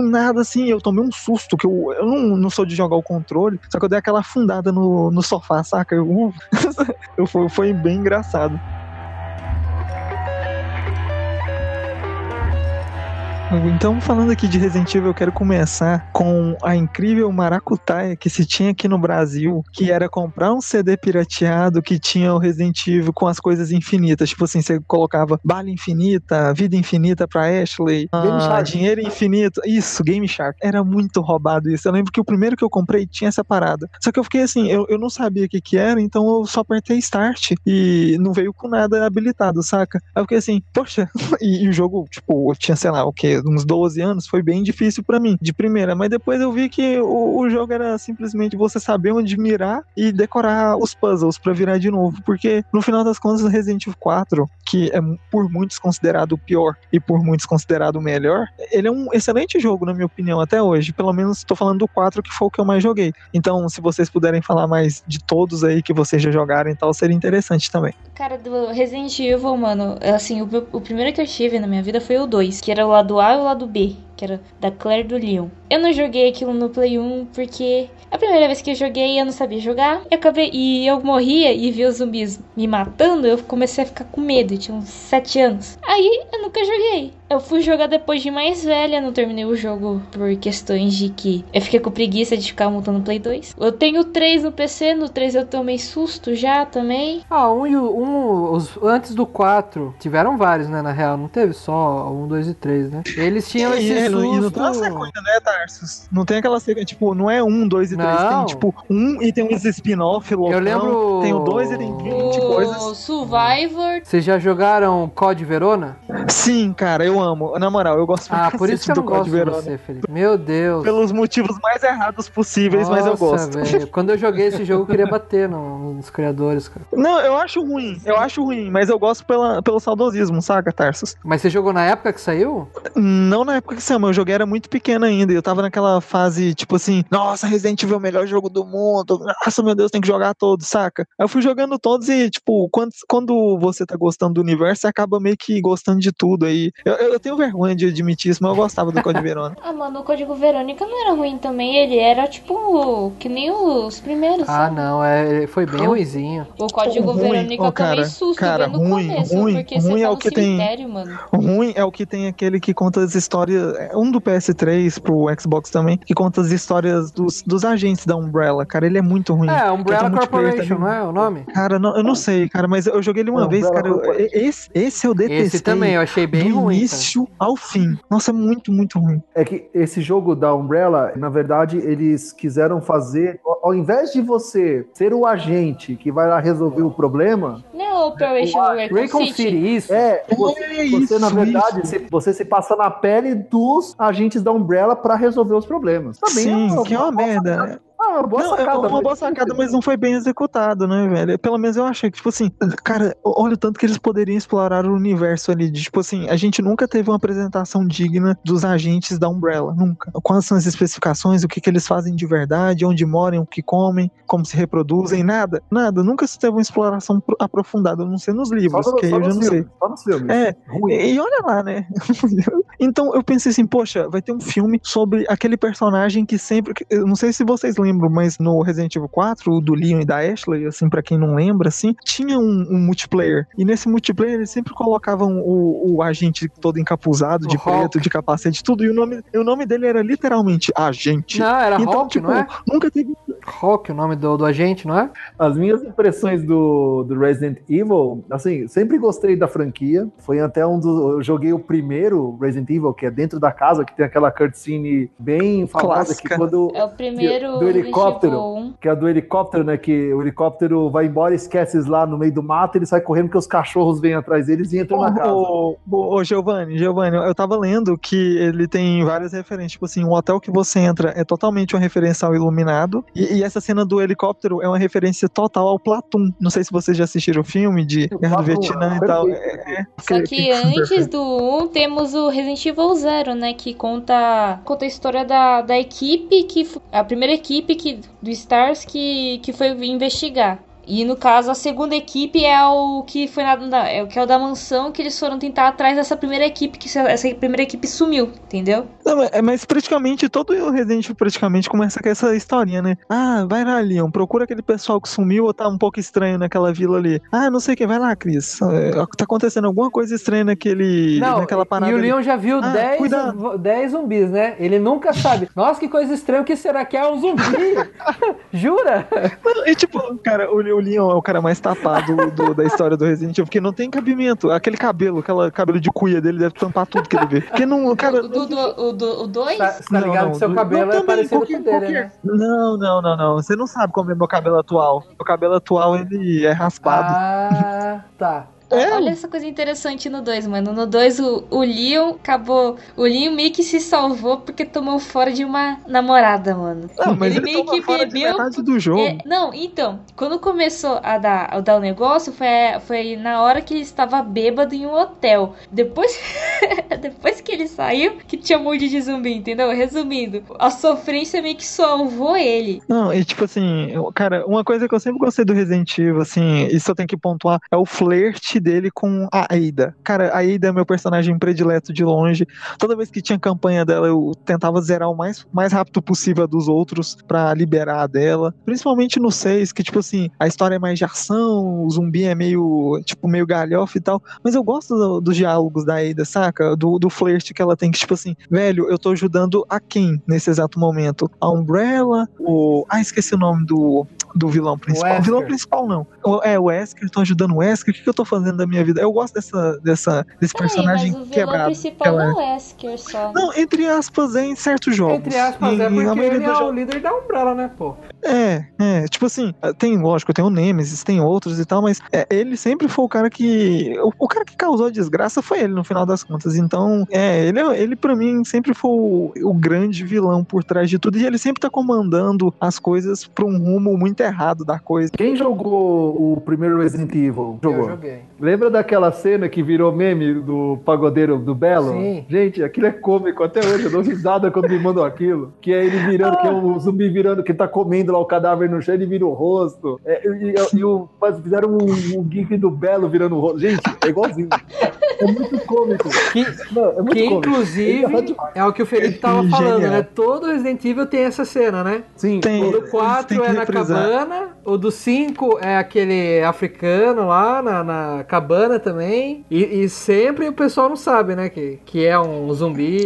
nada, assim, eu tomei um susto, que eu, eu não, não sou de jogar o controle, só que eu dei aquela afundada no, no sofá, saca? Eu, uh, eu, foi, foi bem engraçado. Então, falando aqui de Resident Evil, eu quero começar com a incrível maracutaia que se tinha aqui no Brasil, que era comprar um C D pirateado que tinha o Resident Evil com as coisas infinitas. Tipo assim, você colocava bala infinita, vida infinita pra Ashley, ah, dinheiro infinito. Isso, Game Shark. Era muito roubado isso. Eu lembro que o primeiro que eu comprei tinha essa parada. Só que eu fiquei assim, eu, eu não sabia o que que era, então eu só apertei Start e não veio com nada habilitado, saca? Aí eu fiquei assim, poxa, e, e o jogo, tipo, eu tinha, sei lá, o quê? Uns doze anos, foi bem difícil pra mim, de primeira, mas depois eu vi que o, o jogo era simplesmente você saber onde mirar e decorar os puzzles pra virar de novo, porque no final das contas o Resident Evil quatro, que é por muitos considerado o pior e por muitos considerado o melhor, ele é um excelente jogo na minha opinião até hoje, pelo menos tô falando do quatro, que foi o que eu mais joguei. Então, se vocês puderem falar mais de todos aí que vocês já jogaram e tal, seria interessante também. Cara, do Resident Evil, mano, assim, o, o primeiro que eu tive na minha vida foi o dois, que era o lado A e o lado B, que era da Claire e do Leon. Eu não joguei aquilo no Play um porque a primeira vez que eu joguei eu não sabia jogar. Eu acabei, e eu morria e via os zumbis me matando, eu comecei a ficar com medo, eu tinha uns sete anos. Aí eu nunca joguei. Eu fui jogar depois de mais velha, não terminei o jogo por questões de que eu fiquei com preguiça de ficar montando no Play dois. Eu tenho o três no P C, no três eu tomei susto já também. Ah, um e o um, os, antes do quatro, tiveram vários, né, na real, não teve só um, dois e três, né? Eles tinham esse é, susto... E não tem uma sequência, né, Tarsus? Não tem aquela sequência, tipo, não é um, dois e três, tem tipo um e tem uns spin-off loucão. Eu lembro... Tem o dois e tem vinte coisas. O Survivor. Vocês já jogaram Code Verona? Sim, cara, eu amo. Na moral, eu gosto Ah, por isso que eu não gosto de você, Felipe. Meu Deus. Pelos motivos mais errados possíveis, Nossa, mas eu gosto. Véio. Quando eu joguei esse jogo, eu queria bater no, nos criadores, cara. Não, eu acho ruim. Eu acho ruim, mas eu gosto pela, pelo saudosismo, saca, Tarsus? Mas você jogou na época que saiu? Não na época que saiu, mas eu joguei, era muito pequeno ainda. Eu tava naquela fase, tipo assim, nossa, Resident Evil é o melhor jogo do mundo. Nossa, meu Deus, tem que jogar todos, saca? Aí eu fui jogando todos e, tipo, quando, quando você tá gostando do universo, você acaba meio que gostando de tudo aí. Eu, eu tenho vergonha de admitir isso, mas eu gostava do Code Verona. Ah, mano, o Código Verônica não era ruim também. Ele era, tipo, que nem os primeiros. Ah, sabe? Não, é, foi bem ruizinho. O Código ruim, Verônica oh, eu tomei cara, susto cara, bem no ruim, começo, ruim, porque ruim você é tá o no que cemitério, tem, mano. Ruim é o que tem aquele que conta as histórias, um do P S três pro Xbox também, que conta as histórias dos, dos agentes da Umbrella, cara, ele é muito ruim. É, Umbrella Corporation, também. Não é o nome? Cara, não, eu não sei, cara, mas eu joguei ele uma é, vez, cara, eu, esse, esse eu detestei. Esse também, eu achei bem do ruim. Do início cara. Ao fim. Nossa, é muito, muito ruim. É que esse jogo da Umbrella, na verdade, eles quiseram fazer, ao invés de você ser o agente que vai lá resolver o problema... Não é o Operation Raccoon, Raccoon City. City, isso. É, você, é você isso, na verdade, isso. Você, você se passa na pele dos agentes da Umbrella pra resolver os problemas. Também Sim, é uma, que é uma merda, né? Ah, uma boa não, sacada. É uma boa sacada, mas não foi bem executado, né, velho? Pelo menos eu achei que, tipo assim, cara, olha o tanto que eles poderiam explorar o universo ali. De, tipo assim, a gente nunca teve uma apresentação digna dos agentes da Umbrella, nunca. Quais são as especificações, o que, que eles fazem de verdade, onde moram, o que comem, como se reproduzem, nada, nada. Nunca se teve uma exploração aprofundada, a não ser nos livros, no, que aí eu já não filmes, sei. Só nos filmes. É, e, e olha lá, né? Então eu pensei assim, poxa, vai ter um filme sobre aquele personagem que sempre, eu não sei se vocês lembram, mas no Resident Evil quatro, o do Leon e da Ashley, assim, pra quem não lembra, assim, tinha um, um multiplayer, e nesse multiplayer eles sempre colocavam o, o agente todo encapuzado, de o preto, Hawk. De capacete, tudo, e o nome, o nome dele era literalmente Agente. Não, era então, Hawk, tipo, não é? Nunca teve... Hawk, o nome do, do agente, não é? As minhas impressões do, do Resident Evil, assim, sempre gostei da franquia, foi até um dos... Eu joguei o primeiro Resident Evil, que é dentro da casa, que tem aquela cutscene bem famosa, Clássica. que quando... É o primeiro do helicóptero, um. que é do helicóptero, né, que o helicóptero vai embora, esquece lá no meio do mato, ele sai correndo porque os cachorros vêm atrás deles e entram Ô, na casa. ô, ô, ô, Giovanni, Giovanni, eu tava lendo que ele tem várias referências, tipo assim, o hotel que você entra é totalmente uma referência ao Iluminado, e, e essa cena do helicóptero é uma referência total ao Platoon. Não sei se vocês já assistiram o filme de Guerra do Vietnã e tal. É, é, Só que, que antes do um temos o Resident Evil Zero, né, que conta, conta a história da, da equipe, que a primeira equipe que, do Stars que, que foi investigar. E no caso, a segunda equipe é o que foi na, na, é o que é o da mansão, que eles foram tentar atrás dessa primeira equipe, que essa primeira equipe sumiu, entendeu? Não, mas, mas praticamente todo o Resident Evil praticamente começa com essa historinha, né? Ah, vai lá, Leon, procura aquele pessoal que sumiu ou tá um pouco estranho naquela vila ali. Ah, não sei o que, vai lá, Chris. Tá acontecendo alguma coisa estranha naquele, não, naquela parada. E o ali. Leon já viu ah, dez zumbis, né? Ele nunca sabe. Nossa, que coisa estranha, o que será que é um zumbi? Jura? Não, e tipo, cara, o, o Leon é o cara mais tapado do, da história do Resident Evil, porque não tem cabimento. Aquele cabelo, aquele cabelo de cuia dele deve tampar tudo que ele vê. Porque não, cara... O dois? Do, do, do tá, tá ligado não, que seu do, cabelo não, é parecido qualquer, com o dele, qualquer... né? Não, não, não, não. Você não sabe como é meu cabelo atual. Meu cabelo atual, ele é raspado. Ah, tá. É. Olha essa coisa interessante no dois, mano. No dois, o, o Leon acabou... O Leon meio que se salvou porque tomou fora de uma namorada, mano. Não, mas ele, ele meio que bebeu... do jogo. É, não, então, quando começou a dar, a dar o negócio, foi, foi na hora que ele estava bêbado em um hotel. Depois, depois que ele saiu, que tinha um monte de zumbi, entendeu? Resumindo, a sofrência meio que salvou ele. Não, e tipo assim, cara, uma coisa que eu sempre gostei do Resident Evil, assim, isso eu tenho que pontuar, é o flerte dele com a Ada. Cara, a Ada é meu personagem predileto de longe. Toda vez que tinha campanha dela, eu tentava zerar o mais, mais rápido possível a dos outros pra liberar a dela. Principalmente no seis, que tipo assim, a história é mais de ação, o zumbi é meio, tipo, meio galhofa e tal. Mas eu gosto do, dos diálogos da Ada, saca? Do, do flerte que ela tem, que tipo assim, velho, eu tô ajudando a quem nesse exato momento? A Umbrella? O... Ah, esqueci o nome do... do vilão principal. O vilão principal não. É, o Wesker, tô ajudando o Wesker. O que, que eu tô fazendo da minha vida? Eu gosto dessa, dessa, desse Peraí, personagem mas o vilão quebrado. principal ela... não é o Wesker só. Não, entre aspas, é em certos jogos. Entre aspas, em, é porque ele é o jogos... líder da Umbrella, né, pô? É, é, tipo assim, tem, lógico, tem o Nemesis, tem outros e tal, mas é, ele sempre foi o cara que... O, o cara que causou a desgraça foi ele, no final das contas. Então, é, ele, ele pra mim sempre foi o, o grande vilão por trás de tudo, e ele sempre tá comandando as coisas pra um rumo muito errado da coisa. Quem jogou o primeiro Resident Evil? Jogou? Eu joguei. Lembra daquela cena que virou meme do pagodeiro do Belo? Sim. Gente, aquilo é cômico até hoje. Eu dou risada quando me mandam aquilo. Que é ele virando, que é o zumbi virando, que tá comendo lá o cadáver no chão, ele vira o rosto. É, e, e, e o, fizeram um, um gif do Belo virando o rosto. Gente, é igualzinho. É muito cômico. Que, Não, é muito que cômico. inclusive, é o que o Felipe tava falando, né? Todo Resident Evil tem essa cena, né? Sim. Tem, O do quatro é na cabana, o do cinco é aquele africano lá na, na cabana também. E, e sempre o pessoal não sabe, né? Que, que é um zumbi.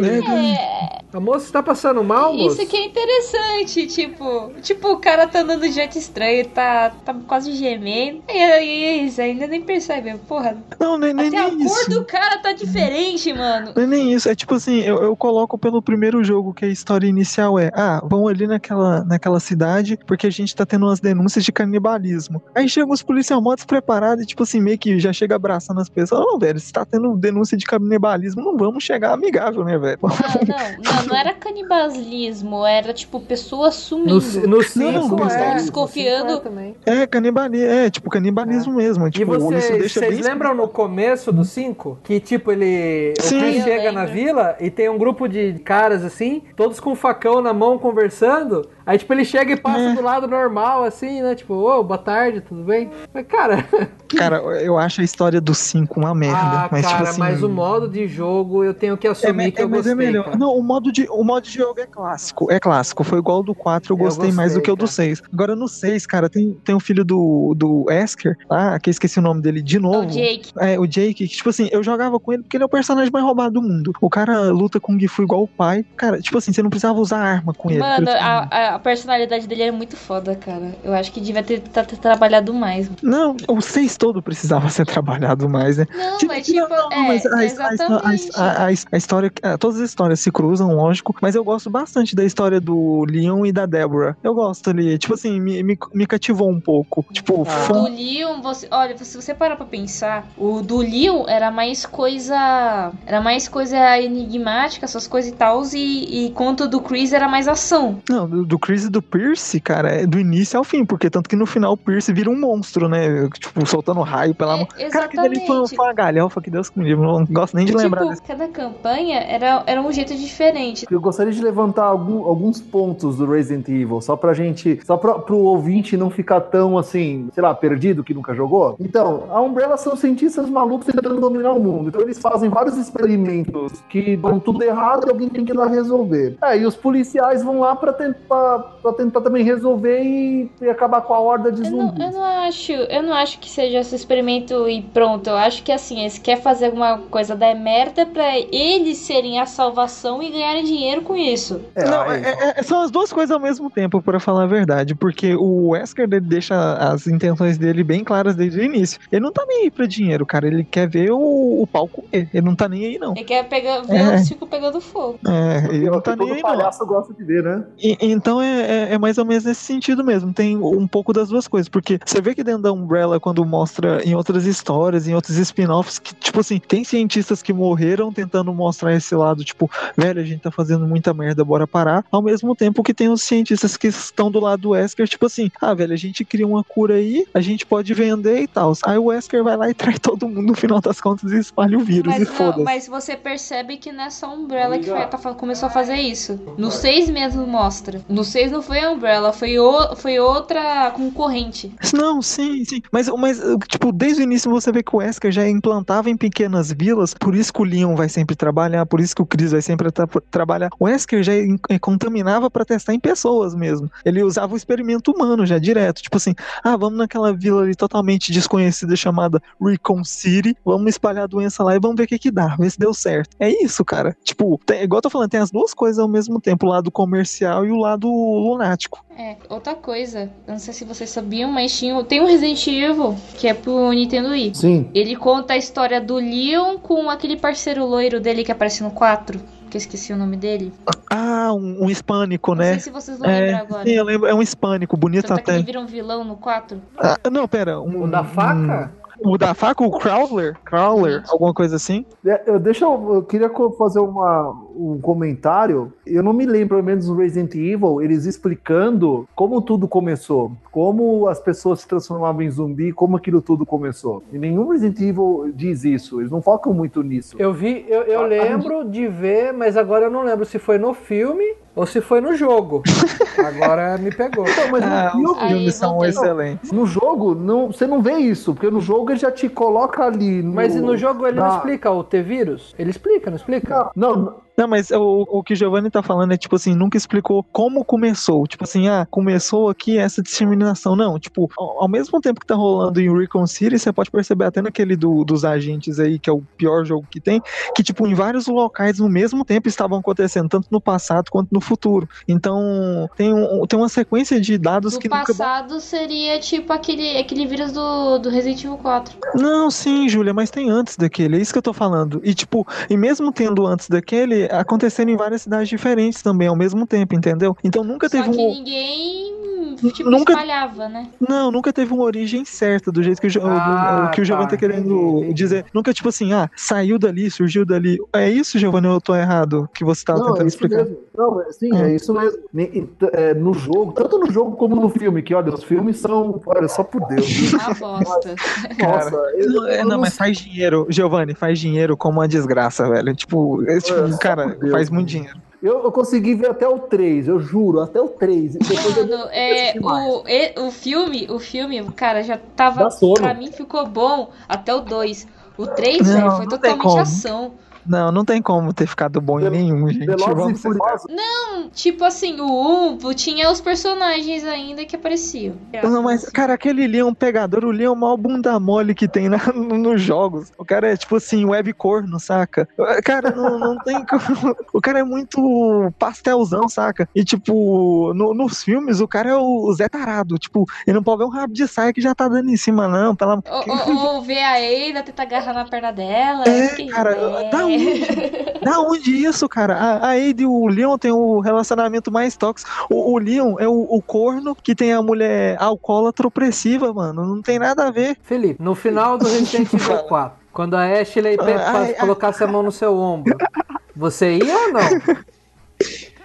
É. A moça está passando mal, moça? Isso que é interessante, tipo, tipo, o cara tá andando de jeito estranho, tá, tá quase gemendo. E aí, isso ainda nem percebe, porra. Não, nem, nem, Até a nem cor isso. do cara tá diferente, mano. Não é nem isso, é tipo assim, eu, eu coloco pelo primeiro jogo, que a história inicial é, ah, vão ali naquela, naquela cidade, porque a gente tá tendo umas denúncias de canibalismo. Aí chegam os policiais mó despreparados e tipo assim, meio que já chega abraçando as pessoas. Não, velho, se tá tendo denúncia de canibalismo, não vamos chegar amigável, né, velho? Não, não, não, não era canibalismo, era tipo pessoas sumindo. No, no cinco Não, é, desconfiando. no cinco é também. É, canibalismo, é, tipo, canibalismo mesmo. Tipo, E isso vocês, deixa vocês bem lembram no começo do cinco? Que tipo, ele Sim. o Chris Eu chega lembro. na vila e tem um grupo de caras assim, todos com um facão na mão conversando. Aí tipo, ele chega e passa É. do lado normal, assim, né? Tipo, ô, boa tarde, tudo bem? Mas, cara, Cara, eu acho a história do cinco uma merda. ah, mas, cara, tipo assim, mas o modo de jogo eu tenho que assumir é, que eu mas gostei. é melhor. Cara. Não, o modo, de, o modo de jogo é clássico. É clássico. Foi igual ao do quatro, eu Eu gostei mais gostei, do que o do cara. seis. Agora no seis, cara, tem, tem o filho do, do Wesker, tá? Que eu esqueci o nome dele de novo. O Jake. É, o Jake, que, tipo assim, eu jogava com ele porque ele é o personagem mais roubado do mundo. O cara luta com Gifu igual o pai. Cara, tipo assim, você não precisava usar arma com ele. Mano, Por- a, a personalidade dele é muito foda, cara. Eu acho que devia ter, ter, ter trabalhado mais. Não, o seis todo precisava ser trabalhado mais, né? Não, Tipo, mas tipo, não, não, é, mas a- a- a- exatamente. A, a, a, a história, a- todas as histórias se cruzam, lógico, mas eu gosto bastante da história do Leon e da Deborah. Eu gosto ali, tipo assim, me, me, me cativou um pouco. Tipo, O fã- do Leon, você, olha, se você parar pra pensar, o do Leon era mais coisa. Era mais coisa enigmática, essas coisas e tal, e, e quanto o do Chris era mais ação. não, do, do crise do Pierce, cara, é do início ao fim, porque tanto que no final o Pierce vira um monstro, né? Tipo, soltando raio pela É, mão. Cara, que exatamente. dele foi, foi uma galhofa, que Deus que me livre, não gosto nem de Tipo, lembrar desse. cada campanha era, era um jeito diferente. Eu gostaria de levantar algum- alguns pontos do Resident Evil, só pra gente, só pra, pro ouvinte não ficar tão, assim, sei lá, perdido, que nunca jogou. Então, a Umbrella são cientistas malucos tentando dominar o mundo. Então eles fazem vários experimentos que dão tudo errado e alguém tem que ir lá resolver. É, e os policiais vão lá pra tentar, pra tentar também resolver e, e acabar com a horda de Eu não, zumbis. eu não acho, eu não acho que seja esse experimento e pronto. Eu acho que assim, eles querem fazer alguma coisa da merda pra eles serem a salvação e ganharem dinheiro com isso. É, Não, aí- é- é- são as duas coisas ao mesmo tempo, pra falar a verdade, porque o Wesker ele deixa as intenções dele bem claras desde o início. Ele não tá nem aí pra dinheiro, cara, ele quer ver o, o pau comer, ele não tá nem aí não. Ele quer pegar, ver É. o circo pegando fogo. É, ele não tá nem todo aí não. palhaço gosta de ver, né? E- então é, é- é mais ou menos nesse sentido mesmo. Tem um pouco das duas coisas. Porque você vê que dentro da Umbrella, quando mostra em outras histórias, em outros spin-offs, que, tipo assim, tem cientistas que morreram tentando mostrar esse lado, tipo, velho, a gente tá fazendo muita merda, bora parar. Ao mesmo tempo que tem os cientistas que estão do lado do Wesker, tipo assim, ah, velho, a gente cria uma cura aí, a gente pode vender e tal. Aí o Wesker vai lá e trai todo mundo no final das contas e espalha o vírus e Mas, não, foda-se. mas você percebe que não é só a Umbrella que foi, tá, fa- começou a fazer isso. No seis mesmo mostra. No seis não foi a Umbrella, foi, o, foi outra concorrente. Não, sim, sim. Mas, mas, tipo, desde o início você vê que o Wesker já implantava em pequenas vilas, por isso que o Leon vai sempre trabalhar, por isso que o Chris vai sempre tra- trabalhar. O Wesker já in- eh, contaminava pra testar em pessoas mesmo. Ele usava o experimento humano já direto. Tipo assim, ah, vamos naquela vila ali totalmente desconhecida chamada Recon City, vamos espalhar a doença lá e vamos ver o que que dá, ver se deu certo. É isso, cara. Tipo, tem, igual eu tô falando, tem as duas coisas ao mesmo tempo, o lado comercial e o lado lunático. É, outra coisa, eu não sei se vocês sabiam, mas tinha, tem um Resident Evil que é pro Nintendo Wii. Sim. Ele conta a história do Leon com aquele parceiro loiro dele que aparece no quatro, que eu esqueci o nome dele. Ah, um, um hispânico, Não né? sei se vocês vão lembrar É, agora. sim, eu lembro, é um hispânico, bonito Tanto é que até. ele vira um vilão no quatro. Ah, não, pera. Um, O da faca? um- o da faca, o Crawler? Crawler, alguma coisa assim? É, eu, deixa eu, eu queria co- fazer uma, um comentário. Eu não me lembro, pelo menos no Resident Evil, eles explicando como tudo começou. Como as pessoas se transformavam em zumbi, como aquilo tudo começou. E nenhum Resident Evil diz isso. Eles não focam muito nisso. Eu vi, eu, eu lembro de ver, mas agora eu não lembro se foi no filme ou se foi no jogo. Agora me pegou. Então, mas Ah, no os filme, filmes são voltei. excelentes. no jogo, não, você não vê isso. Porque no jogo ele já te coloca ali. No, Mas e no jogo ele não na- explica o T-vírus? Ele explica, não explica? Não, não, Não, mas o, o que o Giovanni tá falando é, tipo assim, nunca explicou como começou. Tipo assim, ah, começou aqui essa disseminação. Não, tipo, ao, ao mesmo tempo que tá rolando em Recon City, você pode perceber até naquele do, dos agentes aí, que é o pior jogo que tem, que, tipo, em vários locais no mesmo tempo estavam acontecendo, tanto no passado quanto no futuro. Então, tem, um, tem uma sequência de dados No que nunca... passado seria tipo aquele, aquele vírus do, do Resident Evil quatro. Não, sim, Júlia, mas tem antes daquele, é isso que eu tô falando. E tipo, e mesmo tendo antes daquele, aconteceram em várias cidades diferentes também ao mesmo tempo, entendeu? Então nunca Só teve que um. ninguém tipo, Nunca- espalhava, né? Não, nunca teve uma origem certa, do jeito que o, Jo- Ah, o que o Giovanni tá, tá querendo entendi, entendi. dizer. Nunca, tipo assim, ah, saiu dali, surgiu dali. É isso, Giovanni, eu tô errado, que você tava não, é tentando isso explicar. mesmo. Não, é- sim, Hum. é isso mesmo. Ne- e t- é, no jogo, tanto no jogo como no filme, que olha, os filmes são, olha, só por Deus. viu? Uma bosta. Nossa, eu, Não, é, eu não, não mas faz dinheiro, Giovanni, faz dinheiro como uma desgraça, velho. Tipo, esse tipo, É, só cara, por Deus, faz né? muito dinheiro. Eu, eu consegui ver até o três, eu juro, até o três. E depois eu Mano, não é, assisti mais. o, e- o filme, o filme, cara, já tava. Dá sono. Pra mim ficou bom até o dois. O três, Não, velho, foi não tem totalmente como. ação. Não, não tem como ter ficado bom em Vel- nenhum, gente. Velozes Vamos e ser- Furiosos. Não, tipo assim, o um tinha os personagens ainda que apareciam. Não, mas, cara, aquele Leon pegador, o Leon é o maior bunda mole que tem na, no- nos jogos. O cara é, tipo assim, web corno, saca? Cara, não, não tem como. O cara é muito pastelzão, saca? E, tipo, no- nos filmes, o cara é o Zé Tarado. Tipo, ele não pode ver um rabo de saia que já tá dando em cima, não. Pela... Ou, ou, ou ver a Ada, tentar agarrar na perna dela. É, que- cara, é. da onde? Da onde isso, cara? A, a Ada e o Leon tem o relacionamento mais tóxico. O, o Leon é o, o corno que tem a mulher alcoólatra opressiva, mano. Não tem nada a ver. Felipe, no final do Resident Evil Fala. quatro, quando a Ashley pe- Ah, fa- ai, ai. colocasse a mão no seu ombro, você ia ou não?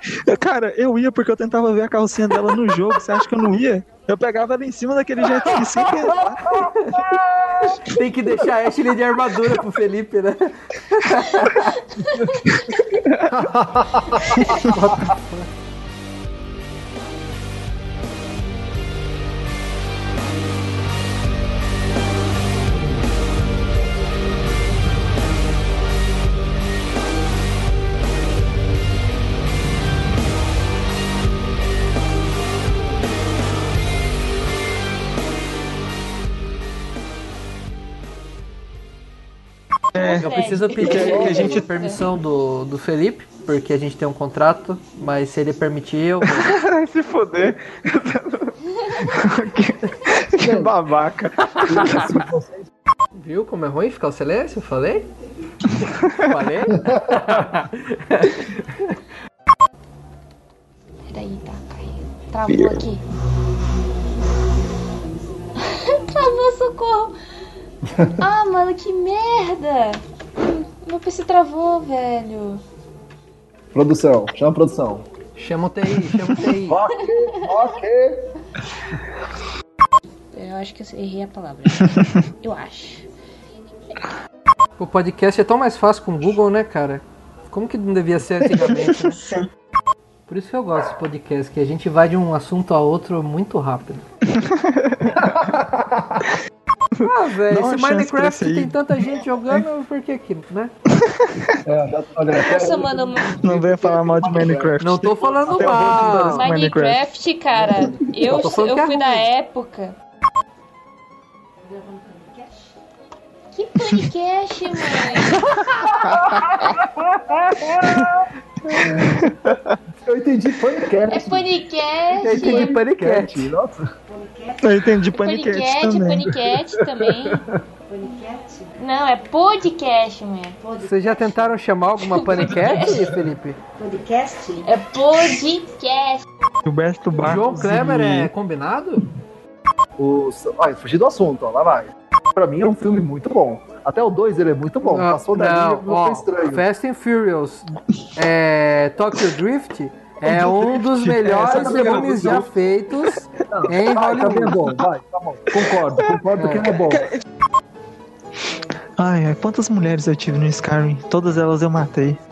Cara, eu ia porque eu tentava ver a calcinha dela no jogo. Você acha que eu não ia? Eu pegava ela em cima daquele jet ski sem pensar. Tem que deixar a Ashley de armadura pro Felipe, né? É, eu preciso pedir que a gente- permissão do, do Felipe, porque a gente tem um contrato, mas se ele permitir, eu. Se foder. que, que babaca. Viu como é ruim ficar o silêncio? Eu falei? Falei? Peraí, tá, caiu. Travou aqui. Travou, socorro. Ah, mano, que merda. Meu P C travou, velho. Produção, chama a produção. Chama o T I, chama o T I. Ok, ok. Eu acho que eu errei a palavra. Eu acho. O podcast é tão mais fácil com o Google, né, cara? Como que não devia ser antigamente, né? Por isso que eu gosto desse podcast, que a gente vai de um assunto a outro muito rápido. Ah, velho, Dá uma esse chance pra Minecraft esse aí. tem tanta gente jogando, por que que, né? É, já, olha, Nossa, mano, Não venha falar mal de Minecraft. Não tô falando Tem um mal. monte de Minecraft, cara, eu, Eu tô falando eu que é fui ruim. da época. Que podcast, mãe? eu entendi É podcast. panicast. Eu entendi paniquete. Nossa. Eu entendi paniquete Paniquete, também. paniquete também. Não, é podcast, mãe. Vocês já tentaram chamar alguma paniquete, Felipe? É podcast. Gilberto Barros. João Kleber e- é combinado? O... Olha, fugir do assunto, ó, lá vai. Pra mim é um filme muito bom. Até o dois ele é muito bom. Não, Passou da linha, não, não ó, foi estranho. Fast and Furious, é, Tokyo Drift é um dos melhores Essa também é filmes bom. já feitos Não, em vai, também é Hollywood. bom, vai, tá bom. Concordo, concordo que ele é bom. Ai, ai, quantas mulheres eu tive no Skyrim? Todas elas eu matei.